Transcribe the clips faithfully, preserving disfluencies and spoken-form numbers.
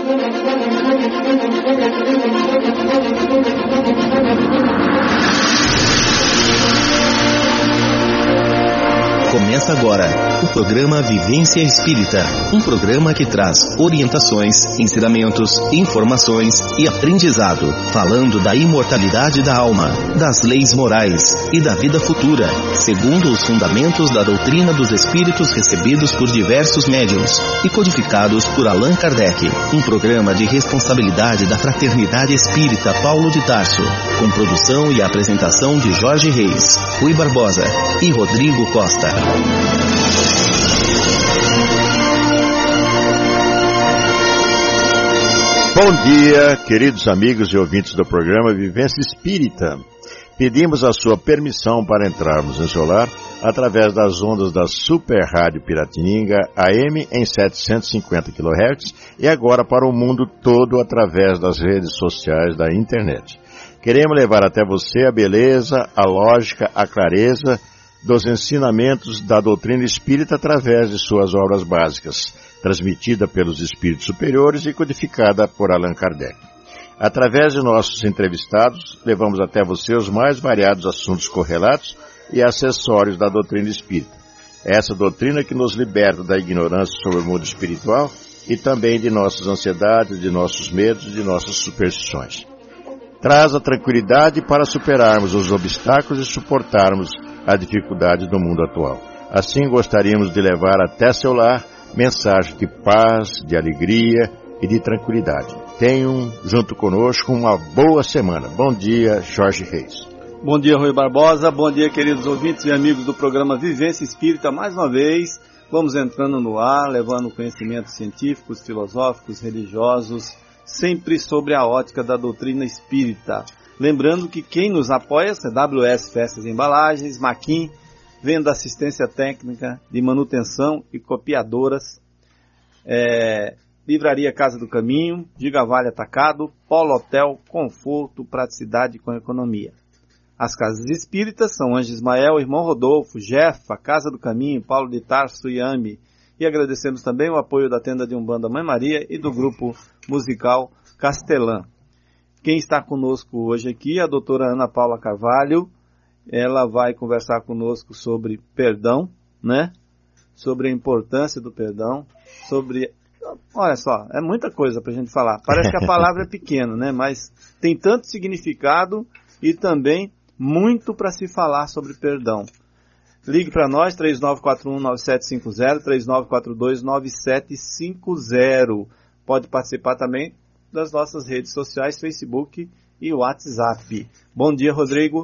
Começa agora o programa Vivência Espírita, um programa que traz orientações, ensinamentos, informações e aprendizado, falando da imortalidade da alma, das leis morais e da vida futura, segundo os fundamentos da doutrina dos espíritos recebidos por diversos médiuns e codificados por Allan Kardec. Um programa de responsabilidade da Fraternidade Espírita Paulo de Tarso, com produção e apresentação de Jorge Reis, Rui Barbosa e Rodrigo Costa. Bom dia, queridos amigos e ouvintes do programa Vivência Espírita. Pedimos a sua permissão para entrarmos em seu lar através das ondas da Super Rádio Piratininga A M em setecentos e cinquenta quilohertz e agora para o mundo todo através das redes sociais da internet. Queremos levar até você a beleza, a lógica, a clareza dos ensinamentos da doutrina espírita através de suas obras básicas, transmitida pelos espíritos superiores e codificada por Allan Kardec. Através de nossos entrevistados, levamos até você os mais variados assuntos correlatos e acessórios da doutrina espírita. Essa doutrina que nos liberta da ignorância sobre o mundo espiritual e também de nossas ansiedades, de nossos medos, de nossas superstições. Traz a tranquilidade para superarmos os obstáculos e suportarmos as dificuldades do mundo atual. Assim, gostaríamos de levar até seu lar mensagens de paz, de alegria e de tranquilidade. Tenham junto conosco uma boa semana. Bom dia, Jorge Reis. Bom dia, Rui Barbosa. Bom dia, queridos ouvintes e amigos do programa Vivência Espírita. Mais uma vez, vamos entrando no ar, levando conhecimentos científicos, filosóficos, religiosos, sempre sobre a ótica da doutrina espírita. Lembrando que quem nos apoia é W S Festas e Embalagens, Maquin, Venda Assistência Técnica de Manutenção e Copiadoras, é, Livraria Casa do Caminho, Gigavale Atacado, Polo Hotel, Conforto, Praticidade com Economia. As casas espíritas são Anjo Ismael, Irmão Rodolfo, Jefa, Casa do Caminho, Paulo de Tarso e Ami. E agradecemos também o apoio da tenda de Umbanda Mãe Maria e do grupo musical Castelã. Quem está conosco hoje aqui é a doutora Ana Paula Carvalho. Ela vai conversar conosco sobre perdão, né? Sobre a importância do perdão, sobre... Olha só, é muita coisa para a gente falar. Parece que a palavra é pequena, né? Mas tem tanto significado e também muito para se falar sobre perdão. Ligue para nós, três nove quatro um, nove sete cinco zero, três nove quatro dois, nove sete cinco zero. Pode participar também das nossas redes sociais, Facebook e WhatsApp. Bom dia, Rodrigo.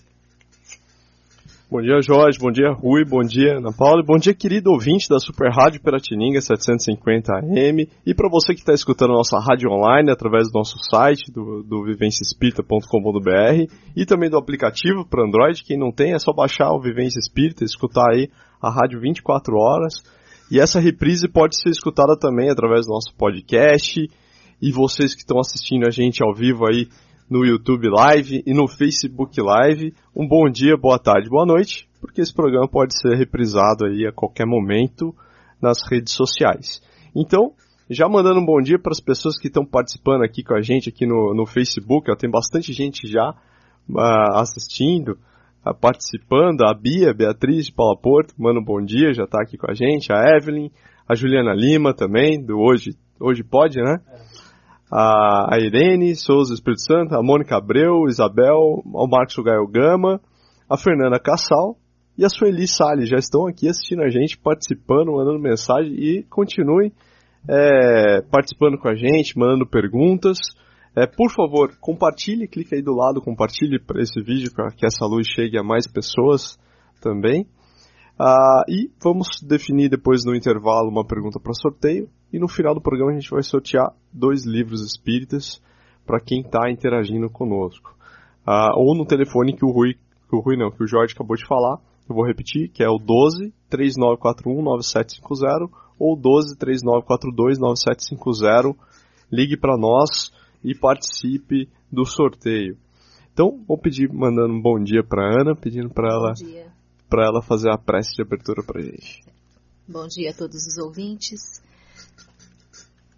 Bom dia, Jorge. Bom dia, Rui. Bom dia, Ana Paula. Bom dia, querido ouvinte da Super Rádio Piratininga setecentos e cinquenta A M. E para você que está escutando a nossa rádio online através do nosso site, do, do vivência espírita ponto com ponto b r e também do aplicativo para Android. Quem não tem é só baixar o Vivência Espírita e escutar aí a rádio vinte e quatro horas. E essa reprise pode ser escutada também através do nosso podcast. E vocês que estão assistindo a gente ao vivo aí no YouTube Live e no Facebook Live, um bom dia, boa tarde, boa noite, porque esse programa pode ser reprisado aí a qualquer momento nas redes sociais. Então, já mandando um bom dia para as pessoas que estão participando aqui com a gente aqui no, no Facebook, ó, tem bastante gente já uh, assistindo, uh, participando, a Bia, Beatriz de Paula Porto, manda um bom dia, já está aqui com a gente, a Evelyn, a Juliana Lima também, do Hoje, Hoje Pode, né? É. A Irene Souza Espírito Santo, a Mônica Abreu, Isabel, o Marcos Gael Gama, a Fernanda Cassal e a Sueli Salles já estão aqui assistindo a gente, participando, mandando mensagem e continuem é, participando com a gente, mandando perguntas. É, por favor, compartilhe, clique aí do lado, compartilhe para esse vídeo para que essa luz chegue a mais pessoas também. Ah, e vamos definir depois no intervalo uma pergunta para sorteio. E no final do programa a gente vai sortear dois livros espíritas para quem está interagindo conosco. Ah, ou no telefone que o Rui, que o Rui não, que o Jorge acabou de falar. Eu vou repetir, que é o doze, três nove quatro um, nove sete cinco zero ou doze, três nove quatro dois, nove sete cinco zero. Ligue para nós e participe do sorteio. Então, vou pedir, mandando um bom dia para a Ana, pedindo para ela, para ela fazer a prece de abertura para a gente. Bom dia a todos os ouvintes.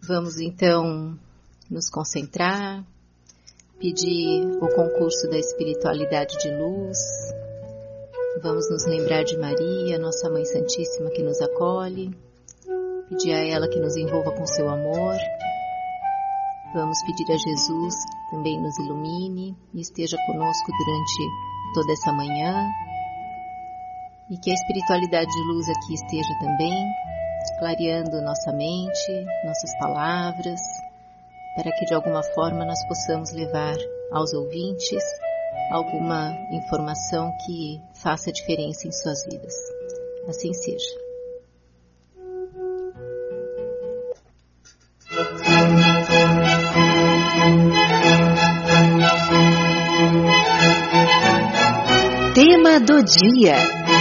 Vamos então nos concentrar, pedir o concurso da espiritualidade de luz. Vamos nos lembrar de Maria, nossa Mãe Santíssima que nos acolhe, pedir a ela que nos envolva com seu amor. Vamos pedir a Jesus que também nos ilumine e esteja conosco durante toda essa manhã. E que a espiritualidade de luz aqui esteja também, clareando nossa mente, nossas palavras, para que de alguma forma nós possamos levar aos ouvintes alguma informação que faça diferença em suas vidas. Assim seja. Tema do dia.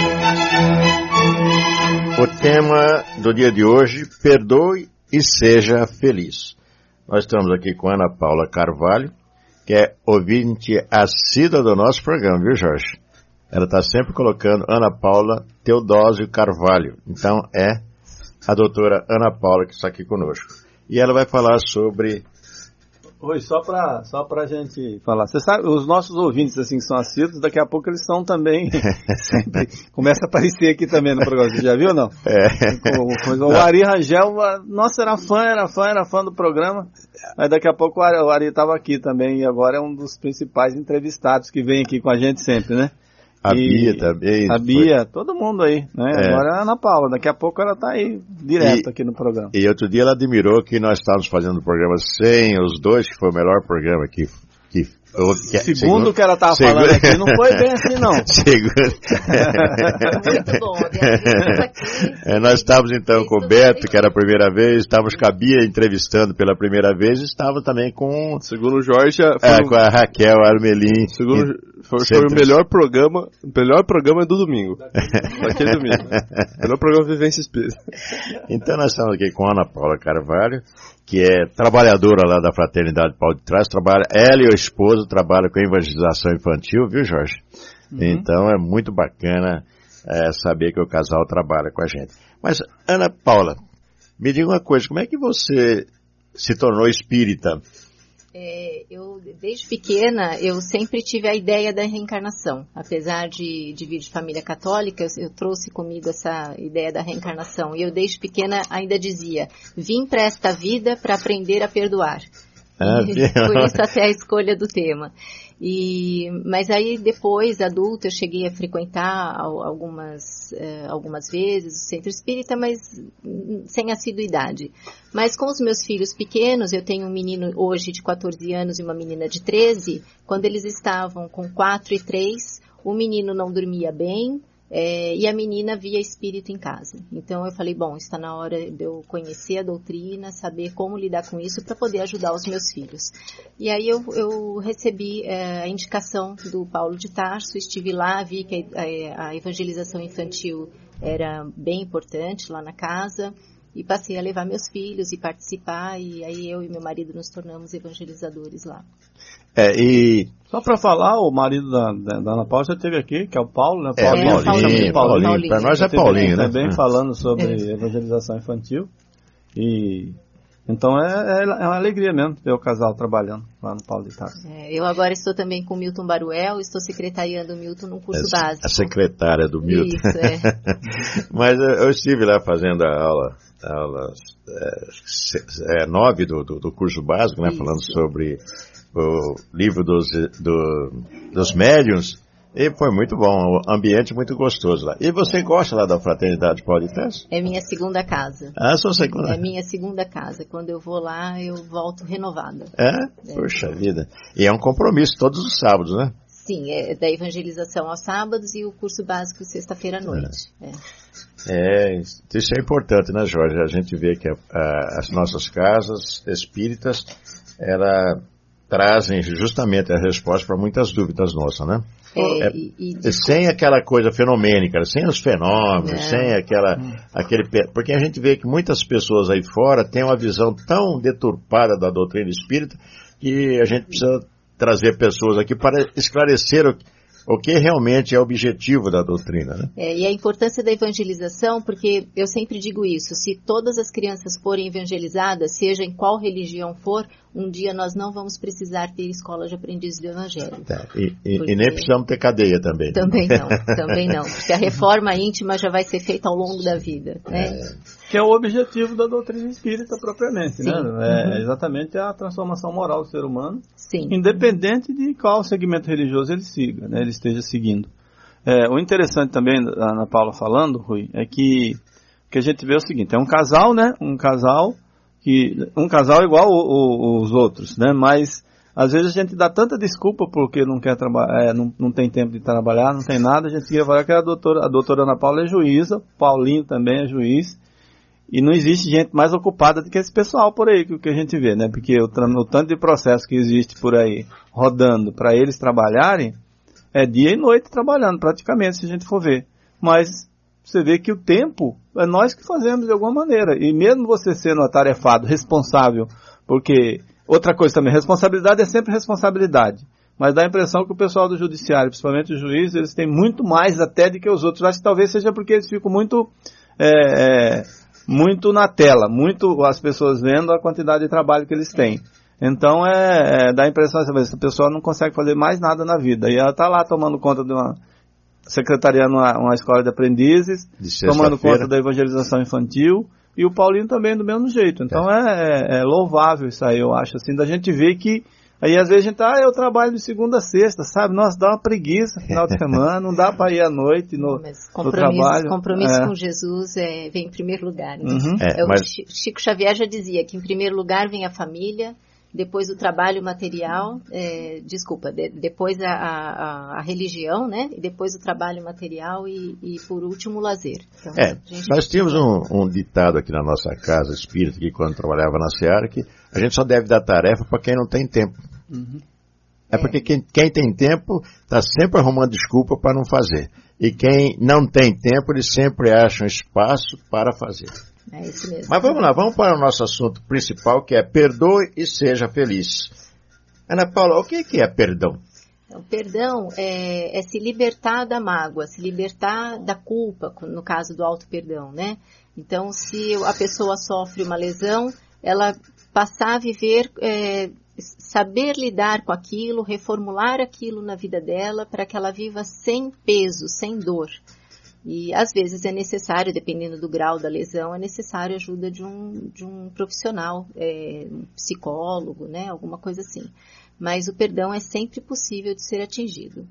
O tema do dia de hoje, perdoe e seja feliz. Nós estamos aqui com Ana Paula Carvalho, que é ouvinte assídua do nosso programa, viu, Jorge? Ela está sempre colocando Ana Paula Teodósio Carvalho. Então é a doutora Ana Paula que está aqui conosco. E ela vai falar sobre... Oi, só para só a gente falar. Você sabe, os nossos ouvintes assim que são assíduos, daqui a pouco eles estão também, sempre, começa a aparecer aqui também no programa. Você já viu ou não? É. O, o Ari Rangel, nossa, era fã, era fã, era fã do programa. Mas daqui a pouco o Ari estava aqui também e agora é um dos principais entrevistados que vem aqui com a gente sempre, né? A e Bia também. A Bia, foi... todo mundo aí, né? É. Agora é a Ana Paula, daqui a pouco ela tá aí, direto e, aqui no programa. E outro dia ela admirou que nós estávamos fazendo o programa sem os dois, que foi o melhor programa que... que, que segundo, segundo que ela estava falando aqui, não foi bem assim não. Segundo. Muito bom, aqui. É, nós estávamos então com o Beto, que era a primeira vez, estávamos com a Bia entrevistando pela primeira vez, e estávamos também com... Segundo o Jorge... É, com a Raquel Armelin. Segundo... Foi, foi o melhor programa, o melhor programa do domingo. Daquele domingo. Melhor programa Vivência Espírita. Então nós estamos aqui com a Ana Paula Carvalho, que é trabalhadora lá da Fraternidade Paulo de Trás, trabalha, ela e o esposo trabalham com evangelização infantil, viu, Jorge? Uhum. Então é muito bacana é, saber que o casal trabalha com a gente. Mas, Ana Paula, me diga uma coisa, como é que você se tornou espírita? É, eu, desde pequena, eu sempre tive a ideia da reencarnação. Apesar de, de vir de família católica, eu, eu trouxe comigo essa ideia da reencarnação. E eu, desde pequena, ainda dizia, vim para esta vida para aprender a perdoar. Ah, e, por isso até a escolha do tema. E, mas aí depois, adulta, eu cheguei a frequentar algumas, uh, algumas vezes o centro espírita, mas sem assiduidade. Mas com os meus filhos pequenos, eu tenho um menino hoje de quatorze anos e uma menina de treze, quando eles estavam com quatro e três, o menino não dormia bem, É, e a menina via espírito em casa. Então eu falei, bom, está na hora de eu conhecer a doutrina, saber como lidar com isso para poder ajudar os meus filhos. E aí eu, eu recebi é, a indicação do Paulo de Tarso, estive lá, vi que a, a evangelização infantil era bem importante lá na casa, e passei a levar meus filhos e participar, e aí eu e meu marido nos tornamos evangelizadores lá. É, e... Só para falar, o marido da, da, da Ana Paula já esteve aqui, que é o Paulo, né? Paulinho, é, Paulinho, Paulinho, Paulinho. Para nós é Paulinho, né? Também falando sobre é. evangelização infantil. E... Então é, é, é uma alegria mesmo ver o casal trabalhando lá no Paulo de Tarso. É, eu agora estou também com o Milton Baruel, estou secretariando o Milton num curso é, básico. A secretária do Milton. Isso, é. Mas eu estive lá fazendo a aula, a aula é, nove do, do, do curso básico, né? Isso. Falando sobre o livro dos, do, dos médiuns. E foi muito bom, o ambiente muito gostoso lá. E você gosta lá da Fraternidade Paulo de Tarso? É minha segunda casa. Ah, sua segunda? É minha segunda casa. Quando eu vou lá, eu volto renovada. É? é? Poxa vida. E é um compromisso todos os sábados, né? Sim, é da evangelização aos sábados e o curso básico sexta-feira à noite. É. É. é, isso é importante, né, Jorge? A gente vê que a, a, as nossas casas espíritas, ela trazem justamente a resposta para muitas dúvidas nossas, né? É, é, e, e, sem aquela coisa fenomênica, sem os fenômenos, é. sem aquela, aquele... Porque a gente vê que muitas pessoas aí fora têm uma visão tão deturpada da doutrina espírita que a gente precisa trazer pessoas aqui para esclarecer o, o que realmente é o objetivo da doutrina, né? É, e a importância da evangelização, porque eu sempre digo isso, se todas as crianças forem evangelizadas, seja em qual religião for, um dia nós não vamos precisar ter escola de aprendizes do Evangelho. Tá. E, e, porque... e nem precisamos ter cadeia também. Também não, também não, porque a reforma íntima já vai ser feita ao longo da vida, né? É. Que é o objetivo da doutrina espírita propriamente, Sim. né? É Uhum. exatamente a transformação moral do ser humano, Sim. independente de qual segmento religioso ele siga, né? Ele esteja seguindo. É, o interessante também, a Ana Paula falando, Rui, é que, que a gente vê o seguinte, é um casal, né? Um casal que um casal igual o, o, os outros, né? Mas às vezes a gente dá tanta desculpa porque não quer trabalhar, é, não, não tem tempo de trabalhar, não tem nada. A gente queria falar que a doutora, a doutora Ana Paula é juíza, Paulinho também é juiz, e não existe gente mais ocupada do que esse pessoal por aí que, que a gente vê, né? Porque o, o tanto de processo que existe por aí rodando para eles trabalharem é dia e noite trabalhando praticamente, se a gente for ver. Mas você vê que o tempo é nós que fazemos de alguma maneira. E mesmo você sendo atarefado, responsável, porque outra coisa também, responsabilidade é sempre responsabilidade. Mas dá a impressão que o pessoal do judiciário, principalmente os juízes, eles têm muito mais até do que os outros. Acho que talvez seja porque eles ficam muito, é, é, muito na tela, muito as pessoas vendo a quantidade de trabalho que eles têm. Então é, é dá a impressão que essa pessoa não consegue fazer mais nada na vida. E ela está lá tomando conta de uma secretariando uma, uma escola de aprendizes, de tomando conta da evangelização infantil, e o Paulinho também do mesmo jeito. Então é, é, é louvável isso aí, eu acho, assim, da gente ver que, aí às vezes a gente, ah, eu trabalho de segunda a sexta, sabe? Nossa, dá uma preguiça no final de semana, não dá para ir à noite no, mas no trabalho. Compromisso é. com Jesus é, vem em primeiro lugar. Né? Uhum. É, é, o mas... Chico Xavier já dizia que em primeiro lugar vem a família, depois o trabalho material, é, desculpa, de, depois a, a, a religião, né? E depois o trabalho material e, e por último o lazer. Então, é, nós tínhamos um, um ditado aqui na nossa casa espírita, que quando trabalhava na Seara, que a gente só deve dar tarefa para quem não tem tempo. Uhum. É porque quem, quem tem tempo está sempre arrumando desculpa para não fazer. E quem não tem tempo, ele sempre acha um espaço para fazer. É isso mesmo. Mas vamos lá, vamos para o nosso assunto principal, que é perdoe e seja feliz. Ana Paula, o que é perdão? O perdão é, é se libertar da mágoa, se libertar da culpa, no caso do auto-perdão, né? Então, se a pessoa sofre uma lesão, ela passar a viver, é, saber lidar com aquilo, reformular aquilo na vida dela, para que ela viva sem peso, sem dor. E às vezes é necessário, dependendo do grau da lesão, é necessário a ajuda de um, de um profissional, é, um psicólogo, né, alguma coisa assim. Mas o perdão é sempre possível de ser atingido.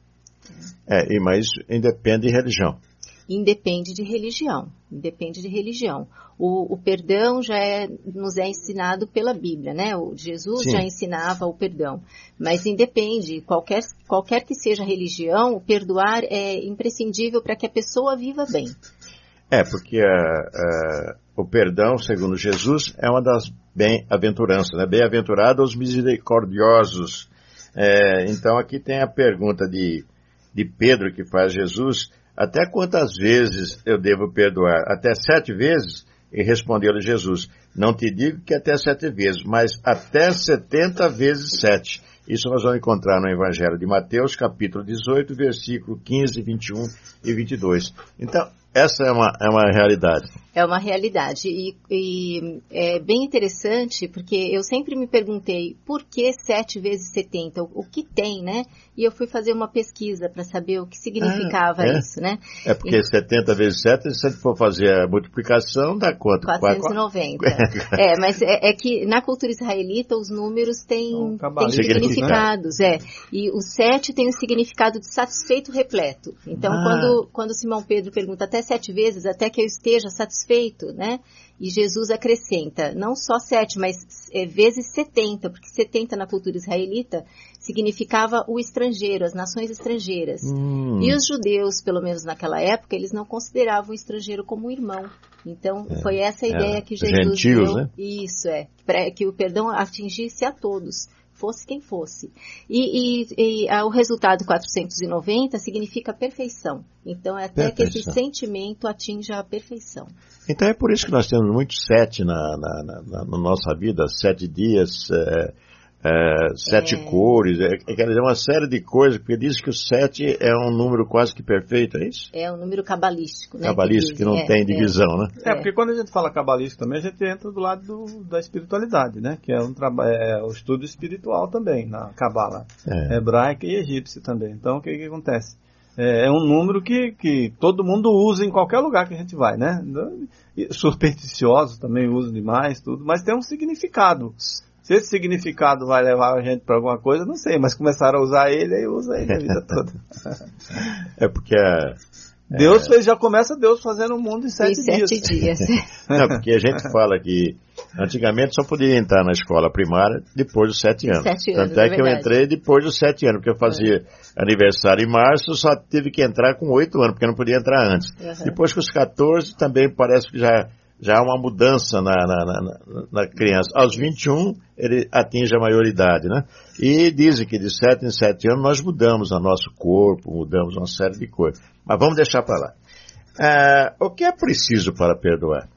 É, e mas independe de religião. Independe de religião, independe de religião. O, o perdão já é, nos é ensinado pela Bíblia, né? O Jesus Sim. já ensinava o perdão, mas independe, qualquer, qualquer que seja a religião, o perdoar é imprescindível para que a pessoa viva bem. É, porque uh, uh, o perdão, segundo Jesus, é uma das bem-aventuranças, né? Bem-aventurados os misericordiosos. É, então aqui tem a pergunta de, de Pedro que faz Jesus: até quantas vezes eu devo perdoar? Até sete vezes? E respondeu-lhe Jesus: não te digo que até sete vezes, mas até setenta vezes sete. Isso nós vamos encontrar no Evangelho de Mateus, capítulo dezoito, versículo quinze, vinte e um e vinte e dois. Então, essa é uma, é uma realidade. É uma realidade e, e é bem interessante, porque eu sempre me perguntei por que sete vezes setenta, o, o que tem, né? E eu fui fazer uma pesquisa para saber o que significava ah, é? isso, né? É porque e, setenta vezes sete, se você for fazer a multiplicação, dá quanto? quatrocentos e noventa. É, mas é, é que na cultura israelita os números têm, têm significados, é. E o sete tem o significado de satisfeito repleto. Então, ah. quando, quando Simão Pedro pergunta até sete vezes, até que eu esteja satisfeito, né? E Jesus acrescenta, não só sete, mas é, vezes setenta, porque setenta na cultura israelita significava o estrangeiro, as nações estrangeiras. Hum. E os judeus, pelo menos naquela época, eles não consideravam o estrangeiro como um irmão. Então, é, foi essa a ideia é, que Jesus gentios, deu. Né? Isso, é. Para que o perdão atingisse a todos, fosse quem fosse. E, e, e a, o resultado quatrocentos e noventa significa perfeição. Então, é até perfeição. Que esse sentimento atinja a perfeição. Então, é por isso que nós temos muitos sete na, na, na, na nossa vida, sete dias, é, é, sete é. cores, é, quer dizer, uma série de coisas, porque diz que o sete é um número quase que perfeito, é isso? É um número cabalístico, né? Cabalístico, que, que não é, tem divisão, é. né? É, porque quando a gente fala cabalístico também, a gente entra do lado do, da espiritualidade, né? Que é, um é o estudo espiritual também, na cabala é. hebraica e egípcia também. Então, o que, que acontece? É, é um número que, que todo mundo usa em qualquer lugar que a gente vai, né? Supersticiosos também usam demais, tudo, mas tem um significado. Se esse significado vai levar a gente para alguma coisa, não sei, mas começaram a usar ele e usa ele a vida toda. É porque a, Deus é... fez, já começa Deus fazendo o mundo em sete, em sete dias. dias. Não, porque a gente fala que antigamente só podia entrar na escola primária depois dos sete anos. Sete anos, Tanto é, é que eu entrei depois dos sete anos, porque eu fazia é. aniversário em março, só tive que entrar com oito anos, porque eu não podia entrar antes. Uhum. Depois com os catorze também parece que já... Já há uma mudança na, na, na, na criança. Aos vinte e um, ele atinge a maioridade, né? E dizem que de sete em sete anos nós mudamos o nosso corpo, mudamos uma série de coisas. Mas vamos deixar para lá. Ah, o que é preciso para perdoar?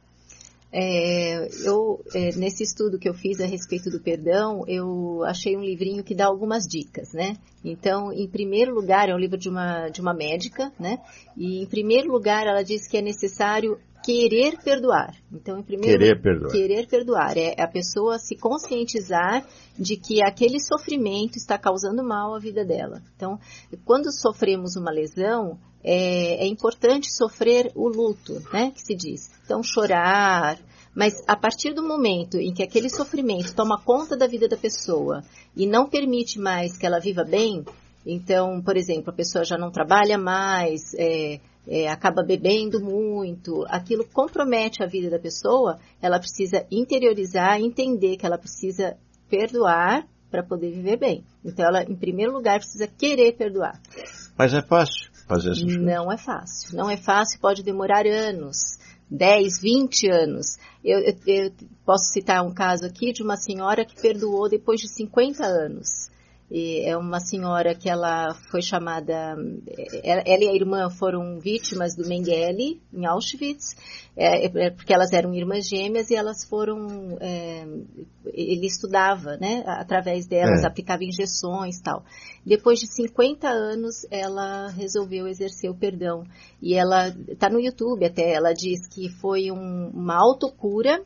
É, eu, é, nesse estudo que eu fiz a respeito do perdão, eu achei um livrinho que dá algumas dicas, né? Então, em primeiro lugar, é um livro de uma, de uma médica, né? E em primeiro lugar, ela diz que é necessário querer perdoar. Então, em primeiro querer perdoar. Querer perdoar é a pessoa se conscientizar de que aquele sofrimento está causando mal à vida dela. Então, quando sofremos uma lesão, é, é importante sofrer o luto, né, que se diz. Então, chorar, mas a partir do momento em que aquele sofrimento toma conta da vida da pessoa e não permite mais que ela viva bem, então, por exemplo, a pessoa já não trabalha mais, é, É, acaba bebendo muito, aquilo compromete a vida da pessoa, ela precisa interiorizar, entender que ela precisa perdoar para poder viver bem. Então, ela, em primeiro lugar, precisa querer perdoar. Mas é fácil fazer isso? Não é fácil. Não é fácil, pode demorar anos, dez, vinte anos. Eu, eu, eu posso citar um caso aqui de uma senhora que perdoou depois de cinquenta anos. E é uma senhora que ela foi chamada, ela e a irmã foram vítimas do Mengele, em Auschwitz, é, porque elas eram irmãs gêmeas e elas foram, é, ele estudava, né, através delas, é. aplicava injeções e tal. Depois de cinquenta anos, ela resolveu exercer o perdão. E ela, está no YouTube até, ela diz que foi um, uma autocura,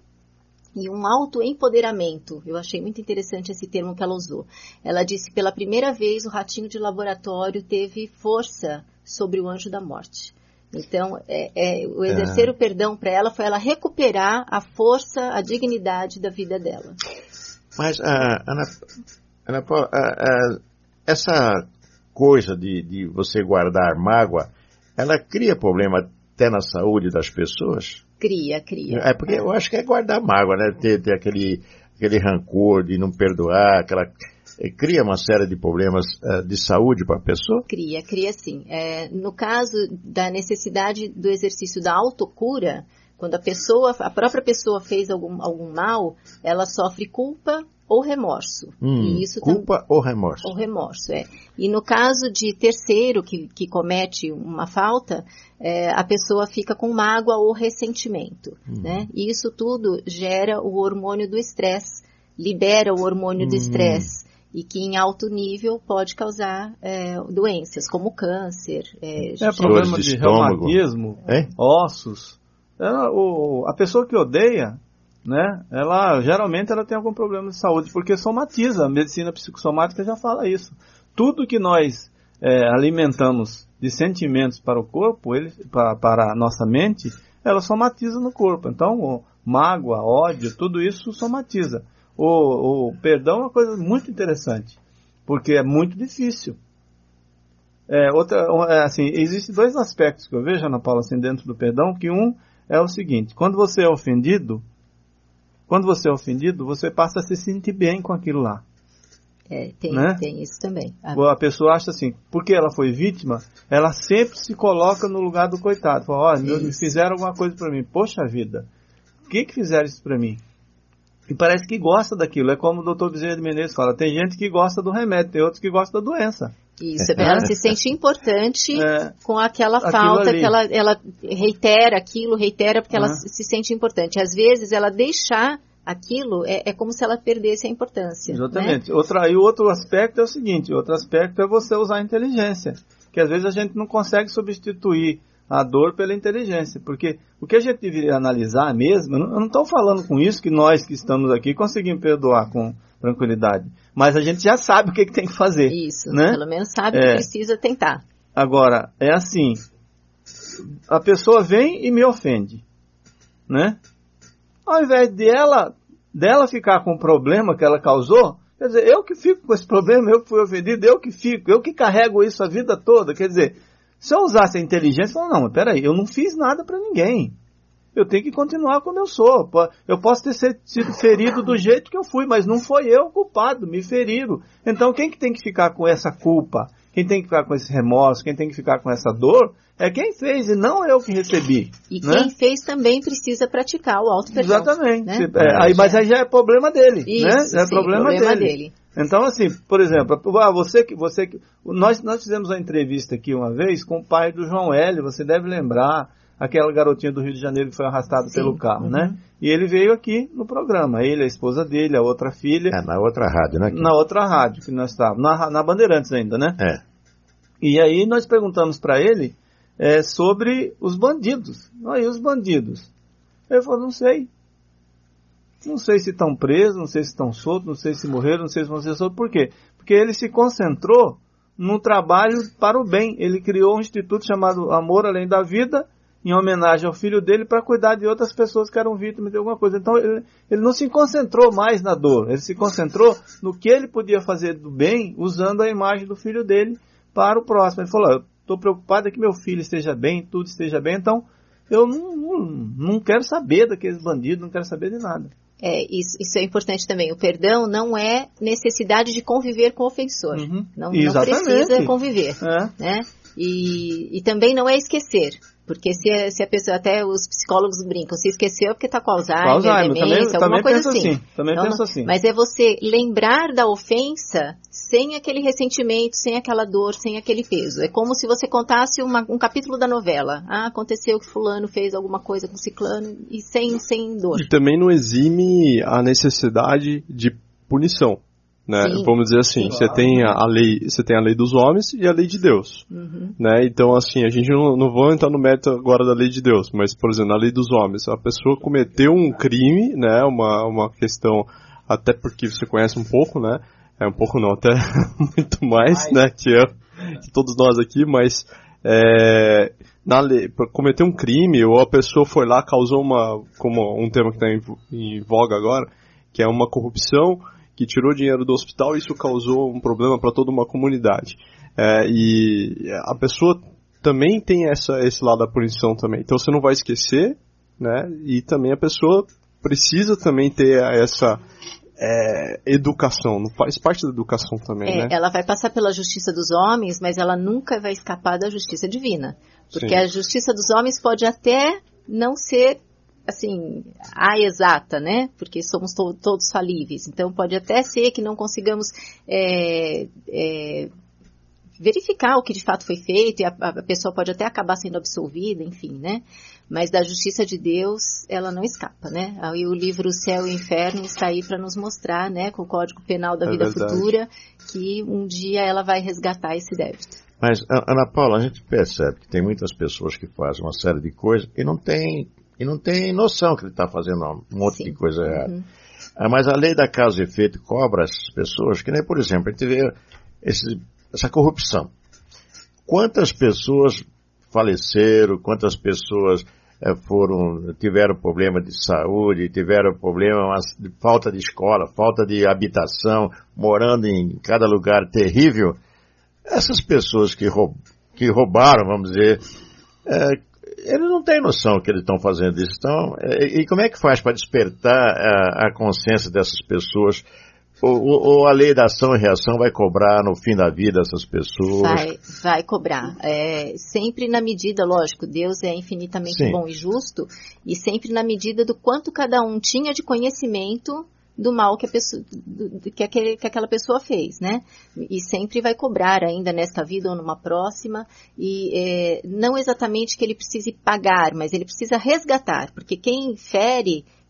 e um autoempoderamento. Eu achei muito interessante esse termo que ela usou. Ela disse que pela primeira vez o ratinho de laboratório teve força sobre o anjo da morte. Então, é, é, o exercer é. o perdão para ela foi ela recuperar a força, a dignidade da vida dela. Mas, uh, Ana, Ana Paula, uh, uh, essa coisa de, de você guardar mágoa, ela cria problema até na saúde das pessoas? Cria, cria. É porque eu acho que é guardar mágoa, né? Ter, ter aquele, aquele rancor de não perdoar, aquela, é, cria uma série de problemas é, de saúde para a pessoa? Cria, cria sim. É, no caso da necessidade do exercício da autocura, quando a pessoa, a própria pessoa fez algum, algum mal, ela sofre culpa ou remorso. Hum, e isso culpa tam... ou remorso? Ou remorso, é. E no caso de terceiro que, que comete uma falta, é, a pessoa fica com mágoa ou ressentimento, hum. né? E isso tudo gera o hormônio do estresse, libera o hormônio hum. do estresse, e que em alto nível pode causar é, doenças, como câncer. É, é problema de, de reumatismo, é? ossos. Ela, o, a pessoa que odeia, né, ela geralmente ela tem algum problema de saúde, porque somatiza. A medicina psicossomática já fala isso. Tudo que nós é, alimentamos de sentimentos para o corpo, ele, para, para a nossa mente, ela somatiza no corpo. Então, o, mágoa, ódio, tudo isso somatiza. O, o perdão é uma coisa muito interessante, porque é muito difícil. É, outra, é, assim, existem dois aspectos que eu vejo, Ana Paula, assim, dentro do perdão, que um é o seguinte: quando você é ofendido, quando você é ofendido, você passa a se sentir bem com aquilo lá. É, tem, né? tem isso também. Ah. A pessoa acha assim, porque ela foi vítima, ela sempre se coloca no lugar do coitado. Fala, olha, me fizeram alguma coisa para mim. Poxa vida, o que que fizeram isso para mim? E parece que gosta daquilo. É como o doutor Bezerra de Menezes fala, tem gente que gosta do remédio, tem outros que gostam da doença. Isso, ela se sente importante é, com aquela falta, ali. que ela, ela reitera aquilo, reitera porque uhum. ela se sente importante. Às vezes, ela deixar aquilo é, é como se ela perdesse a importância. Exatamente. Né? Outra, e o outro aspecto é o seguinte, outro aspecto é você usar a inteligência, que às vezes a gente não consegue substituir a dor pela inteligência, porque o que a gente deveria analisar mesmo, eu não estou falando com isso que nós que estamos aqui conseguimos perdoar com tranquilidade, mas a gente já sabe o que, que tem que fazer. Isso, né? Pelo menos sabe é. que precisa tentar. Agora, é assim, a pessoa vem e me ofende, né? Ao invés dela, dela ficar com o problema que ela causou, quer dizer, eu que fico com esse problema, eu que fui ofendido, eu que fico, eu que carrego isso a vida toda, quer dizer, se eu usasse a inteligência, eu falo, não, mas peraí, eu não fiz nada para ninguém. Eu tenho que continuar como eu sou. Eu posso ter sido ferido do jeito que eu fui, mas não foi eu o culpado, me feriram. Então quem que tem que ficar com essa culpa? Quem tem que ficar com esse remorso? Quem tem que ficar com essa dor? É quem fez e não eu que recebi. E né? quem fez também precisa praticar o auto-perdão. Exatamente. Né? É, aí, mas aí já é problema dele. Isso, né? sim, é problema, problema dele. dele. Então, assim, por exemplo, ah, você que você que nós nós fizemos uma entrevista aqui uma vez com o pai do João Hélio, você deve lembrar, aquela garotinha do Rio de Janeiro que foi arrastada Sim. pelo carro, uhum. né? E ele veio aqui no programa, ele, a esposa dele, a outra filha. É, na outra rádio, né? Na outra rádio que nós estávamos, na, na Bandeirantes ainda, né? É. E aí nós perguntamos para ele é, sobre os bandidos. Aí os bandidos. Ele falou, não sei. Não sei se estão presos, não sei se estão soltos, não sei se morreram, não sei se vão ser soltos. Por quê? Porque ele se concentrou no trabalho para o bem. Ele criou um instituto chamado Amor Além da Vida, em homenagem ao filho dele, para cuidar de outras pessoas que eram vítimas de alguma coisa. Então, ele, ele não se concentrou mais na dor. Ele se concentrou no que ele podia fazer do bem, usando a imagem do filho dele para o próximo. Ele falou, eu estou preocupado que meu filho esteja bem, tudo esteja bem, então eu não, não, não quero saber daqueles bandidos, não quero saber de nada. É, isso, isso é importante também. O perdão não é necessidade de conviver com o ofensor. Uhum. Não, não precisa conviver. É. Né? E, e também não é esquecer. Porque se a, se a pessoa, até os psicólogos brincam, se esqueceu é porque está com Alzheimer, Alzheimer demência, também, alguma também coisa assim. assim. Também então, penso assim. Mas é você lembrar da ofensa sem aquele ressentimento, sem aquela dor, sem aquele peso. É como se você contasse uma, um capítulo da novela. Ah, aconteceu que fulano fez alguma coisa com ciclano e sem, sem dor. E também não exime a necessidade de punição. Né? Vamos dizer assim, você tem a lei, você tem a lei dos homens e a lei de Deus, uhum. né? Então assim, a gente não, não vai entrar no mérito agora da lei de Deus, mas por exemplo, na lei dos homens, a pessoa cometeu um crime, né? Uma, uma questão, até porque você conhece um pouco, né? É um pouco não, até muito mais, mais. né? Que, eu, que todos nós aqui, mas é, na lei, cometeu um crime ou a pessoa foi lá, causou uma, como um tema que está em, em voga agora, que é uma corrupção, que tirou dinheiro do hospital, isso causou um problema para toda uma comunidade. É, e a pessoa também tem essa, esse lado da punição também. Então você não vai esquecer, né? E também a pessoa precisa também ter essa é, educação, não faz parte da educação também, é, né? Ela vai passar pela justiça dos homens, mas ela nunca vai escapar da justiça divina. Porque Sim. a justiça dos homens pode até não ser assim, a exata, né? Porque somos to- todos falíveis. Então, pode até ser que não consigamos é, é, verificar o que de fato foi feito e a, a pessoa pode até acabar sendo absolvida, enfim, né? Mas da justiça de Deus, ela não escapa, né? Aí o livro Céu e Inferno está aí para nos mostrar, né? Com o Código Penal da é Vida verdade. Futura, que um dia ela vai resgatar esse débito. Mas, Ana Paula, a gente percebe que tem muitas pessoas que fazem uma série de coisas e não tem... E não tem noção que ele está fazendo um monte Sim. de coisa errada. Uhum. Ah, mas a lei da causa e efeito cobra essas pessoas, que nem, por exemplo, a gente vê esse, essa corrupção. Quantas pessoas faleceram, quantas pessoas é, foram, tiveram problema de saúde, tiveram problema de falta de escola, falta de habitação, morando em cada lugar terrível. Essas pessoas que, roub, que roubaram, vamos dizer... É, eles não têm noção que eles estão fazendo isso. Então, e, e como é que faz para despertar a, a consciência dessas pessoas? Ou, ou a lei da ação e reação vai cobrar no fim da vida essas pessoas? Vai, vai cobrar. É, sempre na medida, lógico, Deus é infinitamente Sim. bom e justo, e sempre na medida do quanto cada um tinha de conhecimento do mal que, a pessoa, do, que, aquele, que aquela pessoa fez, né? E sempre vai cobrar ainda nesta vida ou numa próxima, e é, não exatamente que ele precise pagar, mas ele precisa resgatar, porque quem fere,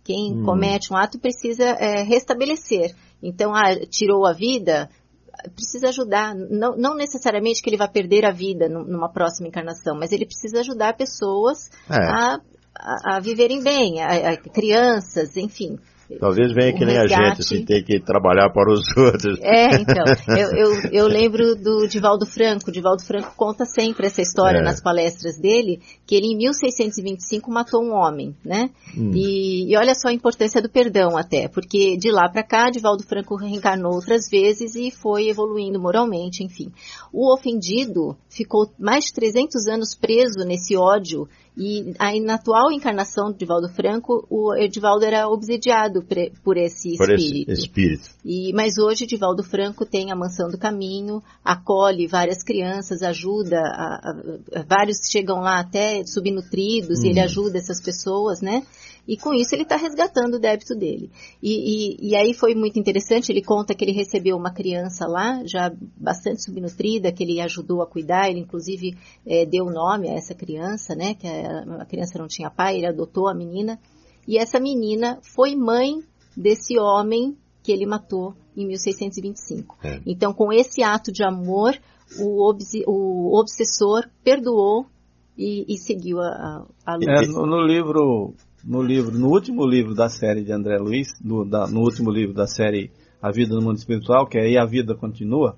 Quem hum. comete um ato precisa é, restabelecer. Então, ah, tirou a vida, precisa ajudar. Não, não necessariamente que ele vai perder a vida numa próxima encarnação, mas ele precisa ajudar pessoas é. a, a, a viverem bem, a, a crianças, enfim. Talvez venha que nem resgate. A gente, assim, tem que trabalhar para os outros. É, então, eu, eu, eu lembro do Divaldo Franco. O Divaldo Franco conta sempre essa história é. nas palestras dele, que ele em mil seiscentos e vinte e cinco matou um homem, né? Hum. E, e olha só a importância do perdão até, porque de lá para cá, Divaldo Franco reencarnou outras vezes e foi evoluindo moralmente, enfim. O ofendido ficou mais de trezentos anos preso nesse ódio. E aí, na atual encarnação do Divaldo Franco, o Divaldo era obsediado pre, por esse por espírito. Esse espírito. E, mas hoje, Divaldo Franco tem a Mansão do Caminho, acolhe várias crianças, ajuda, a, a, a, vários chegam lá até subnutridos, hum. e ele ajuda essas pessoas, né? E com isso ele está resgatando o débito dele. E, e, e aí foi muito interessante, ele conta que ele recebeu uma criança lá, já bastante subnutrida, que ele ajudou a cuidar, ele inclusive é, deu nome a essa criança, né? Que a, a criança não tinha pai, ele adotou a menina. E essa menina foi mãe desse homem que ele matou em mil seiscentos e vinte e cinco. É. Então, com esse ato de amor, o, obs- o obsessor perdoou e, e seguiu a, a luta. É, no, no livro... No livro, no último livro da série de André Luiz, no, da, no último livro da série A Vida no Mundo Espiritual, que é E a Vida Continua,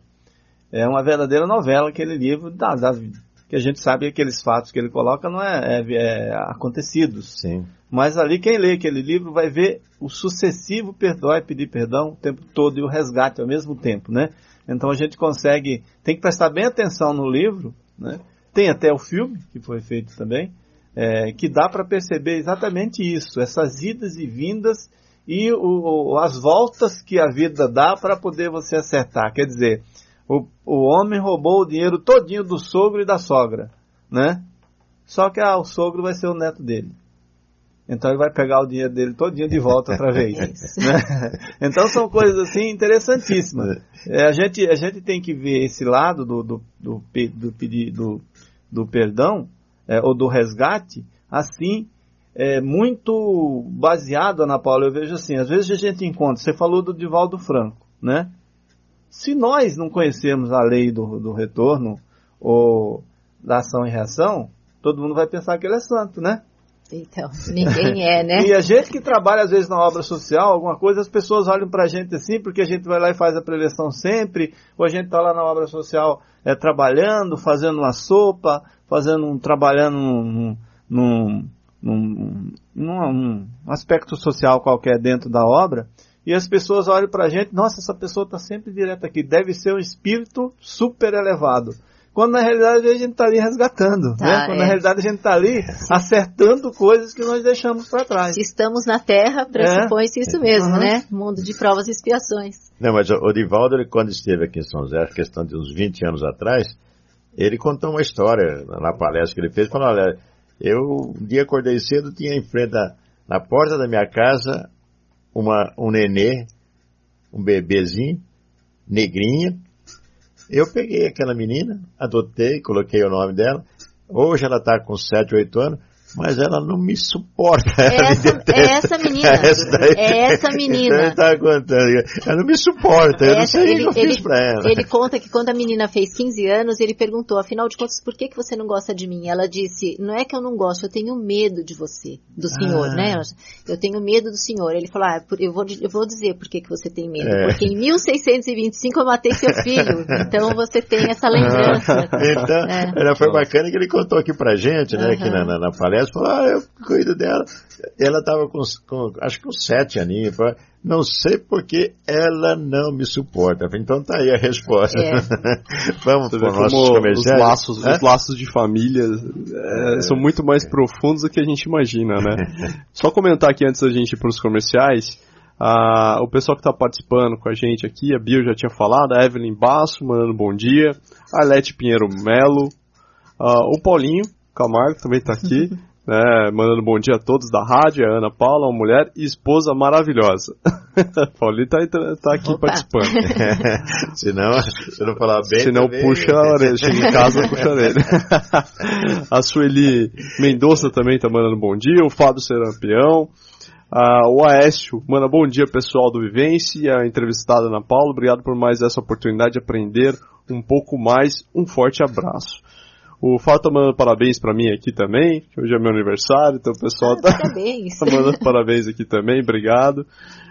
é uma verdadeira novela, aquele livro da, da, que a gente sabe que aqueles fatos que ele coloca não é, é, é acontecidos. Sim. Mas ali quem lê aquele livro vai ver o sucessivo perdoar e pedir perdão o tempo todo e o resgate ao mesmo tempo, né? Então a gente consegue, tem que prestar bem atenção no livro, né? Tem até o filme que foi feito também. É, que dá para perceber exatamente isso, essas idas e vindas e o, o, as voltas que a vida dá para poder você acertar. Quer dizer, o, o homem roubou o dinheiro todinho do sogro e da sogra, né? Só que ah, o sogro vai ser o neto dele. Então ele vai pegar o dinheiro dele todinho de volta outra vez. Né? Então são coisas assim interessantíssimas. É, a, gente, a gente tem que ver esse lado do, do, do, do, do, do perdão, É, ou do resgate, assim, é, muito baseado, Ana Paula, eu vejo assim, às vezes a gente encontra, você falou do Divaldo Franco, né? Se nós não conhecermos a lei do, do retorno, ou da ação e reação, todo mundo vai pensar que ele é santo, né? Então, ninguém é, né? E a gente que trabalha às vezes na obra social, alguma coisa, as pessoas olham pra gente assim, porque a gente vai lá e faz a preleção sempre, ou a gente tá lá na obra social é, trabalhando, fazendo uma sopa, fazendo um, trabalhando num, num, num, num, num aspecto social qualquer dentro da obra, e as pessoas olham pra gente, nossa, essa pessoa tá sempre direto aqui, deve ser um espírito super elevado. Quando na realidade a gente está ali resgatando, tá, né? Quando é. na realidade a gente está ali acertando coisas que nós deixamos para trás. Se estamos na Terra, pressupõe-se é. isso mesmo, uhum. né? Mundo de provas e expiações. Não, mas o Divaldo, ele, quando esteve aqui em São José, questão de uns vinte anos atrás, ele contou uma história na palestra que ele fez, falou, olha, eu um dia acordei cedo, tinha em frente, a, na porta da minha casa, uma, um nenê, um bebezinho, negrinha. Eu peguei aquela menina, adotei, coloquei o nome dela. Hoje ela está com sete, oito anos, mas ela não me suporta. É essa, é essa menina. É essa, é essa menina. Ele estava contando. Ela não me suporta, eu essa, não sei ele, o que eu fiz para ela. Ele conta que quando a menina fez quinze anos, ele perguntou, afinal de contas, por que, que você não gosta de mim? Ela disse, não é que eu não gosto, eu tenho medo de você, do senhor, ah. né? Eu tenho medo do senhor. Ele falou, ah, eu vou, eu vou dizer por que, que você tem medo. É. Porque em mil seiscentos e vinte e cinco eu matei seu filho, então você tem essa lembrança. Então, é. Ela foi bacana que ele contou aqui pra gente, né, uhum. aqui na, na, na palestra, falou, ah, eu cuido dela. Ela estava com, com, acho que uns sete aninhos, não sei porque ela não me suporta. Então tá aí a resposta. É. Vamos para os nossos comerciais. Os laços, os laços de família é, é. são muito mais profundos do que a gente imagina, né? Só comentar aqui antes da gente ir para os comerciais, ah, o pessoal que está participando com a gente aqui, a Bio já tinha falado, a Evelyn Basso, mandando bom dia, a Lete Pinheiro Melo, ah, o Paulinho Camargo também está aqui, né, mandando bom dia a todos da rádio, a Ana Paula, uma mulher e esposa maravilhosa. Paulinho tá, tá aqui Opa. participando. Se não, se não falar bem, se não puxa a orelha, chega em casa, puxa a orelha. A Sueli Mendonça também tá mandando bom dia, o Fábio Serampião, Uh, o Aécio manda bom dia, pessoal do Vivência, e a entrevistada Ana Paula, obrigado por mais essa oportunidade de aprender um pouco mais, um forte abraço. O Fábio tá mandando parabéns pra mim aqui também, que hoje é meu aniversário, então o pessoal ah, tá, parabéns. tá mandando parabéns aqui também, obrigado.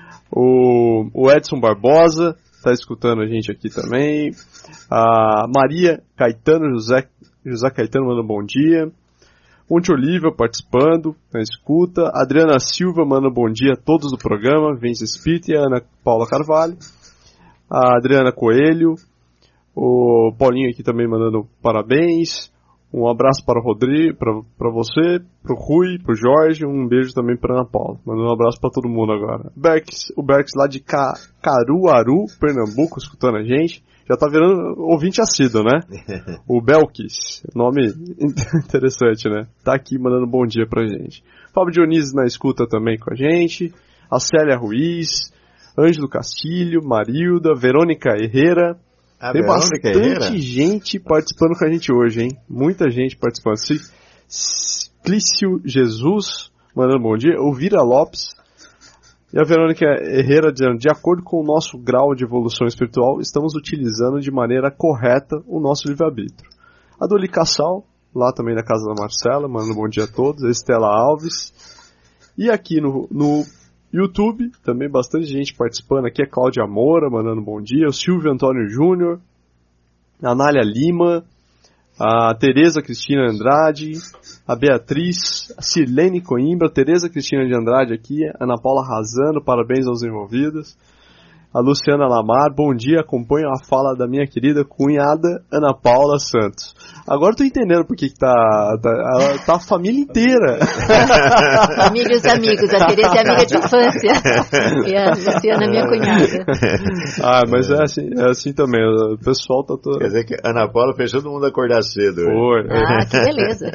O, o Edson Barbosa tá escutando a gente aqui também. A Maria Caetano, José, José Caetano manda bom dia. Monte Olívia participando, na escuta. Adriana Silva manda bom dia a todos do programa. Vence Spit e a Ana Paula Carvalho. A Adriana Coelho. O Paulinho aqui também mandando parabéns. Um abraço para o Rodrigo, para você, para o Rui, para o Jorge. Um beijo também para a Ana Paula. Mandando um abraço para todo mundo agora. Berks, o Berks lá de Ca, Caruaru, Pernambuco, escutando a gente. Já tá virando ouvinte assíduo, né? O Belkis, nome interessante, né? Tá aqui mandando bom dia pra gente. Fábio Dionísio na escuta também com a gente. A Célia Ruiz, Ângelo Castilho, Marilda, Verônica Herrera. A Tem Verônica bastante Herrera? gente participando com a gente hoje, hein? Muita gente participando. Clício Jesus, mandando bom dia. O Vira Lopes. E a Verônica Herrera dizendo, de acordo com o nosso grau de evolução espiritual, estamos utilizando de maneira correta o nosso livre-arbítrio. A Doli Cassal, lá também na casa da Marcela, mandando bom dia a todos. A Estela Alves. E aqui no, no YouTube, também bastante gente participando. Aqui é Cláudia Moura, mandando bom dia. O Silvio Antônio Júnior. A Anália Lima. A Tereza Cristina Andrade. A Beatriz, a Sirlene Coimbra, Tereza Cristina de Andrade aqui, Ana Paula arrasando, parabéns aos envolvidos. A Luciana Lamar, bom dia, acompanho a fala da minha querida cunhada Ana Paula Santos. Agora eu tô entendendo por que que tá, tá, tá a família inteira. Família e os amigos, a Tereza é amiga de infância. E a Luciana é minha cunhada. Ah, mas é assim, é assim também, o pessoal tá todo... Quer dizer que a Ana Paula fez todo mundo acordar cedo. Foi. Ah, que beleza.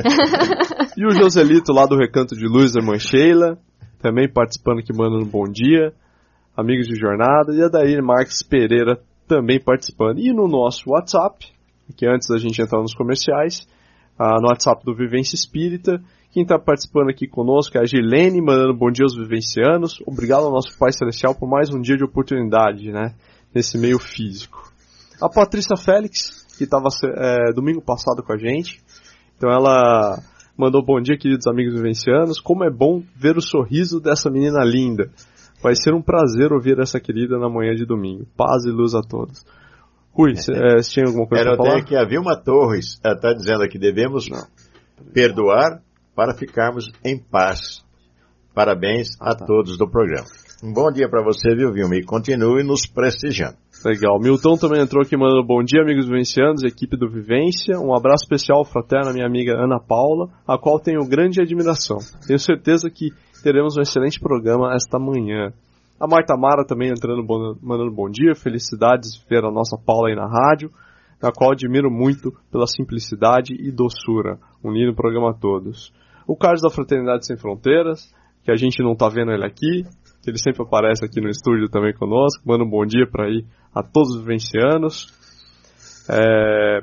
E o Joselito lá do Recanto de Luz, da irmã Sheila, também participando aqui, mandando um bom dia. Amigos de jornada, e a Daír Marques Pereira também participando. E no nosso WhatsApp, que antes da gente entrar nos comerciais, ah, no WhatsApp do Vivência Espírita, quem está participando aqui conosco é a Gilene, mandando bom dia aos vivencianos. Obrigado ao nosso Pai Celestial por mais um dia de oportunidade, né, nesse meio físico. A Patrícia Félix, que estava é, domingo passado com a gente, então ela mandou bom dia, queridos amigos vivencianos. Como é bom ver o sorriso dessa menina linda. Vai ser um prazer ouvir essa querida na manhã de domingo. Paz e luz a todos. Rui, você é, tinha alguma coisa para falar? Era até que a Vilma Torres está dizendo aqui, devemos Não. perdoar para ficarmos em paz. Parabéns ah, a tá. todos do programa. Um bom dia para você, viu, Vilma? E continue nos prestigiando. Legal. Milton também entrou aqui mandando bom dia, amigos vivencianos, equipe do Vivência. Um abraço especial fraterno à minha amiga Ana Paula, a qual tenho grande admiração. Tenho certeza que teremos um excelente programa esta manhã. A Marta Mara também entrando, mandando bom dia. Felicidades de ver a nossa Paula aí na rádio, na qual admiro muito pela simplicidade e doçura, unindo o programa a todos. O Carlos da Fraternidade Sem Fronteiras, que a gente não está vendo ele aqui, que ele sempre aparece aqui no estúdio também conosco. Manda um bom dia para aí a todos os vivencianos. É...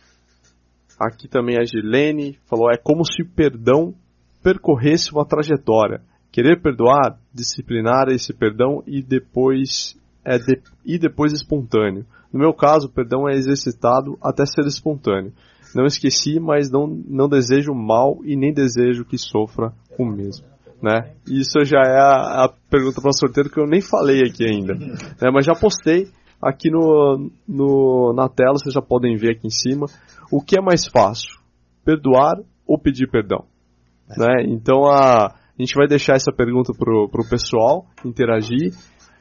Aqui também a Gilene falou, é como se o perdão percorresse uma trajetória. Querer perdoar, disciplinar esse perdão e depois, é de, e depois espontâneo. No meu caso, o perdão é exercitado até ser espontâneo. Não esqueci, mas não, não desejo mal e nem desejo que sofra o mesmo. Né? Isso já é a, a pergunta para o sorteio que eu nem falei aqui ainda. Né? Mas já postei aqui no, no, na tela, vocês já podem ver aqui em cima. O que é mais fácil? Perdoar ou pedir perdão? Né? Então a, a gente vai deixar essa pergunta pro, pro pessoal interagir,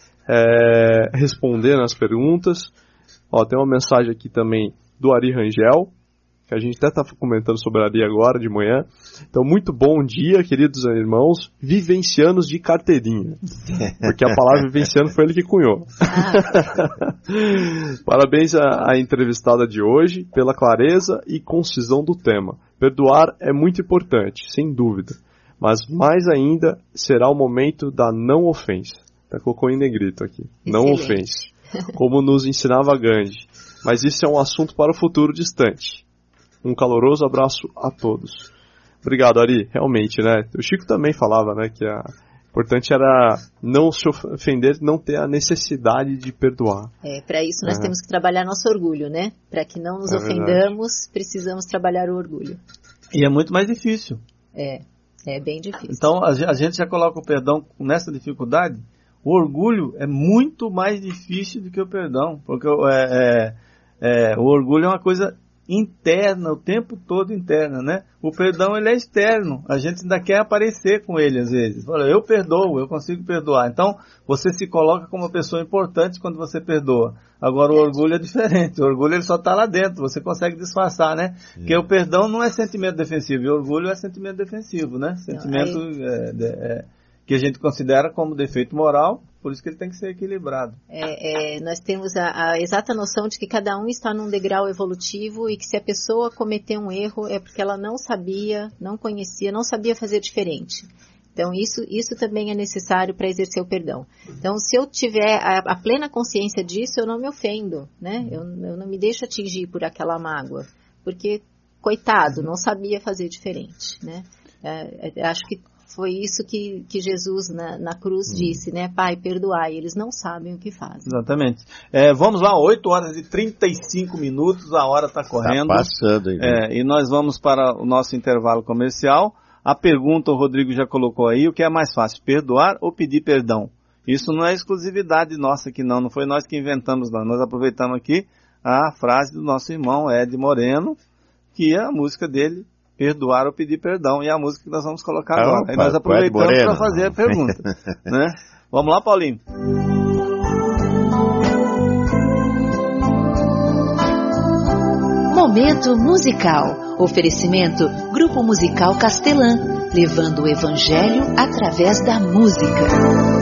é, responder nas perguntas. Ó, tem uma mensagem aqui também do Ari Rangel, que a gente até está comentando sobre a Ari agora de manhã. Então, muito bom dia, queridos irmãos, vivencianos de carteirinha. Porque a palavra vivenciano foi ele que cunhou. Parabéns à, à entrevistada de hoje pela clareza e concisão do tema. Perdoar é muito importante, sem dúvida. Mas mais ainda será o momento da não ofensa. Até colocou em negrito aqui. Não ofensa. Como nos ensinava Gandhi. Mas isso é um assunto para o futuro distante. Um caloroso abraço a todos. Obrigado, Ari. Realmente, né? O Chico também falava, né, que a, O importante era não se ofender, não ter a necessidade de perdoar. É, para isso nós é. temos que trabalhar nosso orgulho, né? Para que não nos é ofendamos, verdade. Precisamos trabalhar o orgulho. E é muito mais difícil. É, é bem difícil. Então a gente já coloca o perdão nessa dificuldade. O orgulho é muito mais difícil do que o perdão, porque é, é, é, o orgulho é uma coisa interna, o tempo todo interna, né? O perdão, ele é externo, a gente ainda quer aparecer com ele às vezes. Olha, eu perdoo, eu consigo perdoar. Então, você se coloca como uma pessoa importante quando você perdoa. Agora, o orgulho é diferente, o orgulho ele só está lá dentro, você consegue disfarçar, né? Sim. Porque o perdão não é sentimento defensivo, e o orgulho é sentimento defensivo, né? Sentimento não, aí... é, é, é, que a gente considera como defeito moral, por isso que ele tem que ser equilibrado. É, é, nós temos a, a exata noção de que cada um está num degrau evolutivo e que se a pessoa cometer um erro é porque ela não sabia, não conhecia, não sabia fazer diferente. Então isso, isso também é necessário para exercer o perdão. Então se eu tiver a, a plena consciência disso, eu não me ofendo, né? Eu, eu não me deixo atingir por aquela mágoa, porque, coitado, não sabia fazer diferente, né? É, é, acho que foi isso que, que Jesus na, na cruz hum. disse, né? Pai, perdoai, eles não sabem o que fazem. Exatamente. É, vamos lá, oito horas e trinta e cinco minutos, a hora está correndo. Está passando. É, e nós vamos para o nosso intervalo comercial. A pergunta o Rodrigo já colocou aí, o que é mais fácil, perdoar ou pedir perdão? Isso não é exclusividade nossa aqui não, não foi nós que inventamos não. Nós aproveitamos aqui a frase do nosso irmão Ed Moreno, que é a música dele, perdoar ou pedir perdão, e é a música que nós vamos colocar ah, agora. Aí nós aproveitamos para fazer a pergunta. Né? Vamos lá, Paulinho. Momento musical. Oferecimento Grupo Musical Castelã, levando o Evangelho através da música.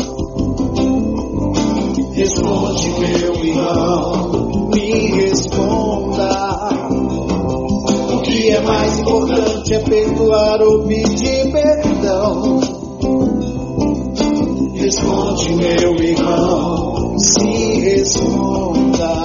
Responde, meu irmão, me responde. que é mais importante é perdoar ou pedir perdão. Responde, meu irmão, se responda.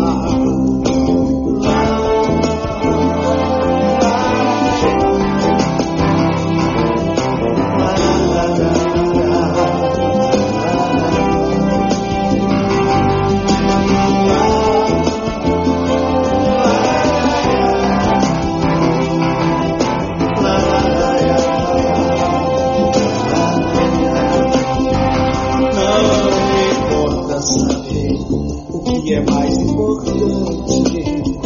Que é mais importante,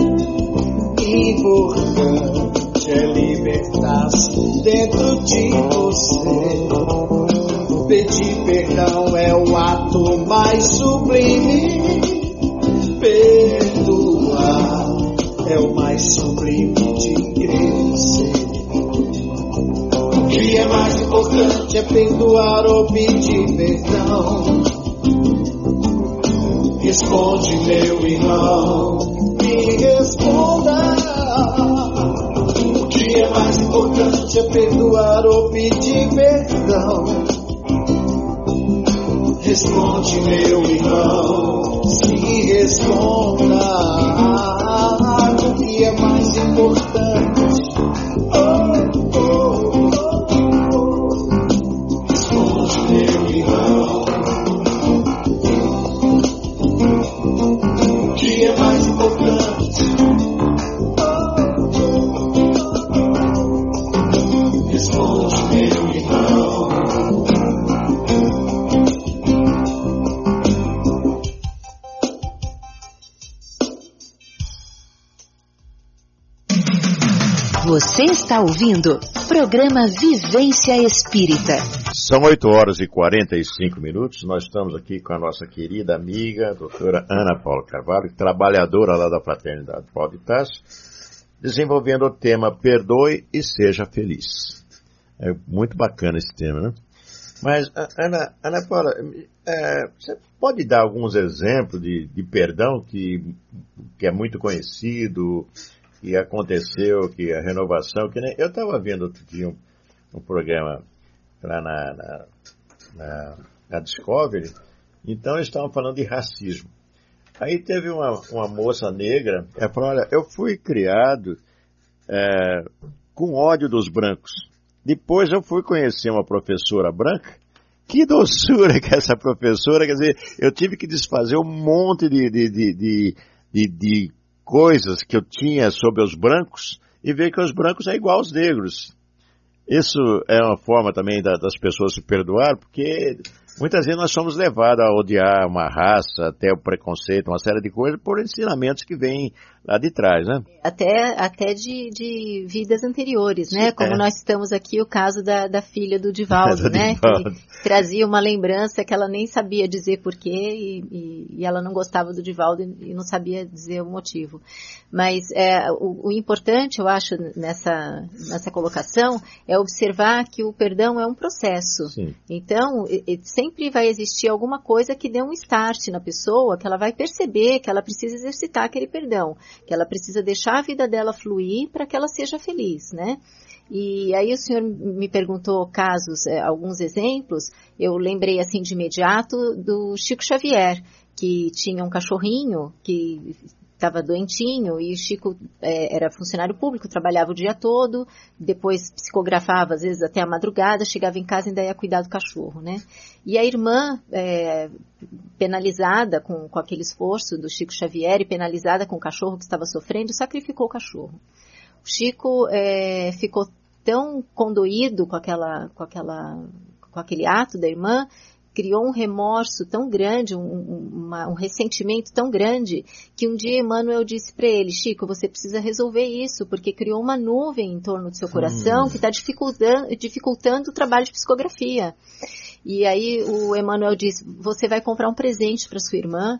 importante é libertar-se dentro de você. Pedir perdão é o ato mais sublime. Perdoar é o mais sublime de crescer. O que é mais importante é perdoar ou pedir perdão. Responde, meu irmão, me responda. O que é mais importante é perdoar ou pedir perdão. Responde, meu irmão, se responda. O que é mais importante? Oh, oh, oh, oh. Responde, meu irmão. O que é mais importante? Responde, meu irmão. Você está ouvindo programa Vivência Espírita. São oito horas e quarenta e cinco minutos. Nós estamos aqui com a nossa querida amiga, doutora Ana Paula Carvalho, trabalhadora lá da Fraternidade Paulo de Tarso, desenvolvendo o tema Perdoe e Seja Feliz. É muito bacana esse tema, né? Mas, Ana, Ana Paula, é, você pode dar alguns exemplos de, de perdão que, que é muito conhecido, que aconteceu, que a renovação, que nem, eu estava vendo outro dia um, um programa lá na, na, na, na Discovery, então eles estavam falando de racismo. Aí teve uma, uma moça negra, ela falou, olha, eu fui criado é, com ódio dos brancos. Depois eu fui conhecer uma professora branca, que doçura que essa professora, quer dizer, eu tive que desfazer um monte de, de, de, de, de, de coisas que eu tinha sobre os brancos e ver que os brancos é igual aos negros. Isso é uma forma também da, das pessoas se perdoar, porque muitas vezes nós somos levados a odiar uma raça, até o preconceito, uma série de coisas, por ensinamentos que vêm lá de trás, né? Até, até de, de vidas anteriores, né? Como é. Nós estamos aqui, o caso da, da filha do Divaldo, né? Divaldo. Que trazia uma lembrança que ela nem sabia dizer porquê e, e, e ela não gostava do Divaldo e, e não sabia dizer o motivo. Mas é, o, o importante, eu acho, nessa, nessa colocação, é observar que o perdão é um processo. Sim. Então, e, e sempre vai existir alguma coisa que dê um start na pessoa, que ela vai perceber que ela precisa exercitar aquele perdão, que ela precisa deixar a vida dela fluir para que ela seja feliz, né? E aí o senhor me perguntou casos, é, alguns exemplos, eu lembrei assim de imediato do Chico Xavier, que tinha um cachorrinho que estava doentinho e o Chico é, era funcionário público, trabalhava o dia todo, depois psicografava às vezes até a madrugada, chegava em casa e ainda ia cuidar do cachorro, né? E a irmã, é, penalizada com, com aquele esforço do Chico Xavier e penalizada com o cachorro que estava sofrendo, sacrificou o cachorro. O Chico é, ficou tão condoído com, aquela, com, aquela, com aquele ato da irmã, criou um remorso tão grande, um, uma, um ressentimento tão grande, que um dia Emmanuel disse para ele, Chico, você precisa resolver isso, porque criou uma nuvem em torno do seu coração hum. que está dificultando, dificultando o trabalho de psicografia. E aí o Emmanuel disse, você vai comprar um presente para sua irmã,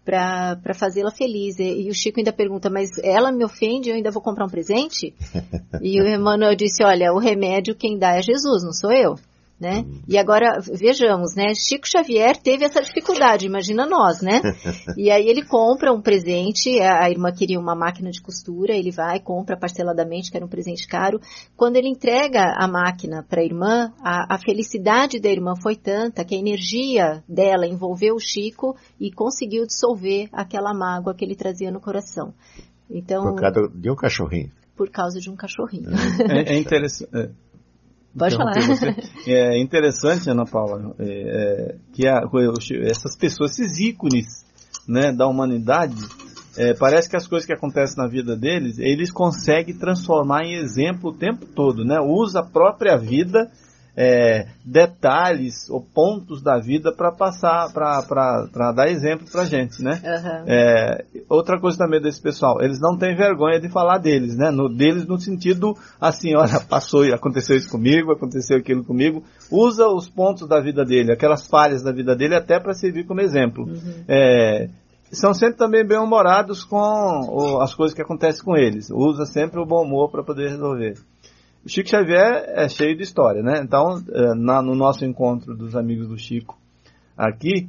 para fazê-la feliz. E, e o Chico ainda pergunta, mas ela me ofende e eu ainda vou comprar um presente? E o Emmanuel disse, olha, o remédio quem dá é Jesus, não sou eu. né? E agora, vejamos, né? Chico Xavier teve essa dificuldade, imagina nós, né? E aí ele compra um presente, a irmã queria uma máquina de costura, ele vai, compra parceladamente, que era um presente caro. Quando ele entrega a máquina para a irmã, a, a felicidade da irmã foi tanta que a energia dela envolveu o Chico e conseguiu dissolver aquela mágoa que ele trazia no coração. Então, por causa de um cachorrinho. Por causa de um cachorrinho. É, é interessante... É. Pode falar. Você. É interessante, Ana Paula, é, é, que a, essas pessoas, esses ícones, né, da humanidade, é, parece que as coisas que acontecem na vida deles, eles conseguem transformar em exemplo o tempo todo, né? Usa a própria vida, é, detalhes ou pontos da vida para passar, para dar exemplo para a gente, né? Uhum. É, outra coisa também desse pessoal, eles não têm vergonha de falar deles, né? No, deles no sentido assim, olha, passou e aconteceu isso comigo, aconteceu aquilo comigo. Usa os pontos da vida dele, aquelas falhas da vida dele até para servir como exemplo. Uhum. É, são sempre também bem-humorados com o, as coisas que acontecem com eles. Usa sempre o bom humor para poder resolver. O Chico Xavier é cheio de história, né? Então, na, no nosso encontro dos amigos do Chico aqui,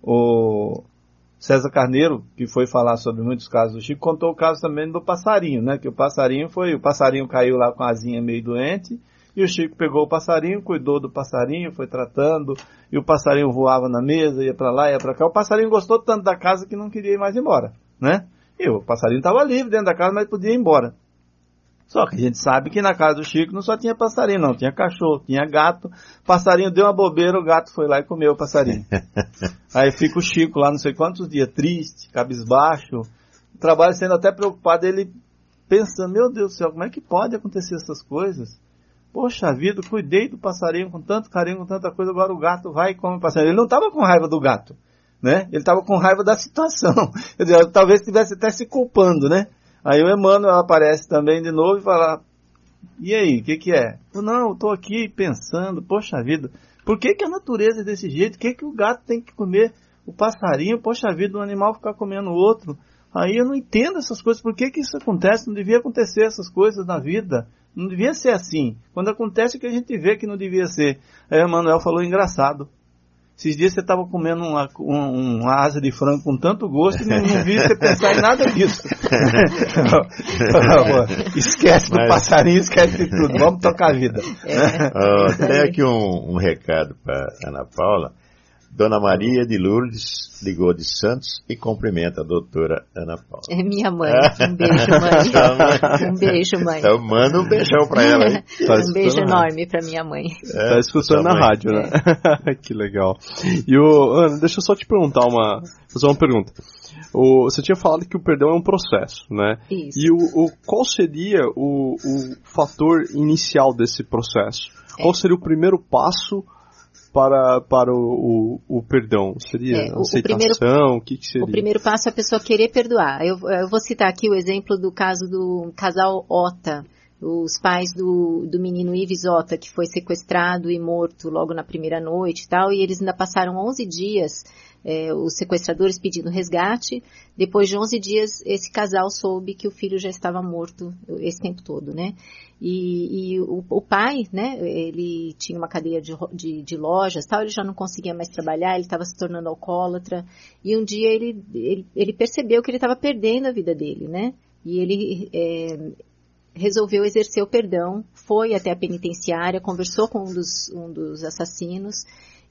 o César Carneiro, que foi falar sobre muitos casos do Chico, contou o caso também do passarinho, né? Que o passarinho foi, o passarinho caiu lá com a asinha meio doente, e o Chico pegou o passarinho, cuidou do passarinho, foi tratando, e o passarinho voava na mesa, ia para lá, ia para cá. O passarinho gostou tanto da casa que não queria ir mais embora, né? E o passarinho estava livre dentro da casa, mas podia ir embora. Só que a gente sabe que na casa do Chico não só tinha passarinho, não. Tinha cachorro, tinha gato. Passarinho deu uma bobeira, o gato foi lá e comeu o passarinho. Aí fica o Chico lá não sei quantos dias, triste, cabisbaixo. O trabalho sendo até preocupado, ele pensando, meu Deus do céu, como é que pode acontecer essas coisas? Poxa vida, cuidei do passarinho com tanto carinho, com tanta coisa, agora o gato vai e come o passarinho. Ele não estava com raiva do gato, né? Ele estava com raiva da situação. Quer dizer, talvez estivesse até se culpando, né? Aí o Emmanuel aparece também de novo e fala, e aí, o que que é? Não, eu estou aqui pensando, poxa vida, por que que a natureza é desse jeito? Por que que o gato tem que comer o passarinho? Poxa vida, o animal ficar comendo o outro. Aí eu não entendo essas coisas, por que que isso acontece? Não devia acontecer essas coisas na vida. Não devia ser assim. Quando acontece o que a gente vê que não devia ser. Aí o Emmanuel falou, engraçado. Esses dias você estava comendo uma, um, uma asa de frango com tanto gosto e não, não vi você pensar em nada disso. Esquece do Mas... passarinho, esquece de tudo. Vamos tocar a vida. É. Uh, tem aqui um, um recado para Ana Paula. Dona Maria de Lourdes ligou de Santos e cumprimenta a doutora Ana Paula. É minha mãe. Um beijo, mãe. Um beijo, mãe. Então manda um beijão para ela aí. Tá um beijo enorme para minha mãe. É, tá escutando na rádio, né? É. Que legal. E o Ana, deixa eu só te perguntar uma, fazer uma pergunta. O, você tinha falado que o perdão é um processo, né? Isso. E o, o, qual seria o, o fator inicial desse processo? É. Qual seria o primeiro passo para, para o, o, o perdão? Seria é, o, aceitação? O, primeiro, o que, que seria? O primeiro passo é a pessoa querer perdoar. Eu, eu vou citar aqui o exemplo do caso do casal Ota, os pais do, do menino Ives Ota, que foi sequestrado e morto logo na primeira noite e tal, e eles ainda passaram onze dias, é, os sequestradores pedindo resgate. Depois de onze dias, esse casal soube que o filho já estava morto esse tempo todo, né? E, e o, o pai, né, ele tinha uma cadeia de, de, de lojas, tal, ele já não conseguia mais trabalhar, ele estava se tornando alcoólatra, e um dia ele, ele, ele percebeu que ele estava perdendo a vida dele, né? E ele é, resolveu exercer o perdão, foi até a penitenciária, conversou com um dos, um dos assassinos,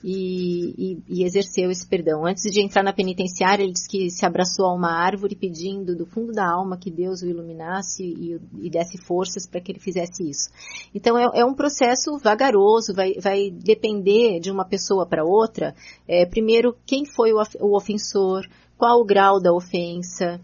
E, e, e exerceu esse perdão. Antes de entrar na penitenciária, ele disse que se abraçou a uma árvore pedindo do fundo da alma que Deus o iluminasse e, e desse forças para que ele fizesse isso. Então é, é um processo vagaroso, vai, vai depender de uma pessoa para outra. É, primeiro, quem foi o, o ofensor, qual o grau da ofensa,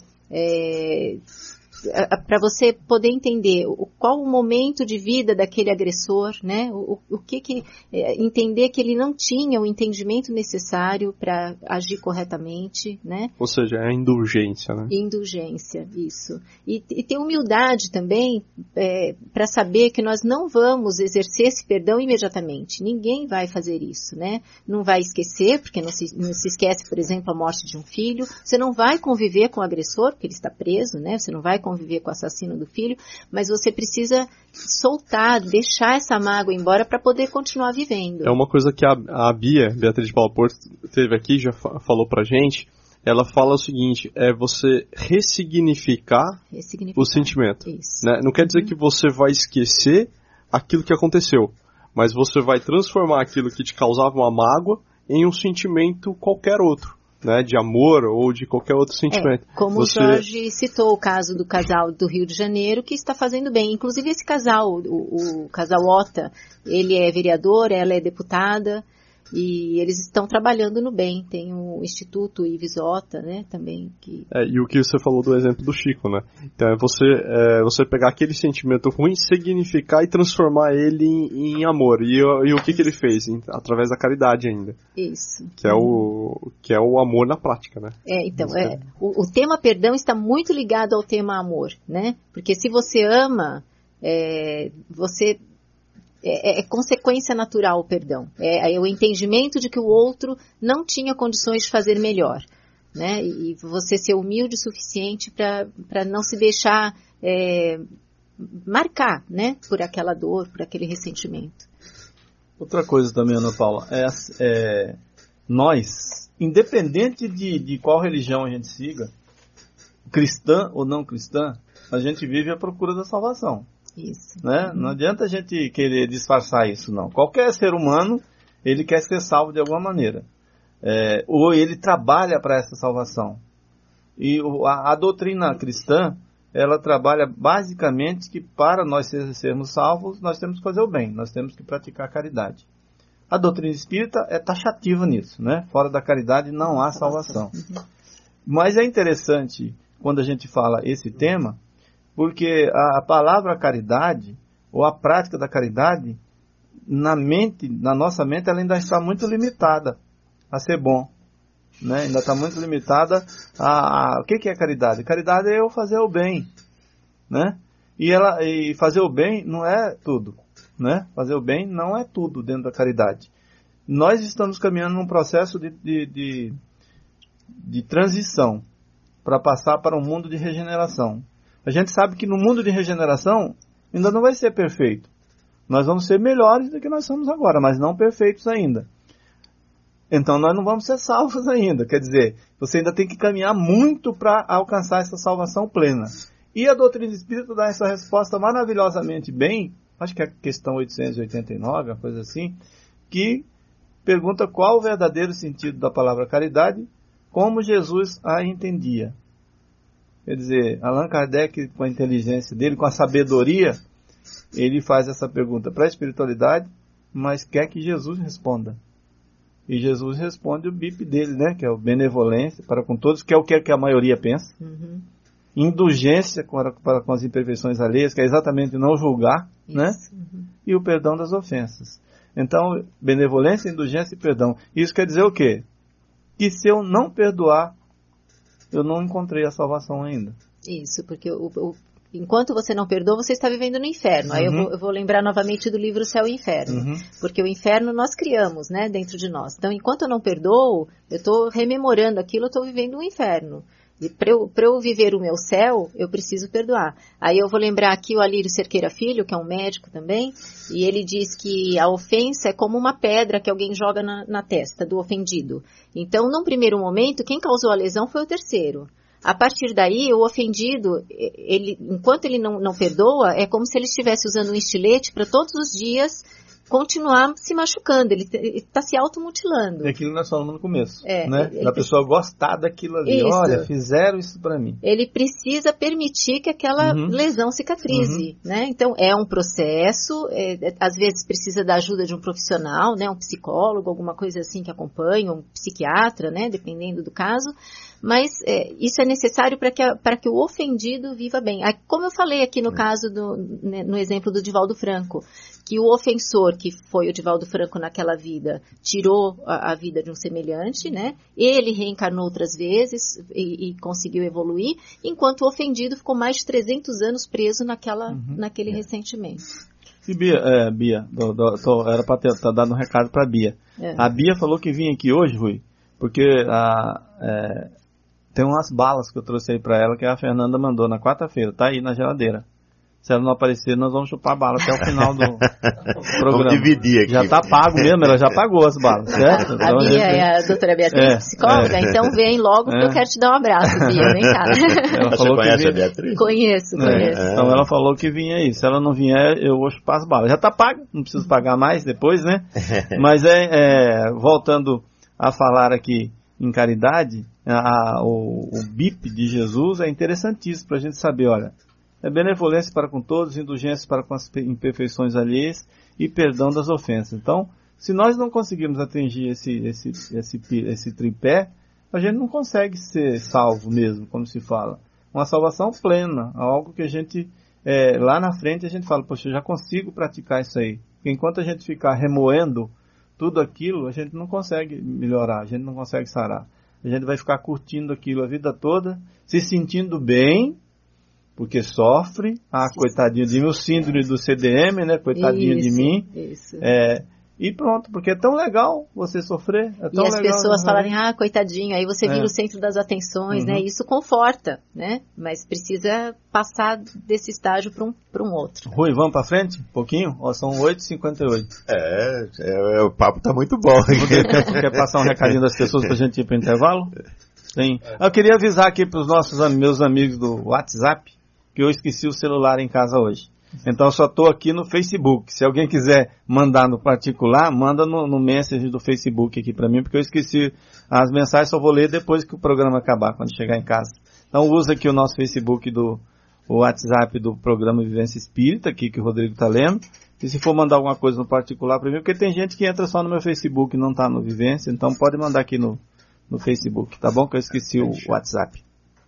é, para você poder entender qual o momento de vida daquele agressor, né? O, o que que entender que ele não tinha o entendimento necessário para agir corretamente, né? Ou seja, é a indulgência, né? Indulgência, isso. E, e ter humildade também é, para saber que nós não vamos exercer esse perdão imediatamente. Ninguém vai fazer isso, né? Não vai esquecer, porque não se, não se esquece, por exemplo, a morte de um filho. Você não vai conviver com o agressor, porque ele está preso, né? Você não vai conviver com o assassino do filho, mas você precisa soltar, deixar essa mágoa embora para poder continuar vivendo. É uma coisa que a, a Bia, Beatriz de Paula Porto, teve aqui, já fa- falou pra gente. Ela fala o seguinte, é você ressignificar, ressignificar. o sentimento. Isso. Né? Não quer dizer uhum. que você vai esquecer aquilo que aconteceu, mas você vai transformar aquilo que te causava uma mágoa em um sentimento qualquer outro, né? De amor ou de qualquer outro sentimento. É, como você... o Jorge citou o caso do casal do Rio de Janeiro que está fazendo bem. Inclusive esse casal, o, o casal Ota, ele é vereador, ela é deputada, e eles estão trabalhando no bem. Tem o Instituto Ives Ota, né, também. Que... É, e o que você falou do exemplo do Chico, né? Então é você, é, você pegar aquele sentimento ruim, significar e transformar ele em, em amor. E, e o que, que ele fez? Em, através da caridade ainda. Isso. Que é o, que é o amor na prática, né? É, então, é, o, o tema perdão está muito ligado ao tema amor, né? Porque se você ama, é, você... É, é consequência natural o perdão. É, é o entendimento de que o outro não tinha condições de fazer melhor, né? E, e você ser humilde o suficiente para não se deixar é, marcar, né? Por aquela dor, por aquele ressentimento. Outra coisa também, Ana Paula, é, é nós, independente de, de qual religião a gente siga, cristã ou não cristã, a gente vive à procura da salvação. Isso. Né? Não adianta a gente querer disfarçar isso, não. Qualquer ser humano, ele quer ser salvo de alguma maneira. É, ou ele trabalha para essa salvação. E a, a doutrina cristã, ela trabalha basicamente que para nós sermos salvos, nós temos que fazer o bem, nós temos que praticar a caridade. A doutrina espírita é taxativa nisso, né? Fora da caridade não há salvação. Mas é interessante, quando a gente fala esse tema, porque a palavra caridade, ou a prática da caridade, na mente, na nossa mente, ela ainda está muito limitada a ser bom. Né? Ainda está muito limitada a, a... O que, que é caridade? Caridade é eu fazer o bem. Né? E, ela, e fazer o bem não é tudo. Né? Fazer o bem não é tudo dentro da caridade. Nós estamos caminhando num processo de, de, de, de transição para passar para um mundo de regeneração. A gente sabe que no mundo de regeneração ainda não vai ser perfeito. Nós vamos ser melhores do que nós somos agora, mas não perfeitos ainda. Então nós não vamos ser salvos ainda. Quer dizer, você ainda tem que caminhar muito para alcançar essa salvação plena. E a doutrina espírita dá essa resposta maravilhosamente bem, acho que é a questão oitocentos e oitenta e nove, uma coisa assim, que pergunta qual o verdadeiro sentido da palavra caridade, como Jesus a entendia. Quer dizer, Allan Kardec, com a inteligência dele, com a sabedoria, ele faz essa pergunta para a espiritualidade, mas quer que Jesus responda. E Jesus responde o B I P dele, né? Que é o benevolência para com todos, que é o que a maioria pensa. Uhum. Indulgência para, para com as imperfeições alheias, que é exatamente não julgar, isso, né? Uhum. E o perdão das ofensas. Então, benevolência, indulgência e perdão. Isso quer dizer o quê? Que se eu não perdoar, eu não encontrei a salvação ainda. Isso, porque o, o, enquanto você não perdoa, você está vivendo no inferno. Uhum. Aí eu vou, eu vou lembrar novamente do livro Céu e Inferno. Uhum. Porque o inferno nós criamos, né, dentro de nós. Então, enquanto eu não perdoo, eu estou rememorando aquilo, eu estou vivendo um inferno. E para eu, para eu viver o meu céu, eu preciso perdoar. Aí eu vou lembrar aqui o Alírio Cerqueira Filho, que é um médico também, e ele diz que a ofensa é como uma pedra que alguém joga na, na testa do ofendido. Então, num primeiro momento, quem causou a lesão foi o terceiro. A partir daí, o ofendido, ele, enquanto ele não, não perdoa, é como se ele estivesse usando um estilete para todos os dias continuar se machucando, ele está se automutilando. É aquilo que nós falamos no começo, é, né? Ele, da pessoa gostar daquilo ali. Isso. Olha, fizeram isso para mim. Ele precisa permitir que aquela uhum. lesão cicatrize, uhum. né? Então, é um processo, é, às vezes precisa da ajuda de um profissional, né? Um psicólogo, alguma coisa assim que acompanha, um psiquiatra, né? Dependendo do caso. Mas é, isso é necessário para que, que o ofendido viva bem. Como eu falei aqui no caso, do, né, no exemplo do Divaldo Franco, que o ofensor, que foi o Divaldo Franco naquela vida, tirou a, a vida de um semelhante, né? Ele reencarnou outras vezes e, e conseguiu evoluir, enquanto o ofendido ficou mais de trezentos anos preso naquela, uhum. naquele é. ressentimento. E Bia, é, Bia do, do, tô, era para estar dando um recado para a Bia. É. A Bia falou que vinha aqui hoje, Rui, porque a... É, tem umas balas que eu trouxe aí pra ela que a Fernanda mandou na quarta-feira, tá aí na geladeira. Se ela não aparecer, nós vamos chupar bala até o final do programa. Vamos dividir aqui. Já tá pago mesmo, ela já pagou as balas, certo? Então, a Bia gente... é a doutora Beatriz, é, psicóloga, é. Então vem logo que é. eu quero te dar um abraço, Bia, vem cá. Ela falou Você conhece vinha... a Beatriz? Conheço, conheço. É. Então ela falou que vinha aí, se ela não vier, eu vou chupar as balas. Já tá pago, não preciso pagar mais depois, né? Mas é, é voltando a falar aqui em caridade, a, o, o B I P de Jesus é interessantíssimo pra gente saber, olha, é benevolência para com todos, indulgência para com as imperfeições alheias e perdão das ofensas. Então, se nós não conseguirmos atingir esse, esse, esse, esse tripé, a gente não consegue ser salvo mesmo, como se fala. Uma salvação plena, algo que a gente, é, lá na frente a gente fala, poxa, eu já consigo praticar isso aí. Porque enquanto a gente ficar remoendo tudo aquilo, a gente não consegue melhorar, a gente não consegue sarar. A gente vai ficar curtindo aquilo a vida toda, se sentindo bem, porque sofre, ah, coitadinho de mim, o síndrome do C D M, né, coitadinho isso, de mim, isso. É, e pronto, porque é tão legal você sofrer, é tão e as legal, pessoas né? falarem, ah, coitadinho, aí você vira é. o centro das atenções, uhum. né, isso conforta, né, mas precisa passar desse estágio para um, para um outro. Rui, vamos para frente, um pouquinho? Ó, são oito e cinquenta e oito. É, é, o papo tá muito bom. Quer, quer passar um recadinho das pessoas pra gente ir pro intervalo? Sim. Eu queria avisar aqui pros nossos meus amigos do WhatsApp, que eu esqueci o celular em casa hoje. Então eu só estou aqui no Facebook. Se alguém quiser mandar no particular, manda no, no message do Facebook aqui para mim, porque eu esqueci as mensagens, só vou ler depois que o programa acabar, quando chegar em casa. Então usa aqui o nosso Facebook, do o WhatsApp do programa Vivência Espírita, aqui que o Rodrigo está lendo. E se for mandar alguma coisa no particular para mim, porque tem gente que entra só no meu Facebook e não está no Vivência, então pode mandar aqui no, no Facebook, tá bom? Que eu esqueci o WhatsApp.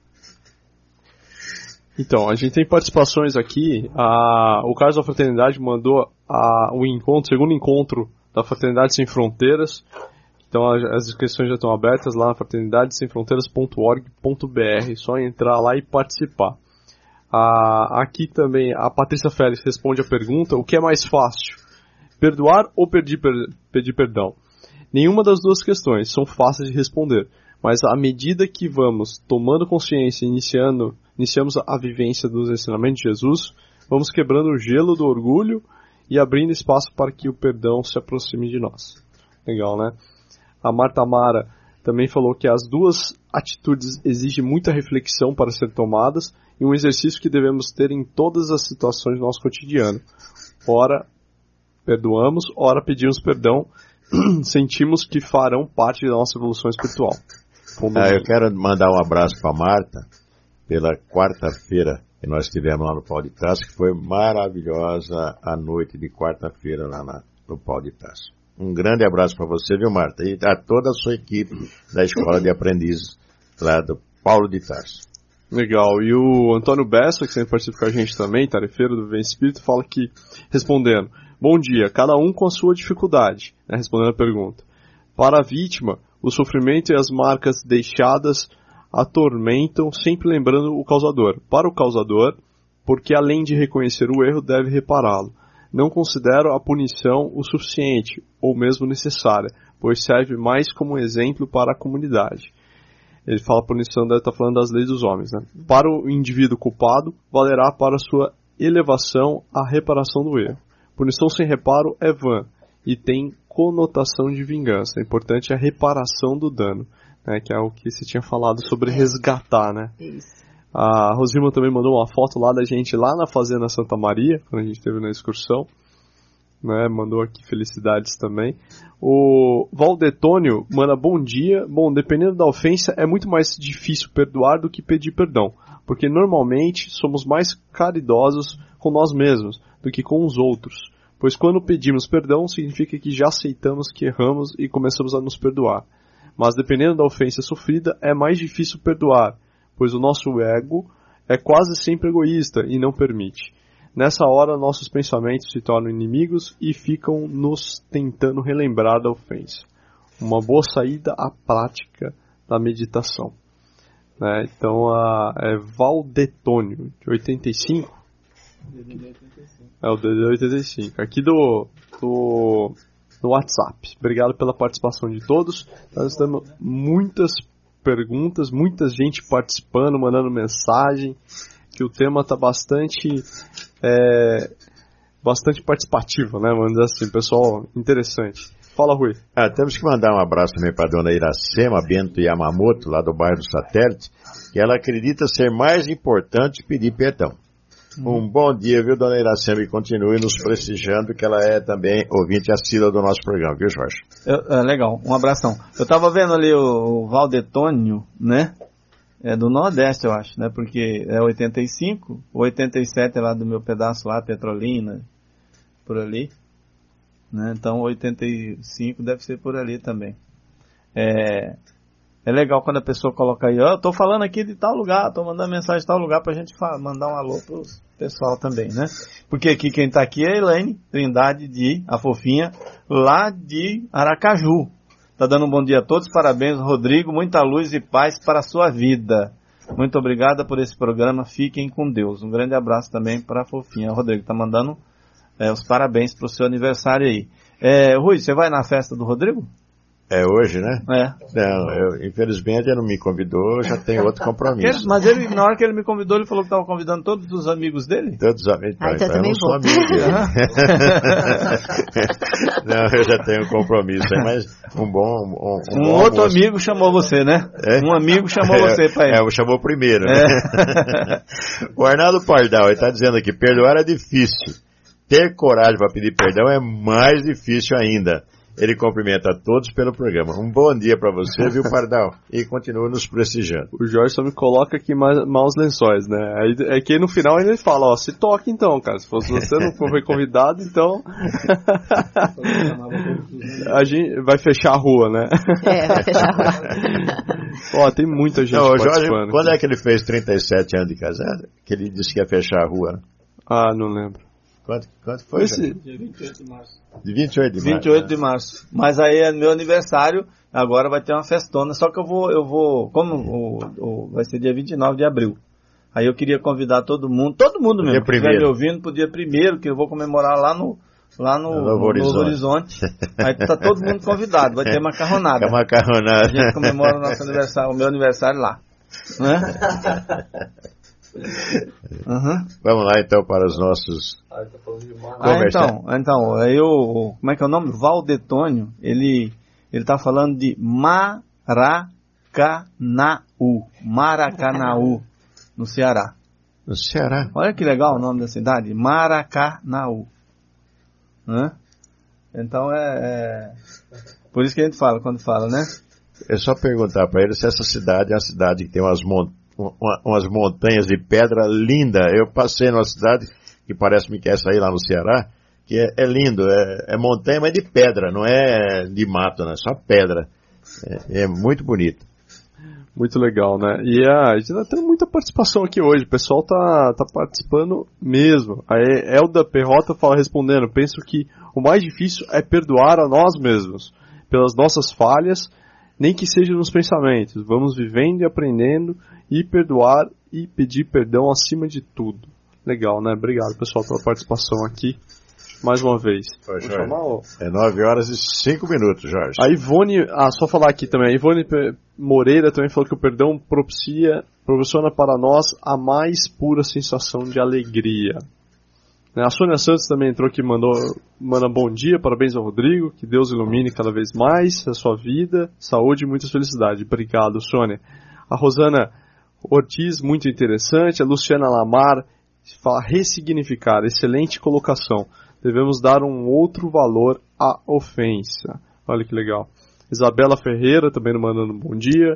Então, a gente tem participações aqui. A, o Carlos da Fraternidade mandou a, o encontro, o segundo encontro da Fraternidade Sem Fronteiras. Então, as, as inscrições já estão abertas lá na fraternidade sem fronteiras ponto org ponto b r. Só entrar lá e participar. A, aqui também a Patrícia Félix responde a pergunta: o que é mais fácil? Perdoar ou pedir, per, pedir perdão? Nenhuma das duas questões são fáceis de responder. Mas à medida que vamos tomando consciência e iniciando, iniciamos a vivência dos ensinamentos de Jesus, vamos quebrando o gelo do orgulho e abrindo espaço para que o perdão se aproxime de nós. Legal, né? A Marta Mara também falou que as duas atitudes exigem muita reflexão para ser tomadas e um exercício que devemos ter em todas as situações do nosso cotidiano. Ora perdoamos, ora pedimos perdão, sentimos que farão parte da nossa evolução espiritual. Ah, eu quero mandar um abraço para a Marta pela quarta-feira que nós tivemos lá no Pau de Taça, que foi maravilhosa a noite de quarta-feira lá na, no Pau de Taça. Um grande abraço para você, viu, Marta? E a toda a sua equipe da Escola de Aprendizes lá do Paulo de Tarso. Legal. E o Antônio Bessa, que sempre participa com a gente também, tarefeiro do Vivência Espírita, fala que, respondendo: bom dia, cada um com a sua dificuldade, né, respondendo a pergunta. Para a vítima, o sofrimento e as marcas deixadas atormentam, sempre lembrando o causador. Para o causador, porque além de reconhecer o erro, deve repará-lo. Não considero a punição o suficiente, ou mesmo necessária, pois serve mais como exemplo para a comunidade. Ele fala punição, deve estar falando das leis dos homens, né? Para o indivíduo culpado, valerá para sua elevação a reparação do erro. Punição sem reparo é vã e tem conotação de vingança. O importante é a reparação do dano, né, que é o que você tinha falado sobre resgatar, né? Isso. A Rosilma também mandou uma foto lá da gente lá na Fazenda Santa Maria, quando a gente esteve na excursão, né? Mandou aqui felicidades também. O Valdetônio manda bom dia. Bom, dependendo da ofensa, é muito mais difícil perdoar do que pedir perdão, porque normalmente somos mais caridosos com nós mesmos do que com os outros. Pois quando pedimos perdão, significa que já aceitamos que erramos e começamos a nos perdoar. Mas dependendo da ofensa sofrida, é mais difícil perdoar, pois o nosso ego é quase sempre egoísta e não permite. Nessa hora, nossos pensamentos se tornam inimigos e ficam nos tentando relembrar da ofensa. Uma boa saída à prática da meditação. Né? Então, a, é Valdetônio, de oitenta e cinco. É o D D oitenta e cinco, aqui do, do, do WhatsApp. Obrigado pela participação de todos. Nós temos muitas perguntas, muita gente participando, mandando mensagem, que o tema está bastante, é, bastante participativo, né? Vamos dizer assim, pessoal interessante. Fala, Rui. Ah, temos que mandar um abraço também para a dona Iracema Bento Yamamoto, lá do bairro do Satélite, que ela acredita ser mais importante pedir perdão. Um bom dia, viu, dona Iracema, e continue nos prestigiando, que ela é também ouvinte assídua do nosso programa, viu, Jorge? Eu, é, legal, um abração. Eu tava vendo ali o, o Valdetônio, né? É do Nordeste, eu acho, né? Porque é oitenta e cinco, oitenta e sete é lá do meu pedaço lá, Petrolina, por ali. Né? Então oitenta e cinco deve ser por ali também. É... É legal quando a pessoa coloca aí, ó, oh, eu tô falando aqui de tal lugar, tô mandando mensagem de tal lugar pra gente falar, mandar um alô pro pessoal também, né? Porque aqui quem tá aqui é a Elaine Trindade de a Fofinha, lá de Aracaju. Tá dando um bom dia a todos, parabéns, Rodrigo, muita luz e paz para a sua vida. Muito obrigada por esse programa, fiquem com Deus. Um grande abraço também para a Fofinha. O Rodrigo tá mandando é, os parabéns pro seu aniversário aí. É, Rui, você vai na festa do Rodrigo? É hoje, né? É. Não, eu, infelizmente ele não me convidou, já tem outro compromisso. Ele, mas ele, na hora que ele me convidou, ele falou que estava convidando todos os amigos dele? Todos os amigos. Ah, então eu também eu não sou vou. amigo dele. Não, eu já tenho um compromisso, mas um bom... Um, um, um bom outro almoço. amigo chamou você, né? É? Um amigo chamou você para ele. É, é, chamou primeiro, É. né? O Arnaldo Pardal, ele está dizendo aqui, perdoar é difícil. Ter coragem para pedir perdão é mais difícil ainda. Ele cumprimenta a todos pelo programa. Um bom dia para você, viu, Pardal? E continua nos prestigiando. O Jorge só me coloca aqui mais, maus lençóis, né? Aí, é que no final ele fala, ó, se toque então, cara. Se fosse você não foi convidado, então... a gente vai fechar a rua, né? É, vai fechar a rua. Ó, tem muita gente não, participando. Jorge, quando aqui. é que ele fez trinta e sete anos de casado? Que ele disse que ia fechar a rua, né? Ah, não lembro. Quanto, quanto foi? Esse... Dia vinte e oito de março. De vinte e oito de março. vinte e oito de março. Mas aí é meu aniversário, agora vai ter uma festona, só que eu vou, eu vou, como o, o, vai ser dia vinte e nove de abril. Aí eu queria convidar todo mundo, todo mundo mesmo, que estiver me ouvindo, pro dia primeiro, que eu vou comemorar lá no, lá no, no Novo Horizonte. Horizonte. Aí tá todo mundo convidado, vai ter macarronada. É macarronada. A gente comemora o nosso aniversário, o meu aniversário lá. Né? Uhum. Vamos lá então para os nossos ah, então, então aí o, como é que é o nome? Valdetônio, ele ele tá falando de Maracanaú, Maracanaú, no Ceará. No Ceará. Olha que legal o nome da cidade, Maracanaú. Né? Então é, é por isso que a gente fala quando fala, né? É só perguntar para ele se essa cidade é uma cidade que tem umas montanhas Uma, umas montanhas de pedra linda. Eu passei numa cidade que parece-me que é essa aí lá no Ceará, que é, é lindo, é, é montanha, mas de pedra, não é de mato, né? Só pedra. É, é muito bonito. Muito legal, né? E a, a gente tá tendo muita participação aqui hoje, o pessoal tá, tá participando mesmo. A Elda Perrota fala respondendo, penso que o mais difícil é perdoar a nós mesmos, pelas nossas falhas, nem que seja nos pensamentos. Vamos vivendo e aprendendo e perdoar e pedir perdão acima de tudo. Legal, né? Obrigado, pessoal, pela participação aqui. Mais uma vez. Oi, Jorge. O... É nove horas e cinco minutos, Jorge. A Ivone, ah, só falar aqui também, a Ivone Moreira também falou que o perdão propicia, proporciona para nós a mais pura sensação de alegria. A Sônia Santos também entrou aqui e mandou, manda bom dia, parabéns ao Rodrigo, que Deus ilumine cada vez mais a sua vida, saúde e muitas felicidades. Obrigado, Sônia. A Rosana Ortiz, muito interessante. A Luciana Lamar fala ressignificar, excelente colocação. Devemos dar um outro valor à ofensa. Olha que legal. Isabela Ferreira também mandando um bom dia.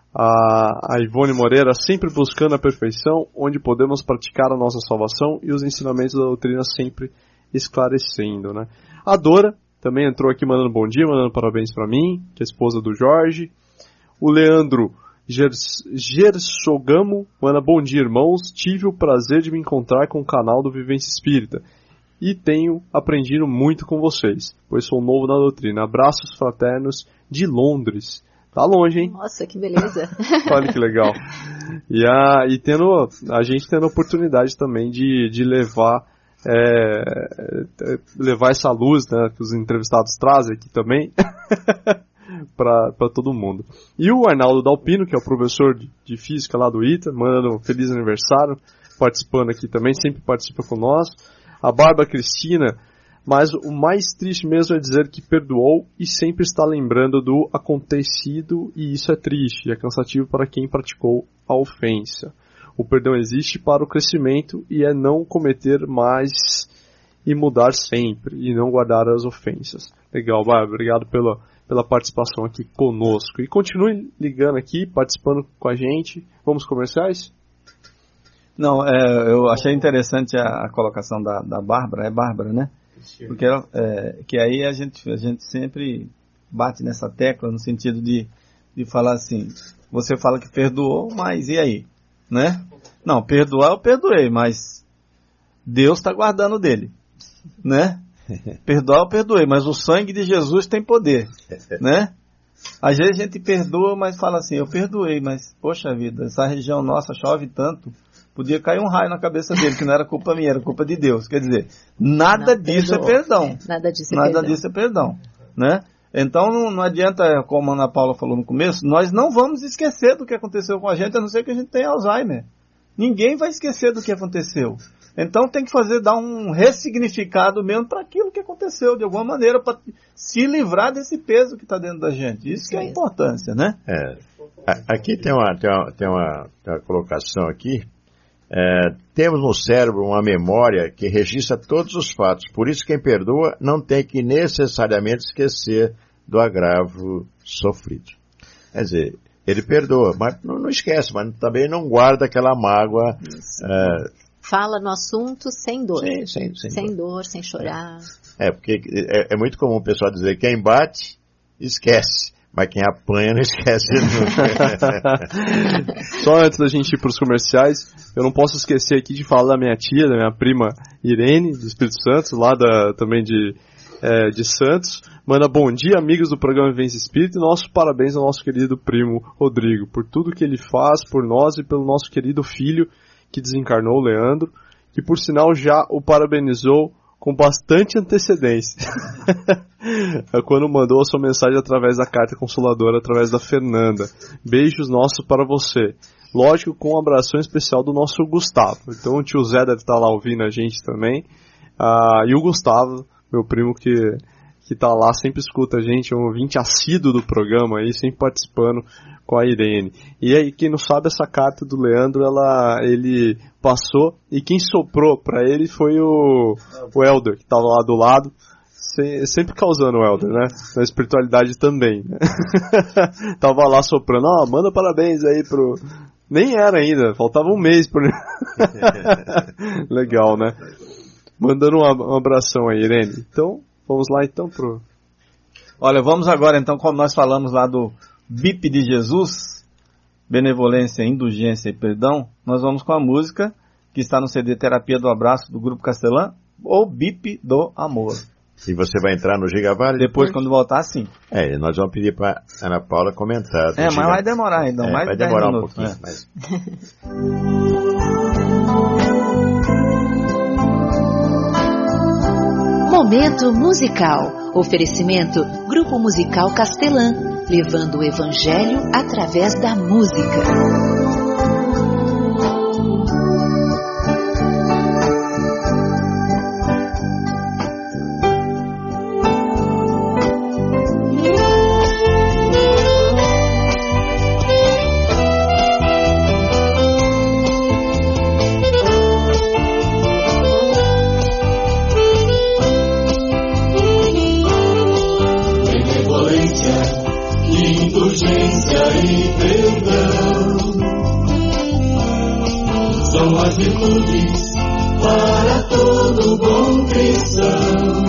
A, a Ivone Moreira sempre buscando a perfeição, onde podemos praticar a nossa salvação e os ensinamentos da doutrina sempre esclarecendo, né? A Dora também entrou aqui mandando bom dia, mandando parabéns para mim, que é a esposa do Jorge. O Leandro Gers, Gersogamo manda bom dia, irmãos. Tive o prazer de me encontrar com o canal do Vivência Espírita e tenho aprendido muito com vocês, pois sou novo na doutrina. Abraços fraternos de Londres. Tá longe, hein? Nossa, que beleza. Olha que legal. E, a, e tendo, a gente tendo a oportunidade também de, de levar, é, levar essa luz, né, que os entrevistados trazem aqui também, para todo mundo. E o Arnaldo Dalpino, que é o professor de, de física lá do I T A, mandando um feliz aniversário, participando aqui também, sempre participa com nós. A Bárbara Cristina, mas o mais triste mesmo é dizer que perdoou e sempre está lembrando do acontecido, e isso é triste e é cansativo para quem praticou a ofensa. O perdão existe para o crescimento e é não cometer mais e mudar sempre e não guardar as ofensas. Legal, Bárbara, obrigado pela, pela participação aqui conosco. E continue ligando aqui, participando com a gente. Vamos comerciais? Não, é, eu achei interessante a, a colocação da, da Bárbara, é Bárbara, né? Porque ela, é, que aí a gente, a gente sempre bate nessa tecla no sentido de, de falar assim, você fala que perdoou, mas e aí? Né? Não, perdoar eu perdoei, mas Deus está guardando dele, né? Perdoar eu perdoei, mas o sangue de Jesus tem poder, né? Às vezes a gente perdoa, mas fala assim, eu perdoei, mas poxa vida, essa região nossa chove tanto, podia cair um raio na cabeça dele, que não era culpa minha, era culpa de Deus. Quer dizer, nada não, disso perdoou. é perdão. É, nada disso é nada perdão. disso é perdão, né? Então não, não adianta, como a Ana Paula falou no começo, nós não vamos esquecer do que aconteceu com a gente, a não ser que a gente tenha Alzheimer. Ninguém vai esquecer do que aconteceu. Então tem que fazer, dar um ressignificado mesmo para aquilo que aconteceu, de alguma maneira, para se livrar desse peso que está dentro da gente. Isso que é a importância, né? É. Aqui tem uma, tem uma, tem uma, tem uma colocação aqui. É, temos no cérebro uma memória que registra todos os fatos. Por isso quem perdoa não tem que necessariamente esquecer do agravo sofrido. Quer dizer, ele perdoa, mas não, não esquece, mas também não guarda aquela mágoa. É, fala no assunto sem dor. Sem, sem, sem, sem dor. dor, sem chorar. É, porque é, é muito comum o pessoal dizer, quem bate, esquece. Mas quem apanha não esquece nunca. Só antes da gente ir para os comerciais, eu não posso esquecer aqui de falar da minha tia, da minha prima Irene, do Espírito Santo, lá da, também de, é, de Santos. Manda bom dia, amigos do programa Vivência Espírita, e nossos parabéns ao nosso querido primo Rodrigo, por tudo que ele faz por nós e pelo nosso querido filho que desencarnou, Leandro, que por sinal já o parabenizou com bastante antecedência. Quando mandou a sua mensagem através da carta consoladora, através da Fernanda. Beijos nossos para você. Lógico, com um abração especial do nosso Gustavo. Então o tio Zé deve estar lá ouvindo a gente também. Ah, e o Gustavo, meu primo que que está lá, sempre escuta a gente, é um ouvinte assíduo do programa aí, sempre participando com a Irene. E aí, quem não sabe, essa carta do Leandro, ela, ele passou, e quem soprou para ele foi o, o Helder, que estava lá do lado, se, sempre causando o Helder, né? Na espiritualidade também, né? Tava lá soprando, ó, oh, manda parabéns aí pro... Nem era ainda, faltava um mês pro... Legal, né? Mandando um, um abração aí, Irene. Então, vamos lá então pro... Olha, vamos agora então, como nós falamos lá do B I P de Jesus, Benevolência, Indulgência e Perdão, nós vamos com a música que está no C D Terapia do Abraço do Grupo Castelã, ou B I P do Amor. E você vai entrar no Gigavale? Depois, quando voltar, sim. É, nós vamos pedir para Ana Paula comentar. É, mas Giga... vai demorar ainda, é, mais vai de dez demorar minutos, um pouquinho, né? mas... Momento musical. Oferecimento Grupo Musical Castelã, levando o Evangelho através da música. Virtudes para todo bom cristão.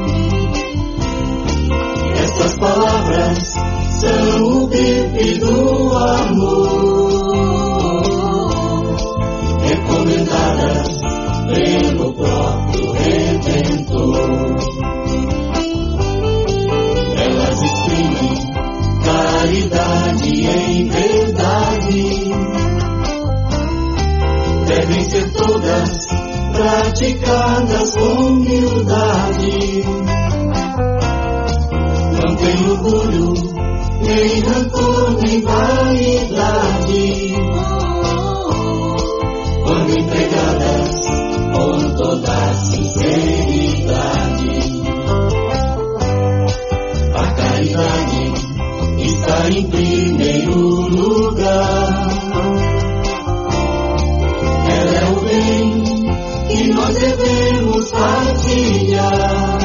Estas palavras são o B I P do amor, recomendadas pelo próprio Redentor. Elas exprimem caridade em verdade. Devem ser todas praticadas com humildade. Não tem orgulho sem rancor nem vaidade, quando empregadas com toda a sinceridade. A caridade está em primeiro lugar. Ela é o bem que nós devemos partilhar.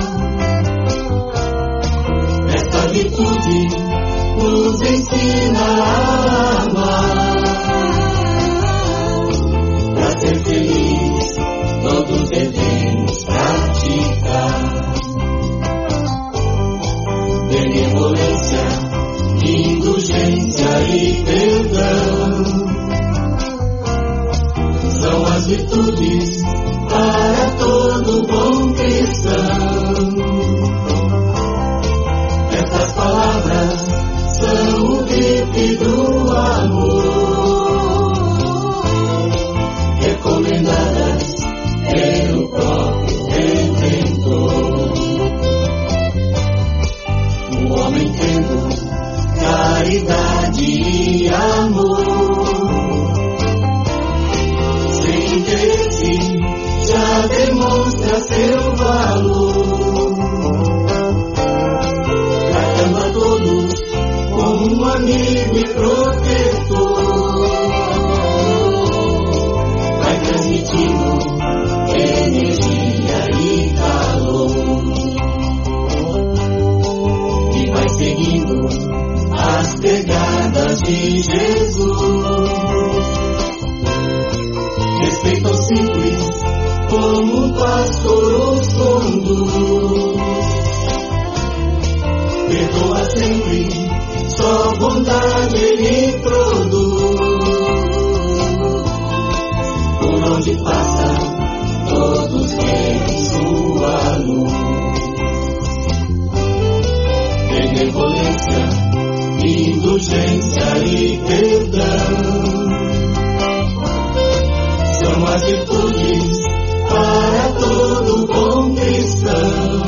Esta virtude nos ensina a amar. Para ser feliz, todos devemos praticar benevolência, indulgência e perdão. São as virtudes para todo bom cristão. Estas palavras são o grito do amor, recomendadas pelo próprio Redentor. O homem tendo caridade e amor, sem interesse, já demonstra seu valor. Tratando a todos como um amigo e protetor, vai transmitindo energia e calor, e vai seguindo as pegadas de Jesus. Respeito ao simples, como um pastor os conduz. Perdoa sempre, só bondade ele produz. Por onde passa, todos querem sua luz. Benevolência, indulgência e perdão são as virtudes para todo bom cristão.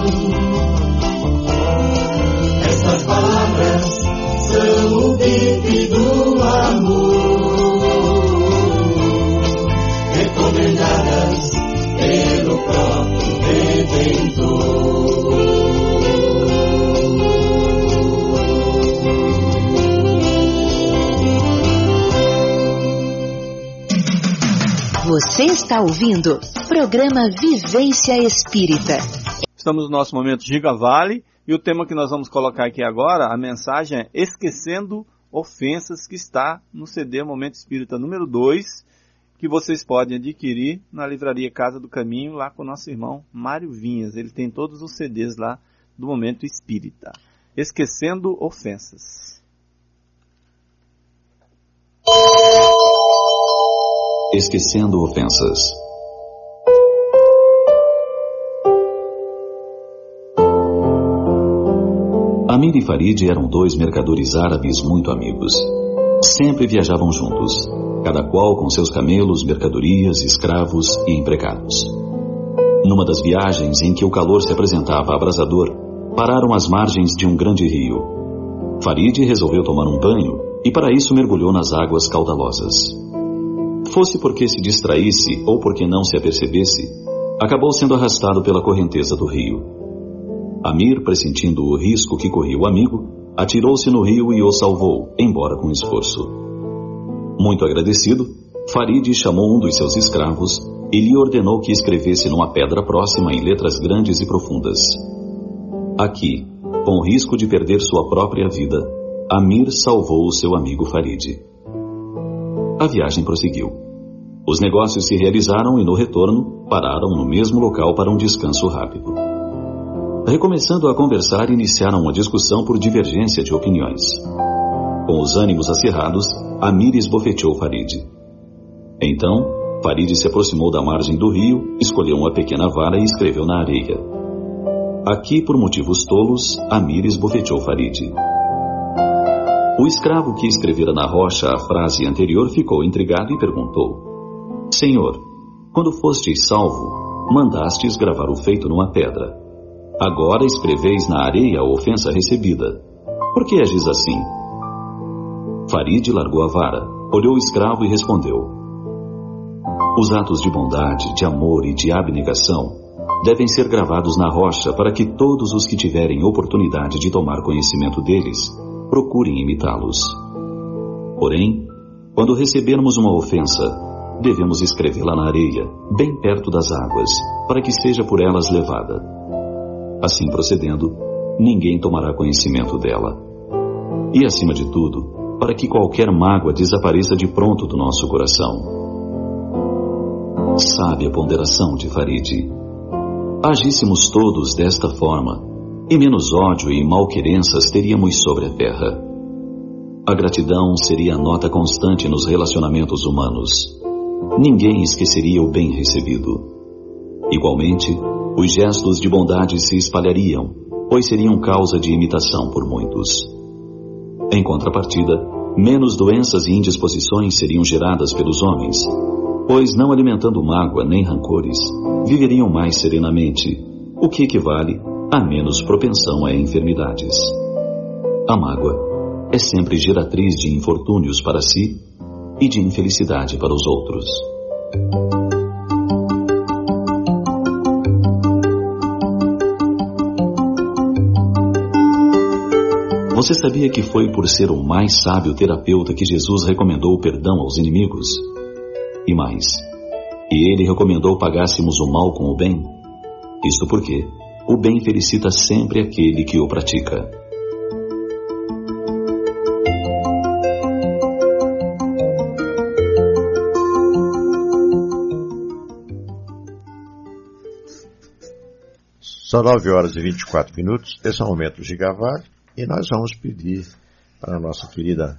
Essas palavras são o bip do amor, recomendadas pelo próprio Redentor. Você está ouvindo programa Vivência Espírita. Estamos no nosso momento Giga Vale e o tema que nós vamos colocar aqui agora, a mensagem é Esquecendo Ofensas, que está no C D Momento Espírita número dois, que vocês podem adquirir na livraria Casa do Caminho, lá com o nosso irmão Mário Vinhas. Ele tem todos os C Ds lá do Momento Espírita. Esquecendo Ofensas. Esquecendo Ofensas. Amir e Farid eram dois mercadores árabes muito amigos. Sempre viajavam juntos, cada qual com seus camelos, mercadorias, escravos e empregados. Numa das viagens em que o calor se apresentava abrasador, pararam às margens de um grande rio. Farid resolveu tomar um banho e para isso mergulhou nas águas caudalosas. Fosse porque se distraísse ou porque não se apercebesse, acabou sendo arrastado pela correnteza do rio. Amir, pressentindo o risco que corria o amigo, atirou-se no rio e o salvou, embora com esforço. Muito agradecido, Farid chamou um dos seus escravos e lhe ordenou que escrevesse numa pedra próxima em letras grandes e profundas: aqui, com o risco de perder sua própria vida, Amir salvou o seu amigo Farid. A viagem prosseguiu. Os negócios se realizaram e no retorno pararam no mesmo local para um descanso rápido. Recomeçando a conversar, iniciaram uma discussão por divergência de opiniões. Com os ânimos acirrados, Amir esbofeteou Farid. Então, Farid se aproximou da margem do rio, escolheu uma pequena vara e escreveu na areia: aqui, por motivos tolos, Amir esbofeteou Farid. O escravo que escrevera na rocha a frase anterior ficou intrigado e perguntou: Senhor, quando fostes salvo, mandastes gravar o feito numa pedra. Agora escreveis na areia a ofensa recebida. Por que agis assim? Farid largou a vara, olhou o escravo e respondeu: os atos de bondade, de amor e de abnegação devem ser gravados na rocha para que todos os que tiverem oportunidade de tomar conhecimento deles procurem imitá-los. Porém, quando recebermos uma ofensa, devemos escrevê-la na areia, bem perto das águas, para que seja por elas levada. Assim procedendo, ninguém tomará conhecimento dela. E, acima de tudo, para que qualquer mágoa desapareça de pronto do nosso coração. Sabe a ponderação de Farid. Agíssemos todos desta forma, e menos ódio e malquerenças teríamos sobre a terra. A gratidão seria a nota constante nos relacionamentos humanos. Ninguém esqueceria o bem recebido. Igualmente, os gestos de bondade se espalhariam, pois seriam causa de imitação por muitos. Em contrapartida, menos doenças e indisposições seriam geradas pelos homens, pois, não alimentando mágoa nem rancores, viveriam mais serenamente, o que equivale a menos propensão a enfermidades. A mágoa é sempre geratriz de infortúnios para si e de infelicidade para os outros. Você sabia que foi por ser o mais sábio terapeuta que Jesus recomendou o perdão aos inimigos? E mais, e ele recomendou pagássemos o mal com o bem? Isto porque o bem felicita sempre aquele que o pratica. São nove horas e vinte e quatro minutos, esse é o momento do Gigavalli, e nós vamos pedir para a nossa querida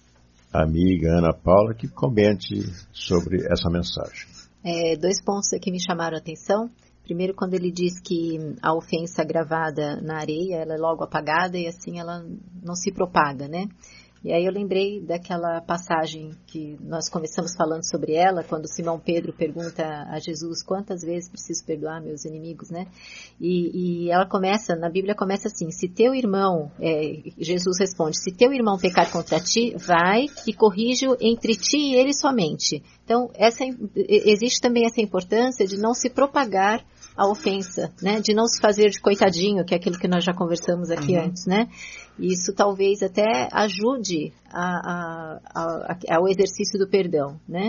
amiga Ana Paula que comente sobre essa mensagem. É, dois pontos aqui me chamaram a atenção. Primeiro, quando ele diz que a ofensa gravada na areia, ela é logo apagada e assim ela não se propaga, né? E aí eu lembrei daquela passagem que nós começamos falando sobre ela, quando Simão Pedro pergunta a Jesus quantas vezes preciso perdoar meus inimigos, né? E, e ela começa, na Bíblia começa assim, se teu irmão, é, Jesus responde, se teu irmão pecar contra ti, vai e corrige-o entre ti e ele somente. Então, essa, existe também essa importância de não se propagar a ofensa, né? De não se fazer de coitadinho, que é aquilo que nós já conversamos aqui uhum. antes, né? Isso talvez até ajude a, a, a, a, ao exercício do perdão, né?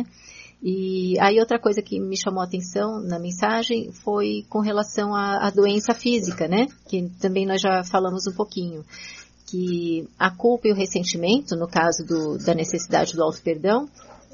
E aí outra coisa que me chamou a atenção na mensagem foi com relação à, à doença física, né? Que também nós já falamos um pouquinho. Que a culpa e o ressentimento, no caso do, da necessidade do auto-perdão,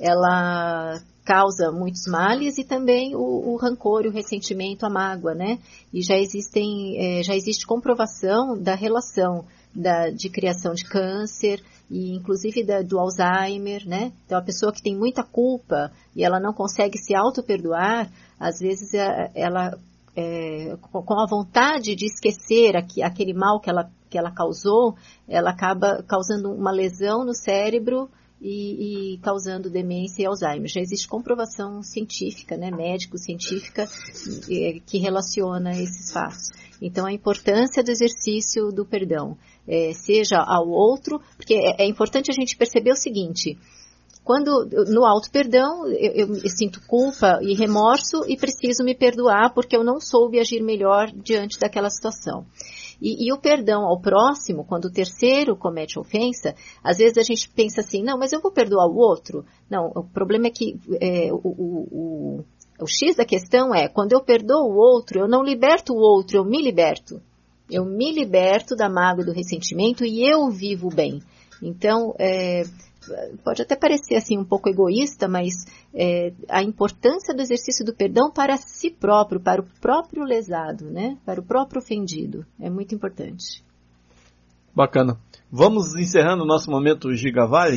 ela causa muitos males e também o, o rancor, o ressentimento, a mágoa, né? E já existem, é, já existe comprovação da relação da, de criação de câncer e inclusive da, do Alzheimer, né? Então a pessoa que tem muita culpa e ela não consegue se auto-perdoar, às vezes ela, é, com a vontade de esquecer aqui, aquele mal que ela, que ela causou, ela acaba causando uma lesão no cérebro E, e causando demência e Alzheimer. Já existe comprovação científica, né, médico-científica, que relaciona esses fatos. Então, a importância do exercício do perdão, é, seja ao outro, porque é, é importante a gente perceber o seguinte, quando no auto-perdão eu, eu, eu sinto culpa e remorso e preciso me perdoar porque eu não soube agir melhor diante daquela situação. E, e o perdão ao próximo, quando o terceiro comete ofensa, às vezes a gente pensa assim, não, mas eu vou perdoar o outro? Não, o problema é que é, o, o, o, o X da questão é, quando eu perdoo o outro, eu não liberto o outro, eu me liberto. Eu me liberto da mágoa e do ressentimento e eu vivo bem. Então, é, pode até parecer assim um pouco egoísta, mas é, a importância do exercício do perdão para si próprio, para o próprio lesado, né? Para o próprio ofendido, é muito importante. Bacana. Vamos encerrando o nosso momento Gigavalli?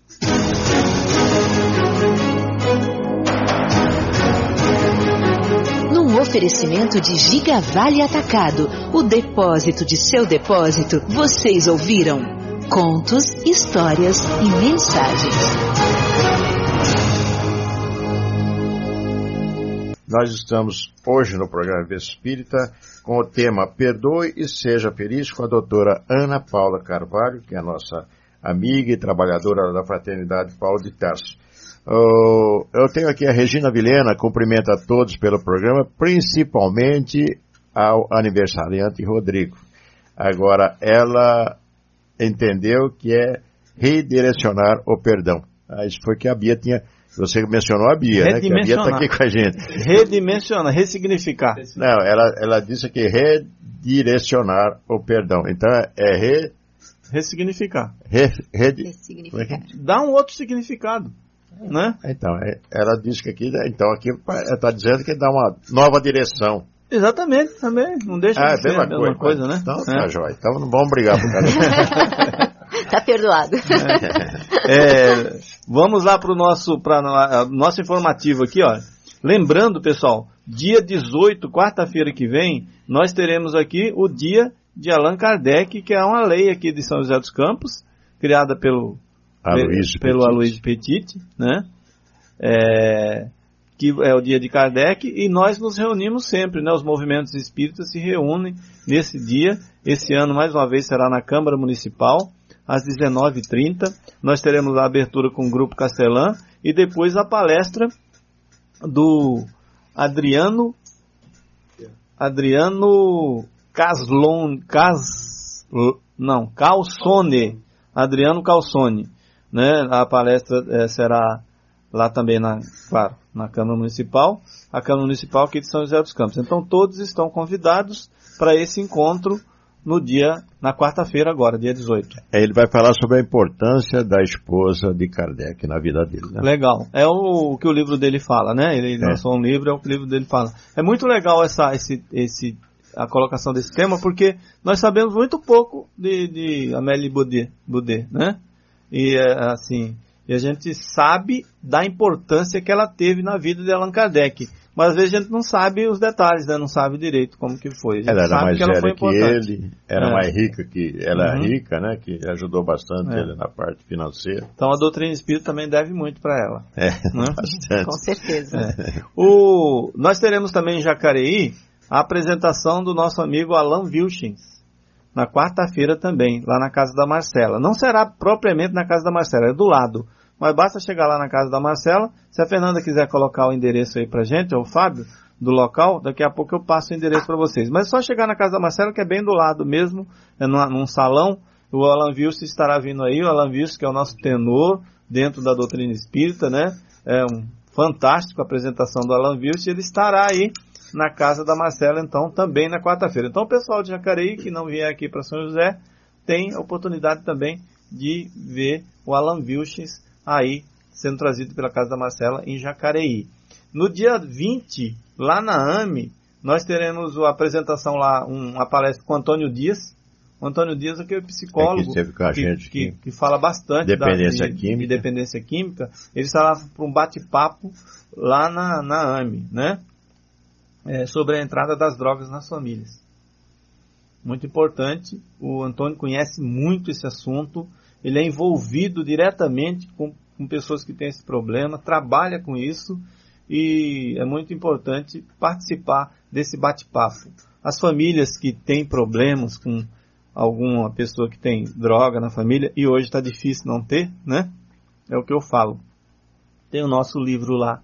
Num oferecimento de Gigavalli Atacado, o depósito de seu depósito, vocês ouviram contos, histórias e mensagens. Nós estamos hoje no programa Vivença Espírita com o tema Perdoe e Seja Feliz com a doutora Ana Paula Carvalho, que é a nossa amiga e trabalhadora da Fraternidade Paulo de Tarso. Oh, eu tenho aqui a Regina Vilhena, cumprimenta a todos pelo programa, principalmente ao aniversariante Rodrigo. Agora, ela entendeu que é redirecionar o perdão. Ah, isso foi que a Bia tinha... Você mencionou a Bia, né? Que a Bia está aqui com a gente. Redimensionar, ressignificar. Não, ela, ela disse que redirecionar o perdão. Então, é re... Ressignificar. Re, re, Ressignificar. Dá um outro significado. Né? Então, é, ela disse que aqui, então aqui ela está dizendo que dá uma nova direção. Exatamente, também. Não deixa ah, de ser a mesma coisa, coisa, né? Então, é. tá jóia. Então não vamos brigar por causa. Tá perdoado. É. É, vamos lá para o nosso, pra, nosso informativo aqui, ó. Lembrando, pessoal, dia dezoito, quarta-feira que vem, nós teremos aqui o dia de Allan Kardec, que é uma lei aqui de São José dos Campos, criada pelo Aloysio pelo Aloysio Petit, né? É, que é o dia de Kardec, e nós nos reunimos sempre, né? Os movimentos espíritas se reúnem nesse dia. Esse ano, mais uma vez, será na Câmara Municipal, às dezenove e trinta. Nós teremos a abertura com o Grupo Castelã e depois a palestra do Adriano Adriano Caslon, Cas, não, Calzone, Adriano Calzone. Né? A palestra é, será lá também, na, claro, na Câmara Municipal, a Câmara Municipal aqui de São José dos Campos. Então todos estão convidados para esse encontro no dia, na quarta-feira agora, dia dezoito. Ele vai falar sobre a importância da esposa de Kardec na vida dele, né? Legal. É o, o que o livro dele fala, né? Ele é. lançou um livro, é o que o livro dele fala. É muito legal essa, esse, esse, a colocação desse tema, porque nós sabemos muito pouco de, de Amélie Baudet, Baudet, né? E, assim, e a gente sabe da importância que ela teve na vida de Allan Kardec. Mas às vezes a gente não sabe os detalhes, né? Não sabe direito como que foi. A gente ela era sabe mais que ela velha foi que ele, era é. mais rica que... Ela é uhum. rica, né? Que ajudou bastante é. ele na parte financeira. Então a doutrina espírita também deve muito para ela. É, né? bastante. Com certeza. É. O, nós teremos também em Jacareí a apresentação do nosso amigo Alan Vilchins. Na quarta-feira também, lá na casa da Marcela. Não será propriamente na casa da Marcela, é do lado. Mas basta chegar lá na casa da Marcela. Se a Fernanda quiser colocar o endereço aí pra gente, ou o Fábio, do local, daqui a pouco eu passo o endereço para vocês. Mas é só chegar na casa da Marcela, que é bem do lado mesmo, é numa, num salão. O Alan Vilchins estará vindo aí. O Alan Vilchins, que é o nosso tenor dentro da doutrina espírita, né? É um fantástico a apresentação do Alan Vilchins. Ele estará aí na casa da Marcela, então, também na quarta-feira. Então, o pessoal de Jacareí, que não vier aqui para São José, tem a oportunidade também de ver o Alan Vilchins aí, sendo trazido pela casa da Marcela em Jacareí. No dia vinte, lá na A M E, nós teremos a apresentação lá, um, uma palestra com o Antônio Dias. O Antônio Dias é que é psicólogo, é que, esteve com a que, gente que, que fala bastante dependência da, de, química. de dependência química. Ele está lá para um bate-papo lá na, na A M E, né? É, sobre a entrada das drogas nas famílias. Muito importante, o Antônio conhece muito esse assunto, ele é envolvido diretamente com, com pessoas que têm esse problema, trabalha com isso, e é muito importante participar desse bate-papo. As famílias que têm problemas com alguma pessoa que tem droga na família, e hoje está difícil não ter, né? É o que eu falo. Tem o nosso livro lá,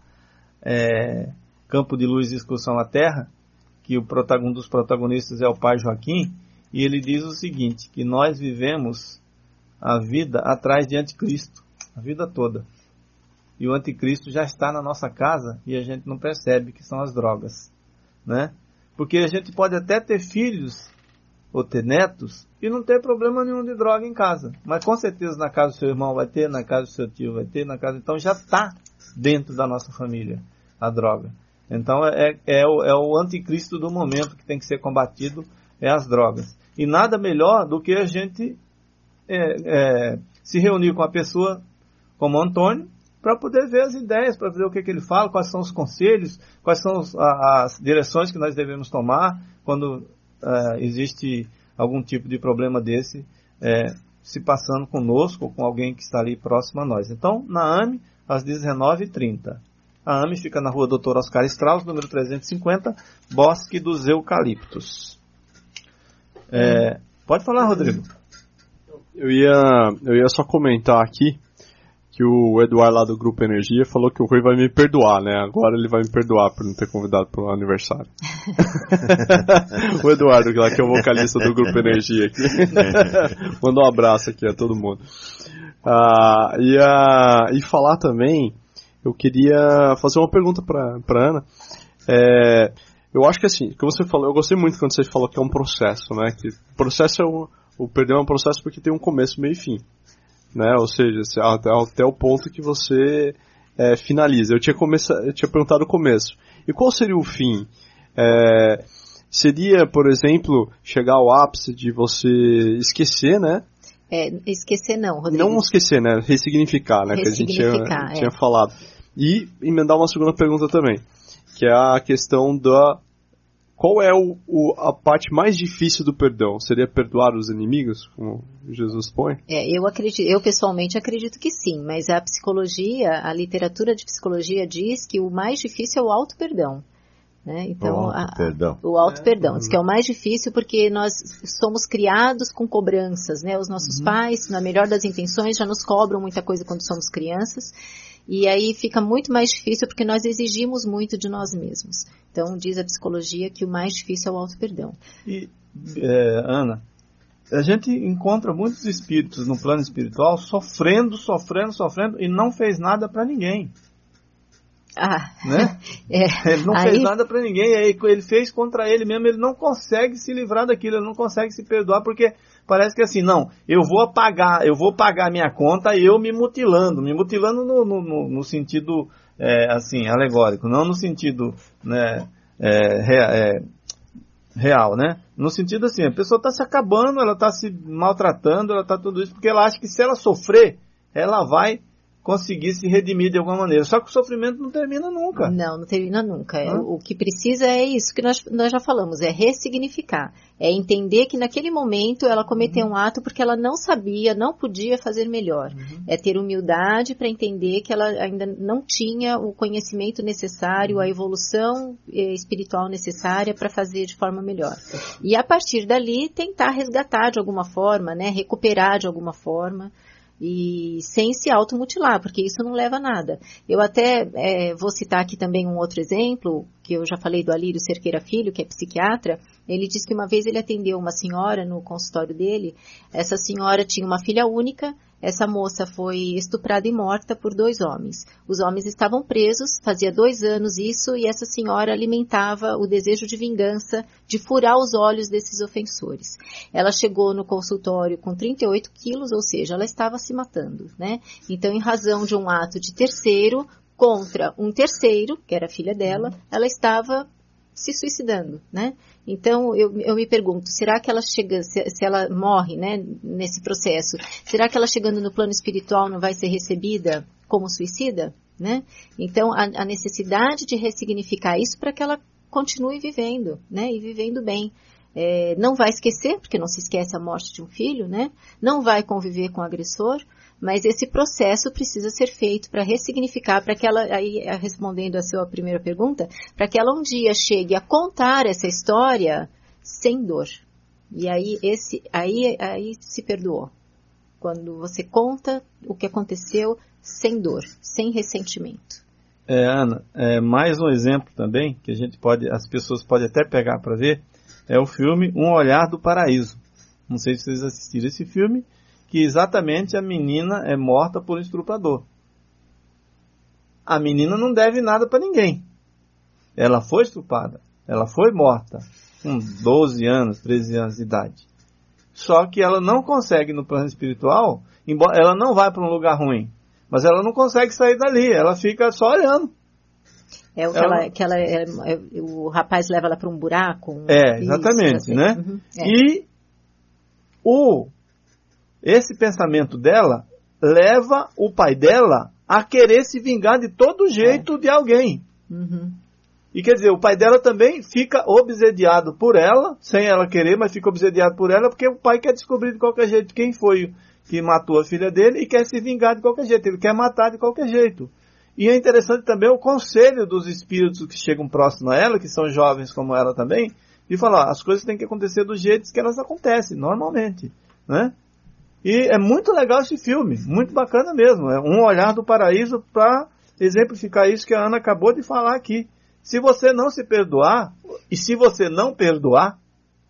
é... Campo de Luz e Excursão à Terra, que o um dos protagonistas é o pai Joaquim, e ele diz o seguinte, que nós vivemos a vida atrás de anticristo, a vida toda. E o anticristo já está na nossa casa e a gente não percebe que são as drogas, né? Porque a gente pode até ter filhos ou ter netos e não ter problema nenhum de droga em casa. Mas com certeza na casa do seu irmão vai ter, na casa do seu tio vai ter, na casa... Então já está dentro da nossa família a droga. Então é, é, o, é o anticristo do momento que tem que ser combatido, é as drogas. E nada melhor do que a gente é, é, se reunir com a pessoa como Antônio, para poder ver as ideias, para ver o que, que ele fala, quais são os conselhos, quais são os, a, as direções que nós devemos tomar quando é, existe algum tipo de problema desse é, se passando conosco ou com alguém que está ali próximo a nós. Então, na A M E, às dezenove e trinta. A A M E fica na rua doutor Oscar Strauss, número trezentos e cinquenta, Bosque dos Eucaliptos. É, pode falar, Rodrigo. Eu ia, eu ia só comentar aqui que o Eduardo lá do Grupo Energia falou que o Rui vai me perdoar, né? Agora ele vai me perdoar por não ter convidado para o aniversário. O Eduardo, que lá que é o vocalista do Grupo Energia aqui. Manda um abraço aqui a todo mundo. Ah, e, a, e falar também, eu queria fazer uma pergunta para a Ana. É, eu acho que assim, como você falou, eu gostei muito quando você falou que é um processo, né? Que o processo é um, o perdão é um processo porque tem um começo, meio e fim. Né? Ou seja, até, até o ponto que você é, finaliza. Eu tinha, começa, eu tinha perguntado o começo. E qual seria o fim? É, seria, por exemplo, chegar ao ápice de você esquecer, né? É, esquecer não, Rodrigo. Não esquecer, né? Ressignificar, né? Que a gente tinha, é. tinha falado. E emendar uma segunda pergunta também, que é a questão da... Qual é o, o, a parte mais difícil do perdão? Seria perdoar os inimigos, como Jesus põe? É, eu acredito, eu pessoalmente acredito que sim, mas a psicologia, a literatura de psicologia diz que o mais difícil é o auto-perdão. Né? Então, o auto-perdão. O auto-perdão, é. Diz que é o mais difícil porque nós somos criados com cobranças, né? Os nossos uhum. pais, na melhor das intenções, já nos cobram muita coisa quando somos crianças. E aí fica muito mais difícil porque nós exigimos muito de nós mesmos. Então, diz a psicologia que o mais difícil é o auto-perdão. E, é, Ana, a gente encontra muitos espíritos no plano espiritual sofrendo, sofrendo, sofrendo e não fez nada para ninguém. Ah, né? é, ele não aí... fez nada para ninguém, aí ele fez contra ele mesmo, ele não consegue se livrar daquilo, ele não consegue se perdoar, porque parece que assim, não, eu vou apagar, eu vou pagar minha conta eu me mutilando, me mutilando no, no, no sentido, é, assim, alegórico, não no sentido, né, é, é, real, né? No sentido assim, a pessoa está se acabando, ela está se maltratando, ela está tudo isso, porque ela acha que se ela sofrer, ela vai conseguir se redimir de alguma maneira. Só que o sofrimento não termina nunca. Não, não termina nunca. É, o que precisa é isso que nós, nós já falamos, é ressignificar. É entender que naquele momento ela cometeu uhum. um ato porque ela não sabia, não podia fazer melhor. Uhum. É ter humildade para entender que ela ainda não tinha o conhecimento necessário, uhum. a evolução espiritual necessária para fazer de forma melhor. E a partir dali tentar resgatar de alguma forma, né, recuperar de alguma forma. E sem se automutilar, porque isso não leva a nada. Eu até é, vou citar aqui também um outro exemplo, que eu já falei do Alírio Cerqueira Filho, que é psiquiatra. Ele disse que uma vez ele atendeu uma senhora no consultório dele. Essa senhora tinha uma filha única. Essa moça foi estuprada e morta por dois homens. Os homens estavam presos, fazia dois anos isso, e essa senhora alimentava o desejo de vingança, de furar os olhos desses ofensores. Ela chegou no consultório com trinta e oito quilos, ou seja, ela estava se matando, né? Então, em razão de um ato de terceiro, contra um terceiro, que era a filha dela, ela estava se suicidando, né? Então, eu, eu me pergunto, será que ela chega, se, se ela morre, né, nesse processo, será que ela chegando no plano espiritual não vai ser recebida como suicida, né? Então, a, a necessidade de ressignificar isso para que ela continue vivendo, né, e vivendo bem. É, não vai esquecer, porque não se esquece a morte de um filho, né? Não vai conviver com o agressor, mas esse processo precisa ser feito para ressignificar, para que ela, aí respondendo a sua primeira pergunta, para que ela um dia chegue a contar essa história sem dor. E aí, esse, aí, aí se perdoou. Quando você conta o que aconteceu sem dor, sem ressentimento. É, Ana, é, mais um exemplo também, que a gente pode, as pessoas podem até pegar para ver, é o filme Um Olhar do Paraíso. Não sei se vocês assistiram esse filme, que exatamente a menina é morta por um estuprador. A menina não deve nada para ninguém. Ela foi estuprada, ela foi morta com doze anos, treze anos de idade. Só que ela não consegue no plano espiritual, embora ela não vai para um lugar ruim, mas ela não consegue sair dali, ela fica só olhando. É o que, ela, ela, que ela, é, é, o rapaz leva ela para um buraco. Um, é, exatamente, isso, né? Uhum, é. E o, esse pensamento dela leva o pai dela a querer se vingar de todo jeito é. de alguém. Uhum. E quer dizer, o pai dela também fica obsediado por ela, sem ela querer, mas fica obsediado por ela, porque o pai quer descobrir de qualquer jeito quem foi que matou a filha dele e quer se vingar de qualquer jeito, ele quer matar de qualquer jeito. E é interessante também o conselho dos espíritos que chegam próximo a ela, que são jovens como ela também, de falar, as coisas têm que acontecer do jeito que elas acontecem, normalmente, né? E é muito legal esse filme, muito bacana mesmo. É Um Olhar do Paraíso para exemplificar isso que a Ana acabou de falar aqui. Se você não se perdoar, e se você não perdoar,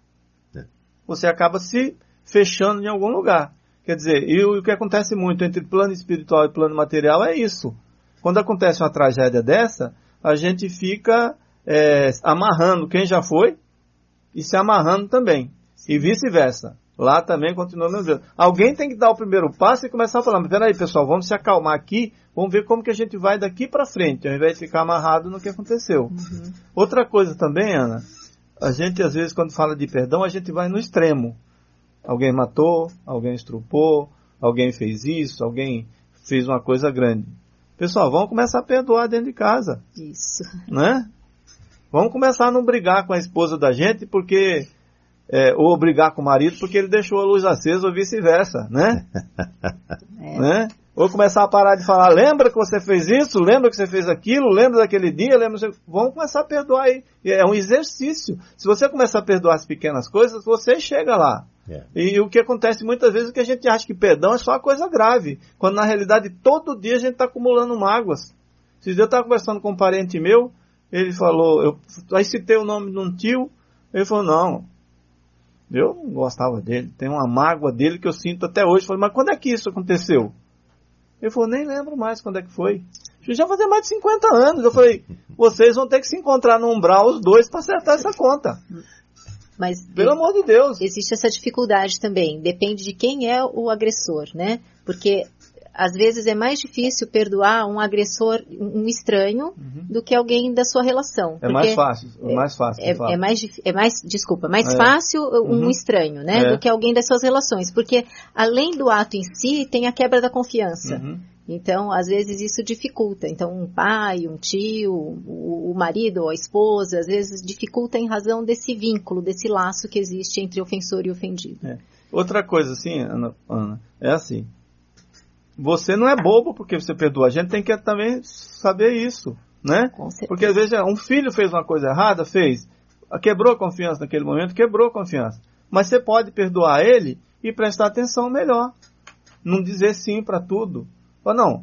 você acaba se fechando em algum lugar. Quer dizer, e o que acontece muito entre plano espiritual e plano material é isso. Quando acontece uma tragédia dessa, a gente fica é, amarrando quem já foi e se amarrando também. E vice-versa. Lá também continua meu Deus. Alguém tem que dar o primeiro passo e começar a falar, mas peraí pessoal, vamos se acalmar aqui, vamos ver como que a gente vai daqui para frente, ao invés de ficar amarrado no que aconteceu. Uhum. Outra coisa também, Ana, a gente às vezes quando fala de perdão, a gente vai no extremo. Alguém matou, alguém estrupou, alguém fez isso, alguém fez uma coisa grande. Pessoal, vamos começar a perdoar dentro de casa. Isso. Né? Vamos começar a não brigar com a esposa da gente, porque... É, ou brigar com o marido porque ele deixou a luz acesa ou vice-versa, né? É. Né? Ou começar a parar de falar, lembra que você fez isso, lembra que você fez aquilo, lembra daquele dia, lembra... Vamos começar a perdoar aí. É um exercício. Se você começar a perdoar as pequenas coisas, você chega lá. É. E, e o que acontece muitas vezes é que a gente acha que perdão é só uma coisa grave, quando na realidade todo dia a gente está acumulando mágoas. Esses dias eu estava conversando com um parente meu, ele falou, eu aí citei o nome de um tio, ele falou, não... Eu não gostava dele, tem uma mágoa dele que eu sinto até hoje. Eu falei, mas quando é que isso aconteceu? Ele falou, nem lembro mais quando é que foi. Já fazia mais de cinquenta anos. Eu falei, vocês vão ter que se encontrar no umbral os dois para acertar essa conta. Mas, pelo amor de Deus. Existe essa dificuldade também, depende de quem é o agressor, né? Porque às vezes é mais difícil perdoar um agressor, um estranho, uhum. do que alguém da sua relação. É mais fácil, é mais fácil. É, é mais, é mais, desculpa, mais é. fácil um uhum. estranho, né, é. do que alguém das suas relações. Porque além do ato em si, tem a quebra da confiança. Uhum. Então, às vezes isso dificulta. Então, um pai, um tio, o, o marido ou a esposa, às vezes dificulta em razão desse vínculo, desse laço que existe entre ofensor e ofendido. É. Outra coisa, assim, Ana, Ana, é assim. Você não é bobo porque você perdoa. A gente tem que também saber isso, né? Porque às vezes um filho fez uma coisa errada, fez, quebrou a confiança naquele momento, quebrou a confiança. Mas você pode perdoar ele e prestar atenção melhor. Não dizer sim para tudo. Fala, não,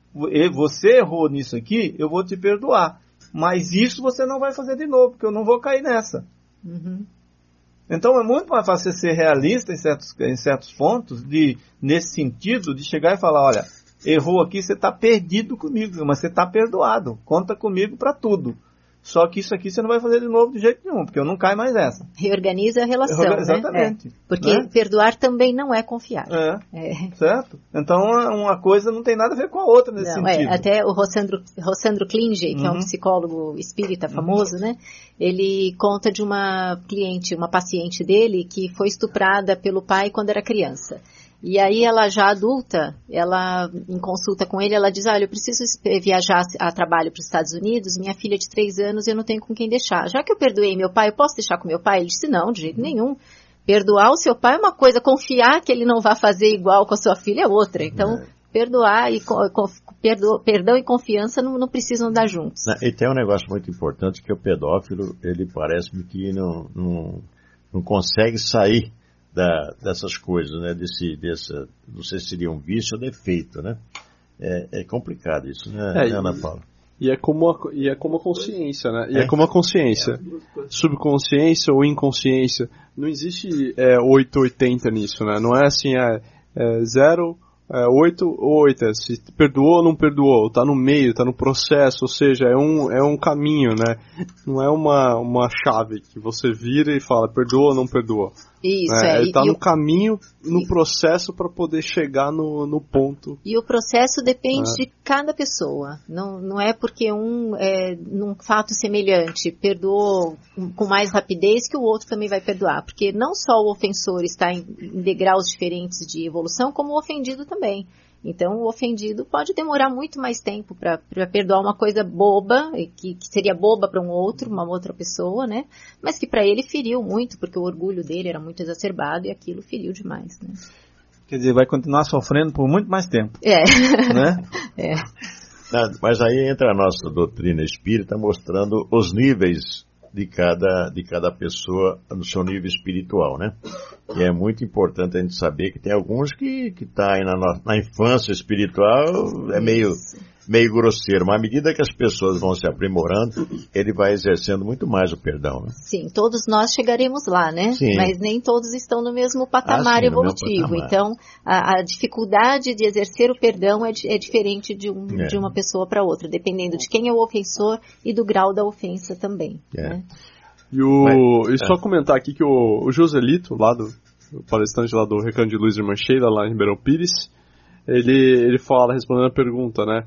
você errou nisso aqui, eu vou te perdoar. Mas isso você não vai fazer de novo, porque eu não vou cair nessa. Uhum. Então é muito mais fácil ser realista em certos, em certos pontos, de, nesse sentido, de chegar e falar, olha, errou aqui, você está perdido comigo, mas você está perdoado, conta comigo para tudo. Só que isso aqui você não vai fazer de novo de jeito nenhum, porque eu não caio mais nessa. Reorganiza a relação, Reorga- Exatamente. Né? É. Porque né? Perdoar também não é confiar. É, é. Certo? Então uma coisa não tem nada a ver com a outra nesse não, sentido. É. Até o Rossandro, Rossandro Klinge, que uhum. é um psicólogo espírita famoso, uhum. né? Ele conta de uma cliente, uma paciente dele, que foi estuprada pelo pai quando era criança. E aí ela já adulta, ela em consulta com ele, ela diz, olha, eu preciso viajar a trabalho para os Estados Unidos, minha filha de três anos, eu não tenho com quem deixar. Já que eu perdoei meu pai, eu posso deixar com meu pai? Ele disse, não, de jeito nenhum. Perdoar o seu pai é uma coisa, confiar que ele não vai fazer igual com a sua filha é outra. Então, é. perdoar e perdo, perdão e confiança não, não precisam andar juntos. E tem um negócio muito importante, que o pedófilo, ele parece-me que não, não, não consegue sair Da, dessas coisas, né, desse, dessa, não sei se seria um vício ou defeito, né, é, é complicado isso, né, é, Ana Paula? E é como a, e é como a consciência, né, e é, é como a consciência, subconsciência ou inconsciência, não existe é, oito ou oitenta nisso, né, não é assim, é, é zero, é oito ou oito, se perdoou ou não perdoou, tá no meio, tá no processo, ou seja, é um, é um caminho, né, não é uma, uma chave que você vira e fala, perdoou ou não perdoou. Isso, é. é. Ele está no eu... caminho, no e... processo para poder chegar no, no ponto. E o processo depende é. de cada pessoa. Não, não é porque um, é, num fato semelhante, perdoou com mais rapidez que o outro também vai perdoar. Porque não só o ofensor está em, em degraus diferentes de evolução, como o ofendido também. Então, o ofendido pode demorar muito mais tempo para perdoar uma coisa boba, que, que seria boba para um outro, uma outra pessoa, né? Mas que para ele feriu muito, porque o orgulho dele era muito exacerbado e aquilo feriu demais, né? Quer dizer, vai continuar sofrendo por muito mais tempo. É. Né? É. Mas aí entra a nossa doutrina espírita mostrando os níveis de cada, de cada pessoa no seu nível espiritual, né? E é muito importante a gente saber que tem alguns que que tá aí na, na infância espiritual, é meio, meio grosseiro, mas à medida que as pessoas vão se aprimorando, ele vai exercendo muito mais o perdão, né? Sim, todos nós chegaremos lá, né? Sim. Mas nem todos estão no mesmo patamar Ah, sim, no evolutivo. mesmo patamar. Então, a, a dificuldade de exercer o perdão é, di- é diferente de, um, É. de uma pessoa para outra, dependendo de quem é o ofensor e do grau da ofensa também. É. Né? E, o, e só é. comentar aqui que o, o Joselito, lá do o palestrante lá do Recanto de Luz Irmã Sheila, lá em Ribeirão Pires, ele, ele fala, respondendo a pergunta, né?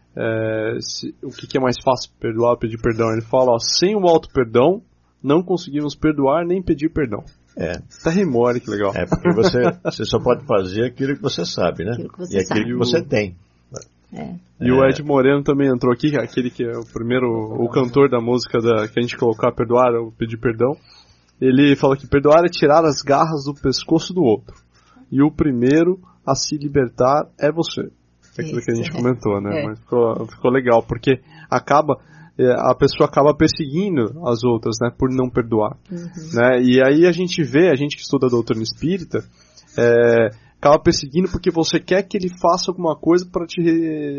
É, se, o que, que é mais fácil, perdoar ou pedir perdão? Ele fala, ó, sem o auto-perdão, não conseguimos perdoar nem pedir perdão. É. Até rimou, olha que legal. É, porque você, você só pode fazer aquilo que você sabe, né? Aquilo que você e aquilo sabe. que você tem. É. E o Ed Moreno também entrou aqui, aquele que é o primeiro, o cantor da música da, que a gente colocar perdoar ou pedir perdão. Ele fala que perdoar é tirar as garras do pescoço do outro. E o primeiro a se libertar é você. É aquilo que a gente Isso, comentou, né? é. Mas ficou, ficou legal, porque acaba, é, a pessoa acaba perseguindo as outras, né? Por não perdoar. Uhum. Né? E aí a gente vê, a gente que estuda a doutrina espírita, é, acaba perseguindo porque você quer que ele faça alguma coisa para te...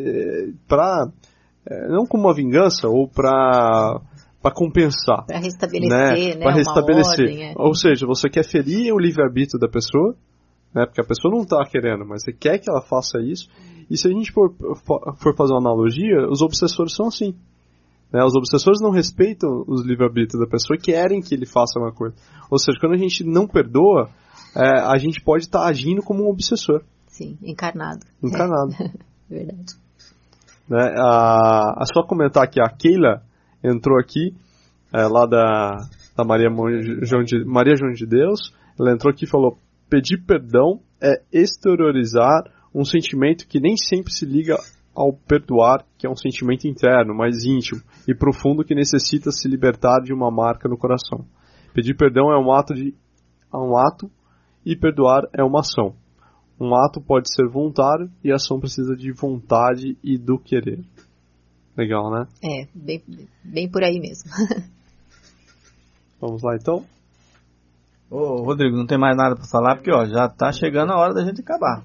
Pra, é, não como uma vingança, ou para... para compensar. Para restabelecer, né? Para restabelecer. Uma ordem, é. Ou seja, você quer ferir o livre-arbítrio da pessoa, né? Porque a pessoa não está querendo, mas você quer que ela faça isso. E se a gente for, for fazer uma analogia, os obsessores são assim. Né? Os obsessores não respeitam os livre-arbítrios da pessoa e querem que ele faça uma coisa. Ou seja, quando a gente não perdoa, é, a gente pode estar tá agindo como um obsessor. Sim, encarnado. Encarnado. É. Verdade. Né? A, a só comentar que a Keila entrou aqui, é, lá da, da Maria, João de, Maria João de Deus. Ela entrou aqui e falou: pedir perdão é exteriorizar um sentimento que nem sempre se liga ao perdoar, que é um sentimento interno, mais íntimo e profundo, que necessita se libertar de uma marca no coração. Pedir perdão é um ato, de, é um ato e perdoar é uma ação. Um ato pode ser voluntário e a ação precisa de vontade e do querer. Legal, né? É, bem, bem por aí mesmo. Vamos lá, então? Ô, Rodrigo, não tem mais nada para falar, porque ó, já tá chegando a hora da gente acabar.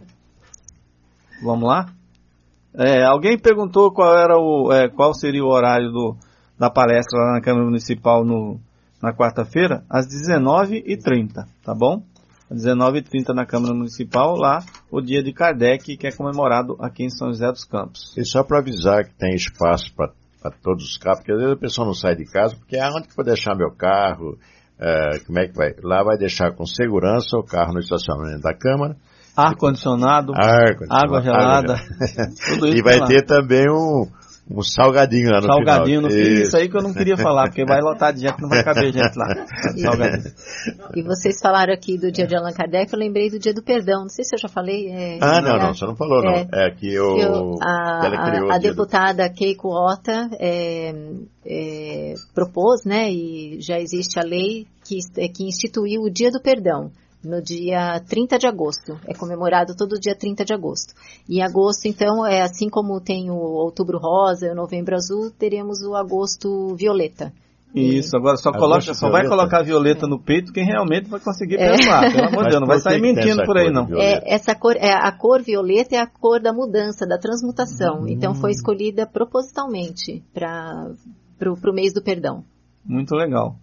Vamos lá? É, alguém perguntou qual, era o, é, qual seria o horário do, da palestra lá na Câmara Municipal no, na quarta-feira? Às dezenove e trinta, tá bom? Às dezenove e trinta na Câmara Municipal, lá o dia de Kardec, que é comemorado aqui em São José dos Campos. E só para avisar que tem espaço para todos os carros, porque às vezes a pessoa não sai de casa, porque aonde que eu vou deixar meu carro? É, como é que vai? Lá vai deixar com segurança o carro no estacionamento da Câmara. Ar-condicionado, Ar água gelada. Tudo isso e vai lá. ter também um, um salgadinho lá no Salgadinho final. no fim. Isso aí que eu não queria falar, porque vai lotar de gente, não vai caber gente lá. Salgadinho. E vocês falaram aqui do dia de Allan Kardec, eu lembrei do dia do perdão. Não sei se eu já falei. É, Ah, não, é, não, você não falou, não. é, É que eu, eu, a, ela criou a, a o dia do- deputada Keiko Ota é, é, propôs, né, e já existe a lei que, que instituiu o dia do perdão. No dia trinta de agosto. É comemorado todo dia trinta de agosto. E em agosto, então, é assim como tem o outubro rosa e o novembro azul, teremos o agosto violeta. Isso, agora só, Agosto coloca, só vai violeta. colocar violeta no peito quem realmente vai conseguir É. perdoar. Pelo amor de Mas Deus, não vai por que sair que tem mentindo essa por aí, cor de não. violeta? É, essa cor, é, a cor violeta é a cor da mudança, da transmutação. Hum. Então foi escolhida propositalmente para o mês do perdão. Muito legal.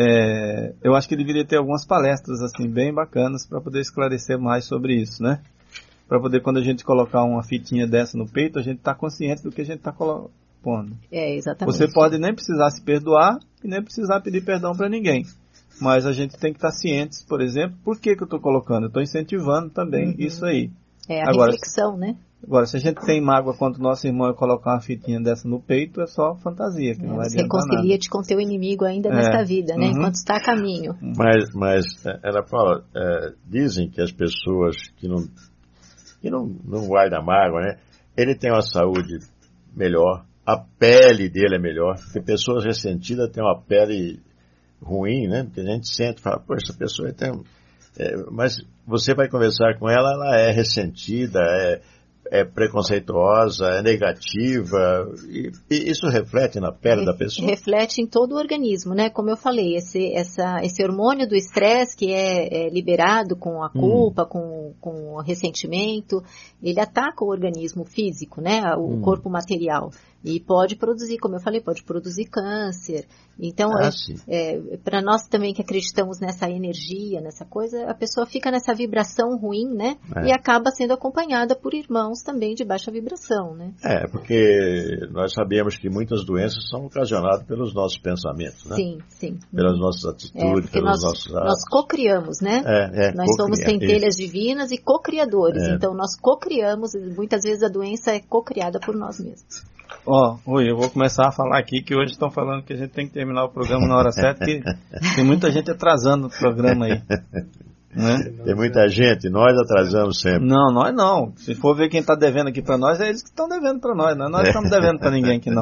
É, eu acho que deveria ter algumas palestras assim bem bacanas para poder esclarecer mais sobre isso, né? Para poder, quando a gente colocar uma fitinha dessa no peito, a gente tá consciente do que a gente tá colocando. É, exatamente. Você pode nem precisar se perdoar e nem precisar pedir perdão para ninguém. Mas a gente tem que estar cientes, por exemplo, por que que eu estou colocando? Eu estou incentivando também Uhum. isso aí. É a Agora, reflexão, né? Agora, se a gente tem mágoa contra o nosso irmão e colocar uma fitinha dessa no peito, é só fantasia, que não vai Você adiantar nada. reconcilia-te com teu inimigo ainda É. nesta vida, né? Uhum. Enquanto está a caminho. Mas, mas é, ela fala, é, dizem que as pessoas que não, que não, não guardam mágoa, né? Ele tem uma saúde melhor, a pele dele é melhor, porque pessoas ressentidas têm uma pele ruim, né? Porque a gente sente e fala, poxa, essa pessoa tem... É, mas você vai conversar com ela, ela é ressentida, é, é preconceituosa, é negativa, e, e isso reflete na pele da pessoa? Reflete em todo o organismo, né? Como eu falei, esse, essa, esse hormônio do estresse que é, é liberado com a culpa, hum. com, com o ressentimento, ele ataca o organismo físico, né? O hum. corpo material. E pode produzir, como eu falei, pode produzir câncer. Então, ah, é, é, para nós também que acreditamos nessa energia, nessa coisa, a pessoa fica nessa vibração ruim, né? É. E acaba sendo acompanhada por irmãos também de baixa vibração, né? É, porque nós sabemos que muitas doenças são ocasionadas pelos nossos pensamentos, né? Sim, sim. Pelas nossas atitudes, é, pelos nós, nossos atos. Nós cocriamos, né? É, é, nós somos centelhas divinas e cocriadores. É. Então, nós cocriamos, muitas vezes a doença é cocriada por nós mesmos. Ó, oh, Rui, eu vou começar a falar aqui que hoje estão falando que a gente tem que terminar o programa na hora certa, que tem muita gente atrasando o programa aí. Né? Tem muita gente, nós atrasamos sempre. Não, nós não. Se for ver quem está devendo aqui para nós, é eles que estão devendo para nós, né? Nós não estamos devendo para ninguém aqui não.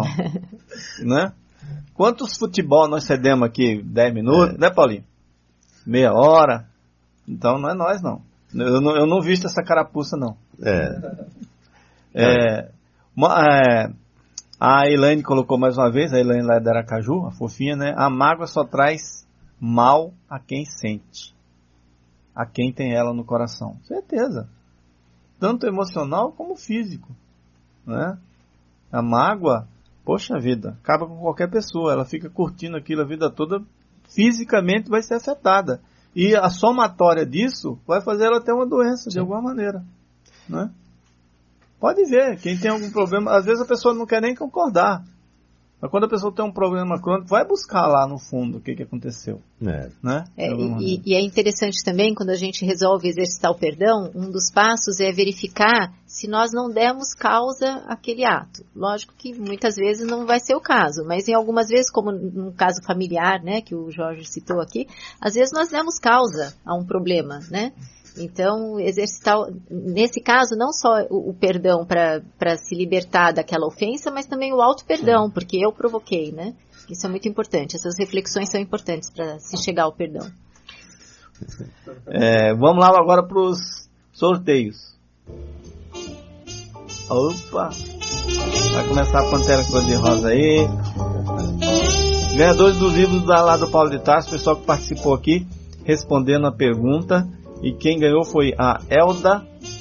Né? Quantos futebol nós cedemos aqui? dez minutos, é. Né, Paulinho? Meia hora. Então não é nós não. Eu não, eu não visto essa carapuça não. É. É, uma, é a Elaine colocou mais uma vez, a Elaine lá de Aracaju, a fofinha, né? A mágoa só traz mal a quem sente, a quem tem ela no coração. Certeza. Tanto emocional como físico, né? A mágoa, poxa vida, acaba com qualquer pessoa. Ela fica curtindo aquilo a vida toda, fisicamente vai ser afetada. E a somatória disso vai fazer ela ter uma doença, de alguma maneira, né? Pode ver, quem tem algum problema, às vezes a pessoa não quer nem concordar. Mas quando a pessoa tem um problema crônico, vai buscar lá no fundo o que, que aconteceu. É. Né? É, e, e é interessante também, quando a gente resolve exercitar o perdão, um dos passos é verificar se nós não demos causa àquele ato. Lógico que muitas vezes não vai ser o caso, mas em algumas vezes, como no caso familiar, né, que o Jorge citou aqui, às vezes nós demos causa a um problema, né? Então, exercitar, nesse caso, não só o, o perdão para se libertar daquela ofensa, mas também o auto-perdão, porque eu provoquei, né? Isso é muito importante. Essas reflexões são importantes para se chegar ao perdão. É, vamos lá agora para os sorteios. Opa! Vai começar a Pantera Cor-de-Rosa aí. Ganhadores dos livros da, lá do Paulo de Tarso, pessoal que participou aqui, respondendo a pergunta. E quem ganhou foi a Elda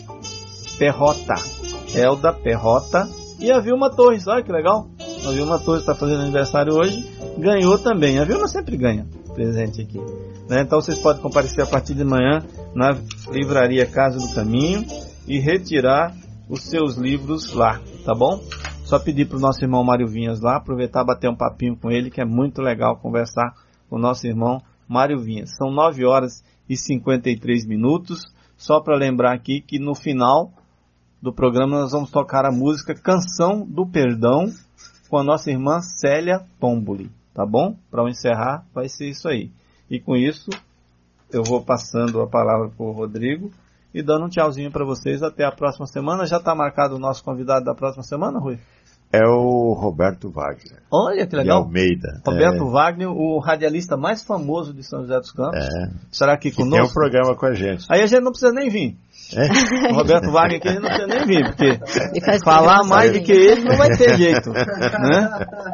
Perrota. Elda Perrota. E a Vilma Torres, olha que legal. A Vilma Torres está fazendo aniversário hoje. Ganhou também. A Vilma sempre ganha presente aqui, né? Então vocês podem comparecer a partir de manhã na livraria Casa do Caminho e retirar os seus livros lá, tá bom? Só pedir para o nosso irmão Mário Vinhas lá, aproveitar e bater um papinho com ele, que é muito legal conversar com o nosso irmão Mário Vinhas. São nove horas e cinquenta e três minutos. Só para lembrar aqui que no final do programa nós vamos tocar a música Canção do Perdão com a nossa irmã Célia Tomboli, tá bom? Para encerrar vai ser isso aí. E com isso eu vou passando a palavra para o Rodrigo e dando um tchauzinho para vocês até a próxima semana. Já está marcado o nosso convidado da próxima semana, Rui? É o Roberto Wagner. Olha que legal. De Almeida. Roberto é. Wagner, o radialista mais famoso de São José dos Campos. É. Estará aqui que conosco. Tem um programa com a gente. Aí a gente não precisa nem vir. É? O Roberto Wagner aqui a gente não precisa nem vir, porque falar mais do que ele não vai ter jeito. Né?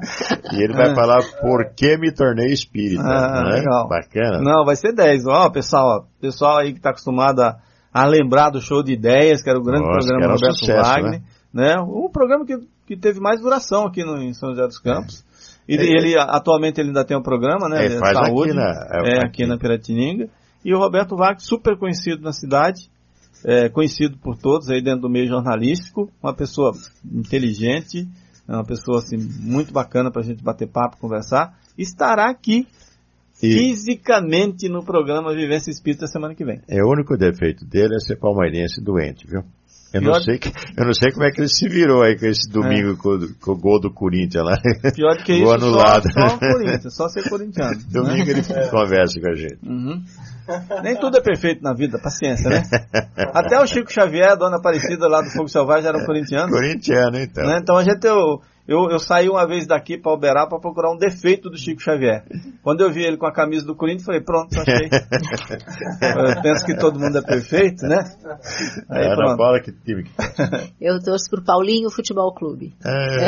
E ele vai é. falar por que me tornei espírita. Ah, né? Legal. Bacana. Não, vai ser dez. Ó, pessoal, ó, pessoal aí que está acostumado a, a lembrar do Show de Ideias, que era o grande Nossa, programa do Roberto sucesso, Wagner. Né? Né? Um programa que que teve mais duração aqui no, em São José dos Campos. E ele, ele, atualmente ele ainda tem um programa, né? É, de faz saúde, aqui, na, é, aqui. aqui na Piratininga. E o Roberto Wagner, super conhecido na cidade, é, conhecido por todos aí dentro do meio jornalístico, uma pessoa inteligente, uma pessoa assim, muito bacana pra gente bater papo, conversar, estará aqui e fisicamente no programa Vivência Espírita semana que vem. É, o único defeito dele é ser palmeirense doente, viu? Eu não, sei que, eu não sei como é que ele se virou aí com esse domingo é. com, com o gol do Corinthians lá. Pior do que isso, anulado. Só, só o Corinthians, só ser corintiano. Domingo né? ele é. conversa com a gente. Uhum. Nem tudo é perfeito na vida, paciência, né? Até o Chico Xavier, a Dona Aparecida lá do Fogo Selvagem, era um corintiano. Corintiano, então. Né? Então a gente, eu, Eu, eu saí uma vez daqui para Uberaba para procurar um defeito do Chico Xavier. Quando eu vi ele com a camisa do Corinthians, falei, pronto, achei. Eu penso que todo mundo é perfeito, né? Aí, é, pronto. Ana Paula, que time que... Eu torço pro Paulinho Futebol Clube. É.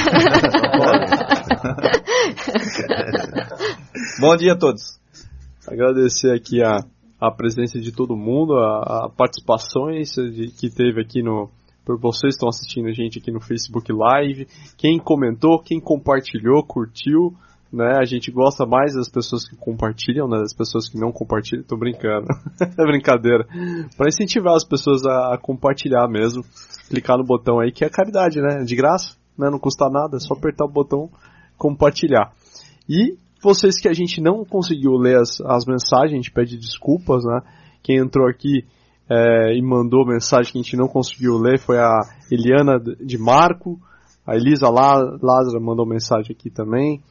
Bom dia a todos. Agradecer aqui a, a presença de todo mundo, a, a participações de, que teve aqui no... Por vocês que estão assistindo a gente aqui no Facebook Live, quem comentou, quem compartilhou, curtiu, né? A gente gosta mais das pessoas que compartilham, né? Das pessoas que não compartilham, tô brincando, é brincadeira. Para incentivar as pessoas a, a compartilhar mesmo, clicar no botão aí, que é caridade, né? De graça, né? Não custa nada, é só apertar o botão compartilhar. E vocês que a gente não conseguiu ler as, as mensagens, a gente pede desculpas, né? Quem entrou aqui É, e mandou mensagem que a gente não conseguiu ler foi a Eliana de Marco, a Elisa Lázaro mandou mensagem aqui também,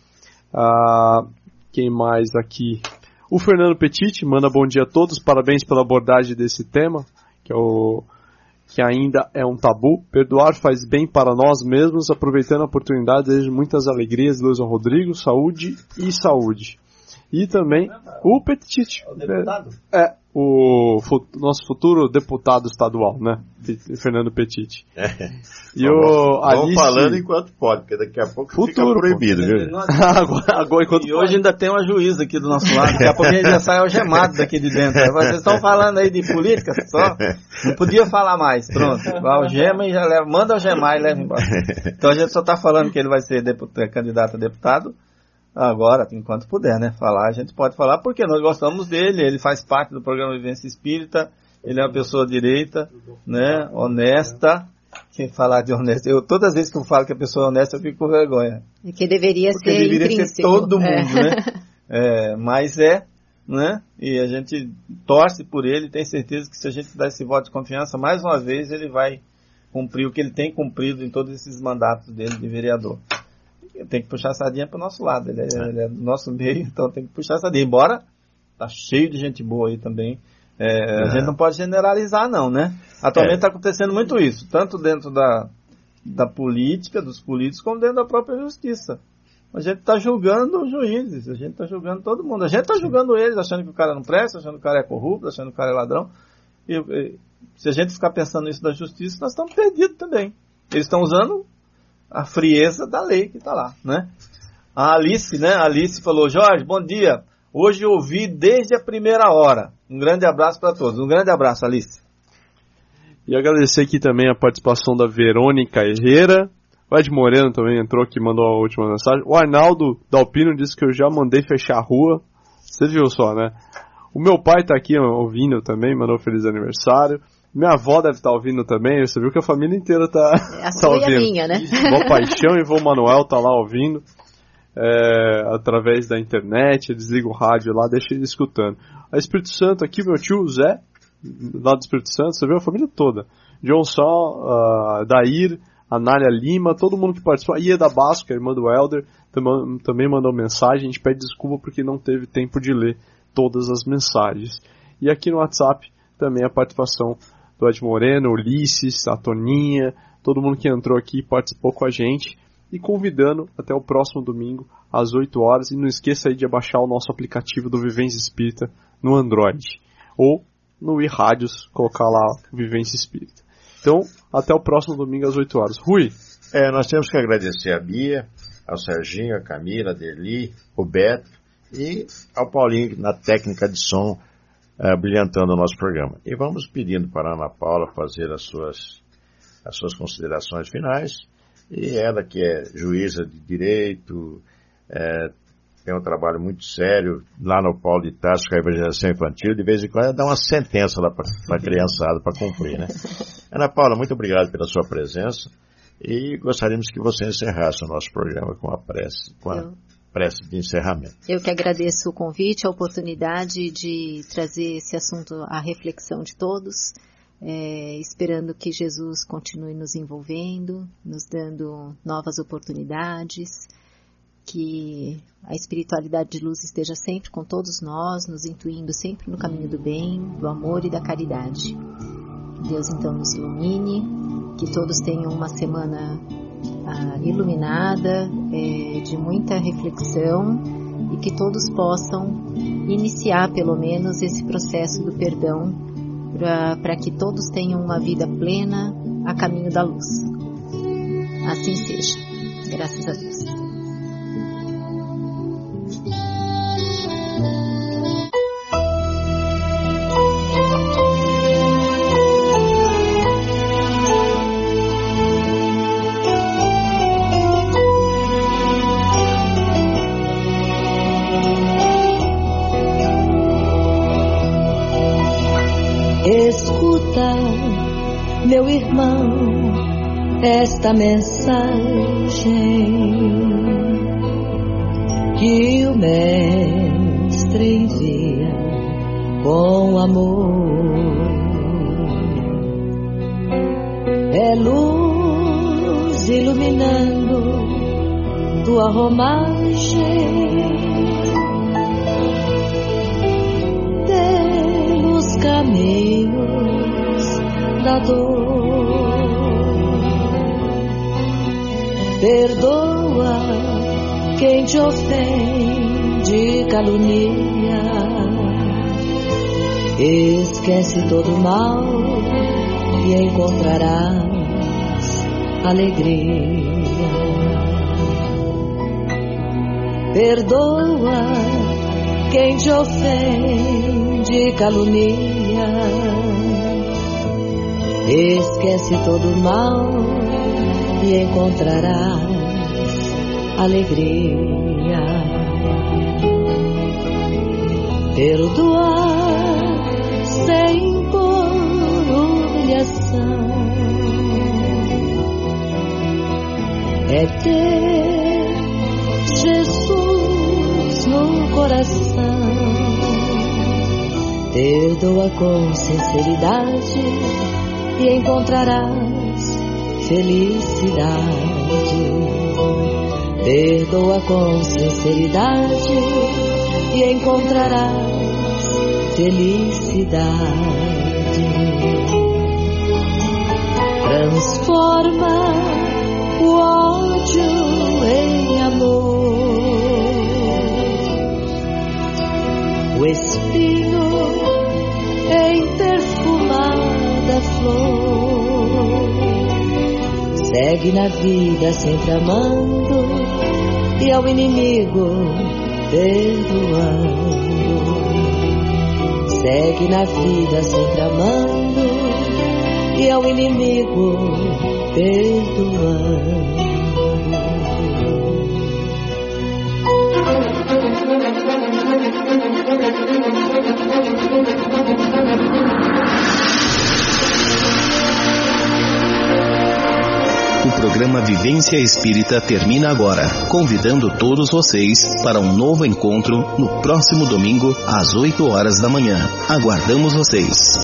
ah, quem mais aqui? O Fernando Petit manda bom dia a todos, parabéns pela abordagem desse tema, que, é o, que ainda é um tabu. Perdoar faz bem para nós mesmos, aproveitando a oportunidade, desejo muitas alegrias, Luiz Rodrigo, saúde e saúde. E também o Petit, o deputado? É, o fu- nosso futuro deputado estadual, né? Fernando Petit. É. E vamos, o vamos Alice... falando enquanto pode, porque daqui a pouco futuro, fica proibido, viu? agora, agora, enquanto e hoje ainda tem uma juíza aqui do nosso lado, daqui a pouco a gente já sai algemado daqui de dentro. Vocês estão falando aí de política só? Não podia falar mais, pronto. Algema e já leva, manda algemar e leva embora. Então a gente só está falando que ele vai ser deputado, candidato a deputado. Agora, enquanto puder, né, falar, a gente pode falar, porque nós gostamos dele, ele faz parte do programa Vivência Espírita, ele é uma pessoa direita, né, honesta. Quem falar de honesto, eu, todas as vezes que eu falo que a pessoa é honesta, eu fico com vergonha. E que deveria porque ser deveria intrínseco. ser todo mundo, é. né, é, mas é, né, e a gente torce por ele, tem certeza que se a gente dar esse voto de confiança, mais uma vez ele vai cumprir o que ele tem cumprido em todos esses mandatos dele de vereador. Tem que puxar a sardinha para o nosso lado, ele é, ele é do nosso meio, então tem que puxar a sardinha, embora tá cheio de gente boa aí também, é, é. A gente não pode generalizar não, né? Atualmente está é. acontecendo muito isso, tanto dentro da, da política, dos políticos, como dentro da própria justiça. A gente está julgando os juízes, a gente está julgando todo mundo, a gente está julgando eles, achando que o cara não presta, achando que o cara é corrupto, achando que o cara é ladrão, e, e se a gente ficar pensando nisso da justiça, nós estamos perdidos também. Eles estão usando a frieza da lei que está lá, né? A Alice, né? A Alice falou, Jorge, bom dia. Hoje eu ouvi desde a primeira hora. Um grande abraço para todos. Um grande abraço, Alice. E agradecer aqui também a participação da Verônica Herrera. O Ed Moreno também entrou aqui, mandou a última mensagem. O Arnaldo Dalpino disse que eu já mandei fechar a rua. Você viu só, né? O meu pai está aqui ouvindo também, mandou feliz aniversário. Minha avó deve estar ouvindo também, você viu que a família inteira está é tá ouvindo. A minha, né? Vó Paixão e vô Manuel tá lá ouvindo, é, através da internet, desliga o rádio lá, deixa ele escutando. A Espírito Santo aqui, meu tio Zé, lá do Espírito Santo, você viu a família toda. John Sol, uh, Dair, Anália Lima, todo mundo que participou. A Ieda Basco, a irmã do Helder, tam- também mandou mensagem, a gente pede desculpa porque não teve tempo de ler todas as mensagens. E aqui no WhatsApp também a participação do Ed Moreno, Ulisses, a Toninha, todo mundo que entrou aqui e participou com a gente, e convidando até o próximo domingo, às oito horas, e não esqueça aí de baixar o nosso aplicativo do Vivência Espírita no Android, ou no iRádios, colocar lá o Vivência Espírita. Então, até o próximo domingo às oito horas. Rui? É, nós temos que agradecer a Bia, ao Serginho, a Camila, a Derli, o Beto, e ao Paulinho na técnica de som, Uh, brilhantando o nosso programa. E vamos pedindo para a Ana Paula fazer as suas, as suas considerações finais. E ela, que é juíza de direito, é, tem um trabalho muito sério lá no Paulo de Tarso com a evangelização infantil, de vez em quando ela dá uma sentença lá para a criançada para cumprir, né? Ana Paula, muito obrigado pela sua presença e gostaríamos que você encerrasse o nosso programa com a prece, com a Eu... prece de encerramento. Eu que agradeço o convite, a oportunidade de trazer esse assunto à reflexão de todos, é, esperando que Jesus continue nos envolvendo, nos dando novas oportunidades, que a espiritualidade de luz esteja sempre com todos nós, nos intuindo sempre no caminho do bem, do amor e da caridade. Deus então nos ilumine, que todos tenham uma semana ah, iluminada, é, de muita reflexão, e que todos possam iniciar pelo menos esse processo do perdão para que todos tenham uma vida plena a caminho da luz. Assim seja. Graças a Deus. Escuta, meu irmão, esta mensagem que o Mestre envia com amor. É luz iluminando tua romagem pelos caminhos da dor. Perdoa quem te ofende, calunia. Esquece todo mal e encontrarás alegria. Perdoa quem te ofende, calunia. Esquece todo mal e encontrarás alegria. Perdoar sem impor humilhação é ter Jesus no coração. Perdoa com sinceridade e encontrarás felicidade. Perdoa com sinceridade e encontrarás felicidade. Transforma o ódio em amor, o espinho em perfumada flor. Segue na vida sempre amando e ao inimigo perdoando. Segue na vida sempre amando e ao inimigo perdoando. O programa Vivência Espírita termina agora, convidando todos vocês para um novo encontro no próximo domingo às oito horas da manhã. Aguardamos vocês.